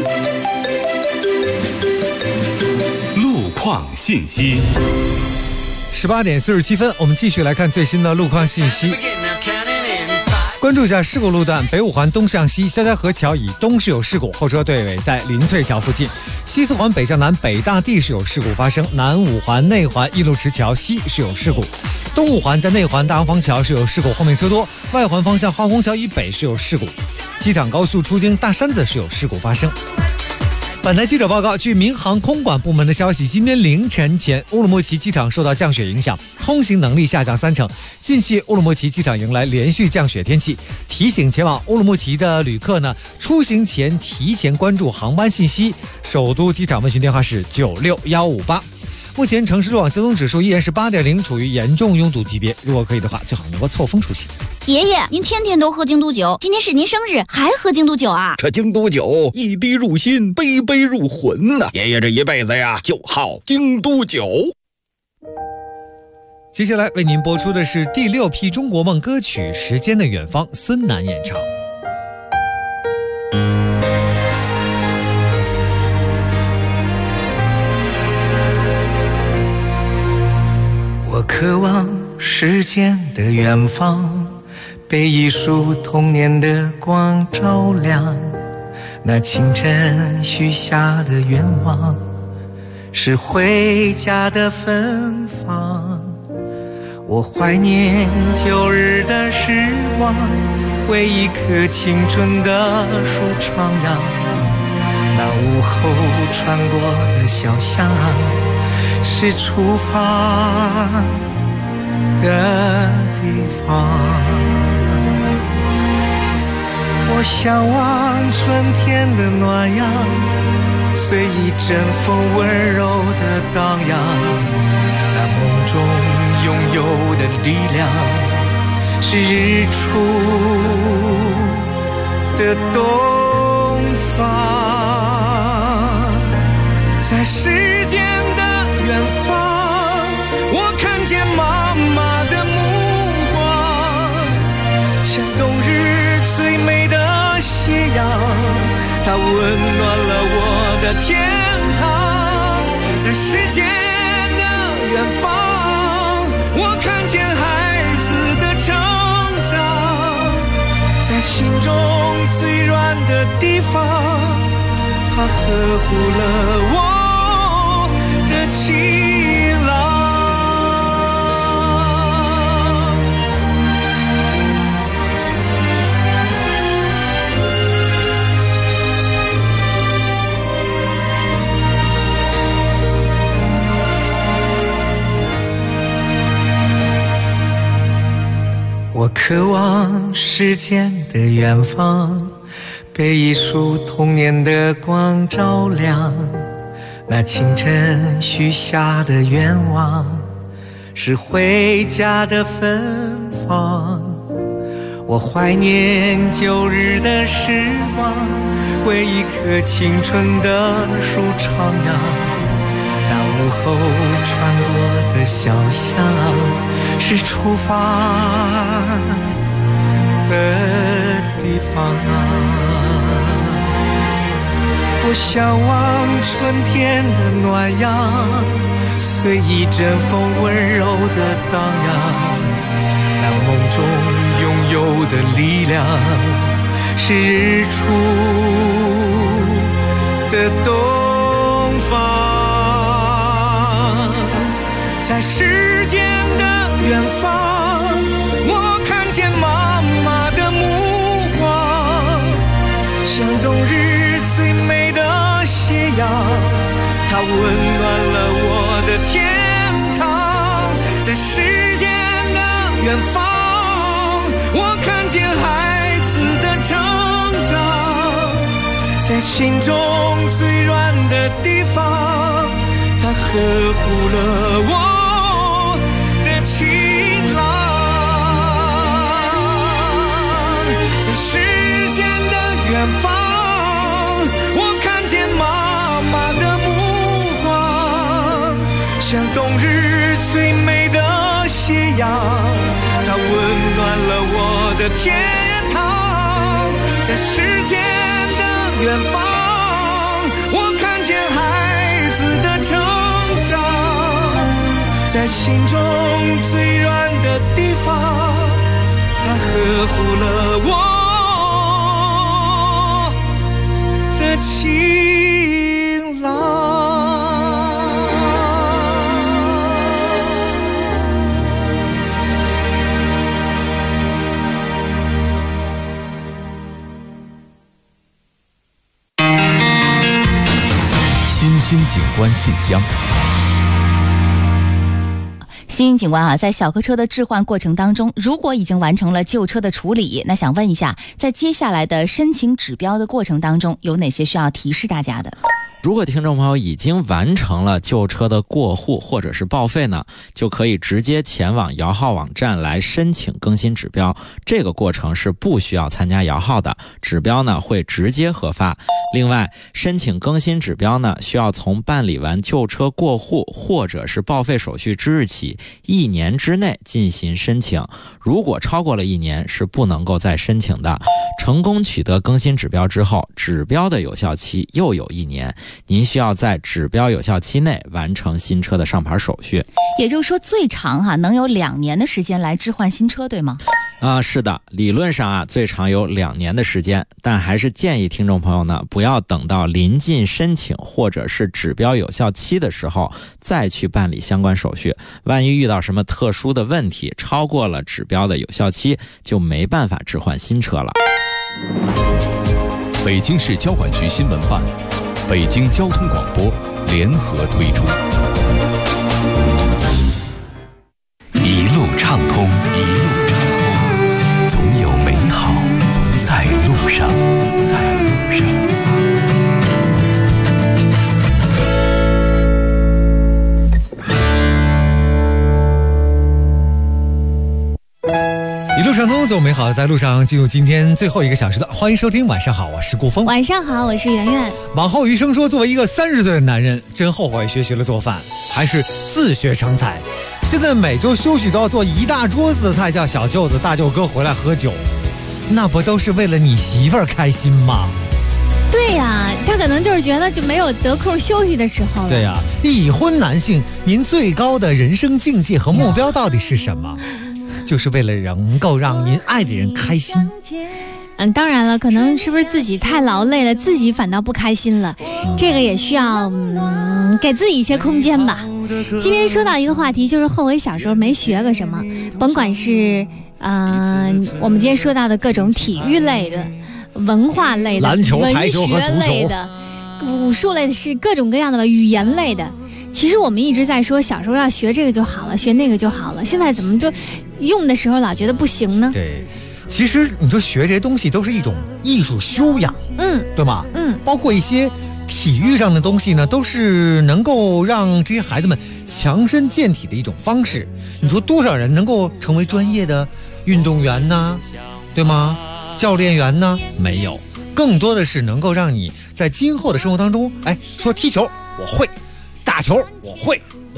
S13: 路况信息。
S7: 18点47分，我们继续来看最新的路况信息。关注一下事故路段，北五环东向西肖家河桥以东是有事故，后车对尾在林翠桥附近；西四环北向南北大地是有事故发生，南五环内环一路池桥西是有事故，东五环在内环大洋坊桥是有事故，后面车多；外环方向化工桥以北是有事故，机场高速出京大山子是有事故发生。本台记者报告，据民航空管部门的消息，今天凌晨前，乌鲁木齐机场受到降雪影响，通行能力下降30%。近期乌鲁木齐机场迎来连续降雪天气，提醒前往乌鲁木齐的旅客呢，出行前提前关注航班信息。首都机场问询电话是96158。目前城市路网交通指数依然是8.0，处于严重拥堵级别。如果可以的话，最好能够错峰出行。
S20: 爷爷，您天天都喝京都酒，今天是您生日，还喝京都酒啊？
S27: 这京都酒一滴入心，杯杯入魂呐！爷爷这一辈子呀，就好京都酒。
S7: 接下来为您播出的是第6批中国梦歌曲《时间的远方》，孙楠演唱。
S11: 我渴望时间的远方，被一束童年的光照亮。那清晨许下的愿望，是回家的芬芳。我怀念旧日的时光，为一棵青春的树徜徉。那午后穿过的小巷，是出发的地方。我向往春天的暖阳，随一阵风温柔的荡漾。那梦中拥有的力量，是日出的东方。在时间的远方，我看见妈妈的目光，像冬日最美的斜阳，它温暖了我的天堂。在时间的远方，我看见孩子的成长，在心中最软的地方，它呵护了我的气浪。我渴望时间的远方，被一束童年的光照亮。那清晨许下的愿望，是回家的芬芳。我怀念旧日的时光，为一棵青春的树徜徉。那午后穿过的小巷，是出发的地方我向往春天的暖阳，随一阵风温柔的荡漾，那梦中拥有的力量是日出的东方。在时间的远方，我看见妈妈的目光，像冬日最美的斜阳，它温暖了我的天堂。在时间的远方，我看见孩子的成长，在心中最软的地方，它呵护了我的晴朗。在时间的远方，我看见妈妈的目光，像冬日最美的斜阳，它温暖了我的天堂。在时间的远方，我看见孩子的成长，在心中最软的地方，它呵护了我的晴朗。
S1: 新兴景观信箱。
S2: 新兴景观啊，在小客车的置换过程当中，如果已经完成了旧车的处理，那想问一下，在接下来的申请指标的过程当中，有哪些需要提示大家的？
S16: 如果听众朋友已经完成了旧车的过户或者是报废呢，就可以直接前往摇号网站来申请更新指标。这个过程是不需要参加摇号的，指标呢会直接核发。另外，申请更新指标呢，需要从办理完旧车过户或者是报废手续之日起1年之内进行申请。如果超过了1年，是不能够再申请的。成功取得更新指标之后，指标的有效期又有1年。您需要在指标有效期内完成新车的上牌手续。
S2: 也就是说，最长能有2年的时间来置换新车，对吗？
S16: 是的，理论上最长有2年的时间，但还是建议听众朋友呢，不要等到临近申请或者是指标有效期的时候再去办理相关手续。万一遇到什么特殊的问题，超过了指标的有效期，就没办法置换新车了。
S1: 北京市交管局新闻办、北京交通广播联合推出。
S4: 一路畅通，一路畅通，总有美好在路上，在路上。
S7: 一路畅通，总有美好在路上。进入今天最后1个小时的，欢迎收听。晚上好，我是顾峰。
S6: 晚上好，我是圆圆。
S7: 往后余生说，作为一个30岁的男人，真后悔学习了做饭，还是自学成才。现在每周休息都要做一大桌子的菜，叫小舅子、大舅哥回来喝酒，那不都是为了你媳妇儿开心吗？
S6: 对呀，他可能就是觉得就没有得空休息的时候了。
S7: 对呀，已婚男性，您最高的人生境界和目标到底是什么？就是为了能够让您爱的人开心。
S6: 当然了，可能是不是自己太劳累了，自己反倒不开心了，这个也需要给自己一些空间吧。今天说到一个话题，就是后悔小时候没学个什么，甭管是我们今天说到的各种体育类的、文化类的、
S7: 篮球、排球和足球
S6: 类的、武术类的，是各种各样的吧，语言类的。其实我们一直在说小时候要学这个就好了，学那个就好了，现在怎么就用的时候老觉得不行呢？
S7: 对，其实你说学这些东西都是一种艺术修养，对吗？包括一些体育上的东西呢，都是能够让这些孩子们强身健体的一种方式。你说多少人能够成为专业的运动员呢？对吗？教练员呢？没有，更多的是能够让你在今后的生活当中，说踢球我会，打球我会，对吧？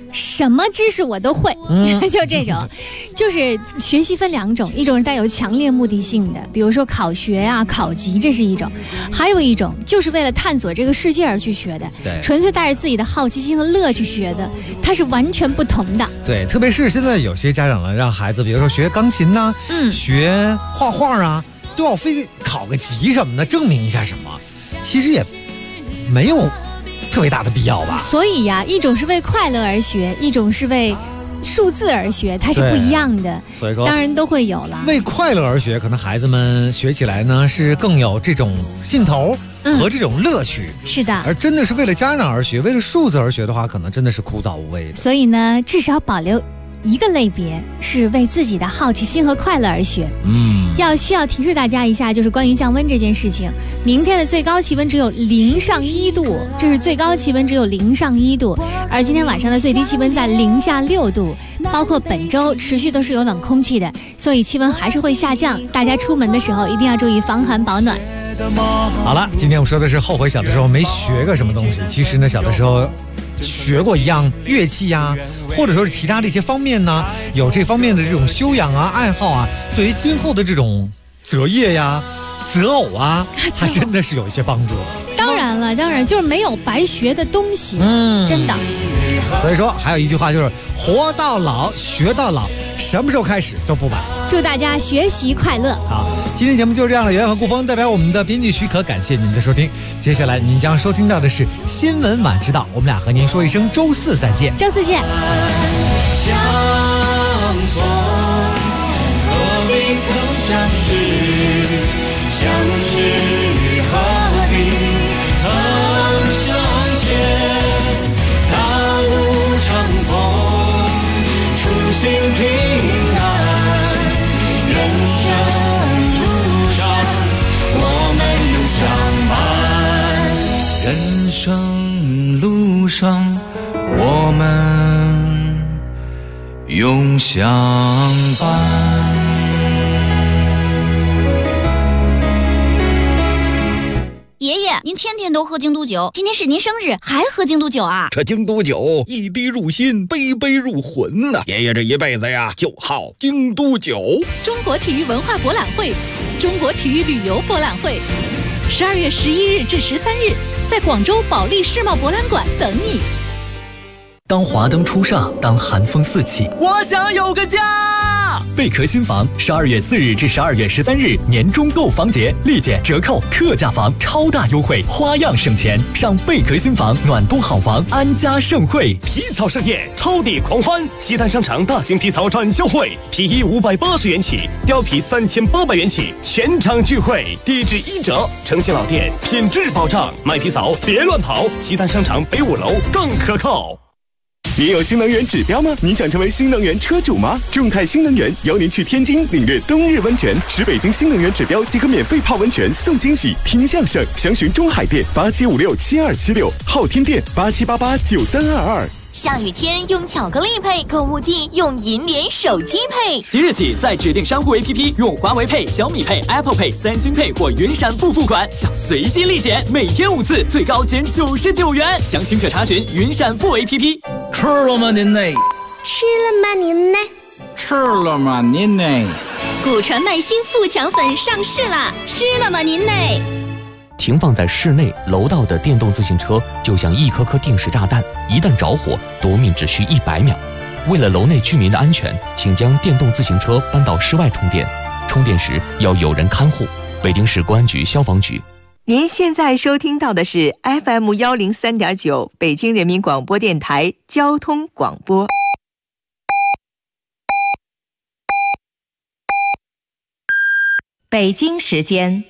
S6: 什么知识我都会，就这种。就是学习分2种，一种是带有强烈目的性的，比如说考学啊、考级，这是一种；还有一种就是为了探索这个世界而去学的，纯粹带着自己的好奇心和乐去学的，它是完全不同的。
S7: 对，特别是现在有些家长呢，让孩子比如说学钢琴呐、学画画啊，都要非考个级什么的，证明一下什么，其实也没有特别大的必要吧。
S6: 所以呀，一种是为快乐而学，一种是为数字而学，它是不一样的。
S7: 所以说，
S6: 当然都会有了。
S7: 为快乐而学，可能孩子们学起来呢是更有这种劲头和这种乐趣。
S6: 是的。
S7: 而真的是为了家长而学，为了数字而学的话，可能真的是枯燥无味的。
S6: 所以呢，至少保留一个类别是为自己的好奇心和快乐而学。需要提示大家一下，就是关于降温这件事情。明天的最高气温只有0上1度，这是最高气温只有0上1度，而今天晚上的最低气温在0下6度，包括本周持续都是有冷空气的，所以气温还是会下降。大家出门的时候一定要注意防寒保暖。
S7: 好了，今天我们说的是后悔小的时候没学个什么东西。其实呢，小的时候学过一样乐器呀，或者说是其他的一些方面呢，有这方面的这种修养啊、爱好啊，对于今后的这种择业呀、择偶啊，还真的是有一些帮助的。
S6: 当然了，当然就是没有白学的东西，真的。
S7: 所以说，还有一句话就是活到老，学到老，什么时候开始都不晚。
S6: 祝大家学习快乐。
S7: 好，今天节目就是这样了。袁和顾峰代表我们的编辑许可，感谢您的收听。接下来您将收听到的是新闻晚知道，我们俩和您说一声周四再见。
S6: 周四见。
S10: 相逢何必曾相识，相知何必曾相见。大路长风，初心平安。人生路上，我们永相伴。人生路上，我们永相伴。
S20: 爷爷，您天天都喝京都酒，今天是您生日，还喝京都酒啊？
S27: 这京都酒一滴入心，杯杯入魂呐！爷爷这一辈子呀，就好京都酒。
S2: 中国体育文化博览会，中国体育旅游博览会，12月11日至13日，在广州保利世贸博览馆等你。
S14: 当华灯初上，当寒风四起，我想有个家。贝壳新房12月4日至12月13日年中购房节，立减折扣，特价房超大优惠，花样省钱。上贝壳新房暖冬好房，安家盛会。
S8: 皮草盛宴，超地狂欢！西单商场大型皮草展销会，皮衣580元起，貂皮3800元起，全场聚会，低至1折，诚信老店，品质保障。买皮草别乱跑，西单商场北5楼更可靠。
S12: 你有新能源指标吗？你想成为新能源车主吗？众泰新能源邀您去天津领略冬日温泉，使北京新能源指标即可免费泡温泉送惊喜，听相声。详询中海店87567276，昊天店87889322。
S18: 下雨天用巧克力配，购物季用银联手机配。
S14: 即日起，在指定商户 APP 用华为配、小米配、Apple Pay、三星配或云闪付款，享随机立减，每天5次，最高减99元。详情可查询云闪付 APP。
S17: 吃了吗您呢？
S23: 吃了吗您呢？
S17: 吃了吗您呢？
S20: 古传耐心富强粉上市啦！吃了吗您呢？
S4: 停放在室内楼道的电动自行车就像一颗颗定时炸弹，一旦着火，夺命只需100秒。为了楼内居民的安全，请将电动自行车搬到室外充电，充电时要有人看护。北京市公安局消防局。
S19: 您现在收听到的是 FM 103.9北京人民广播电台交通广播。北京时间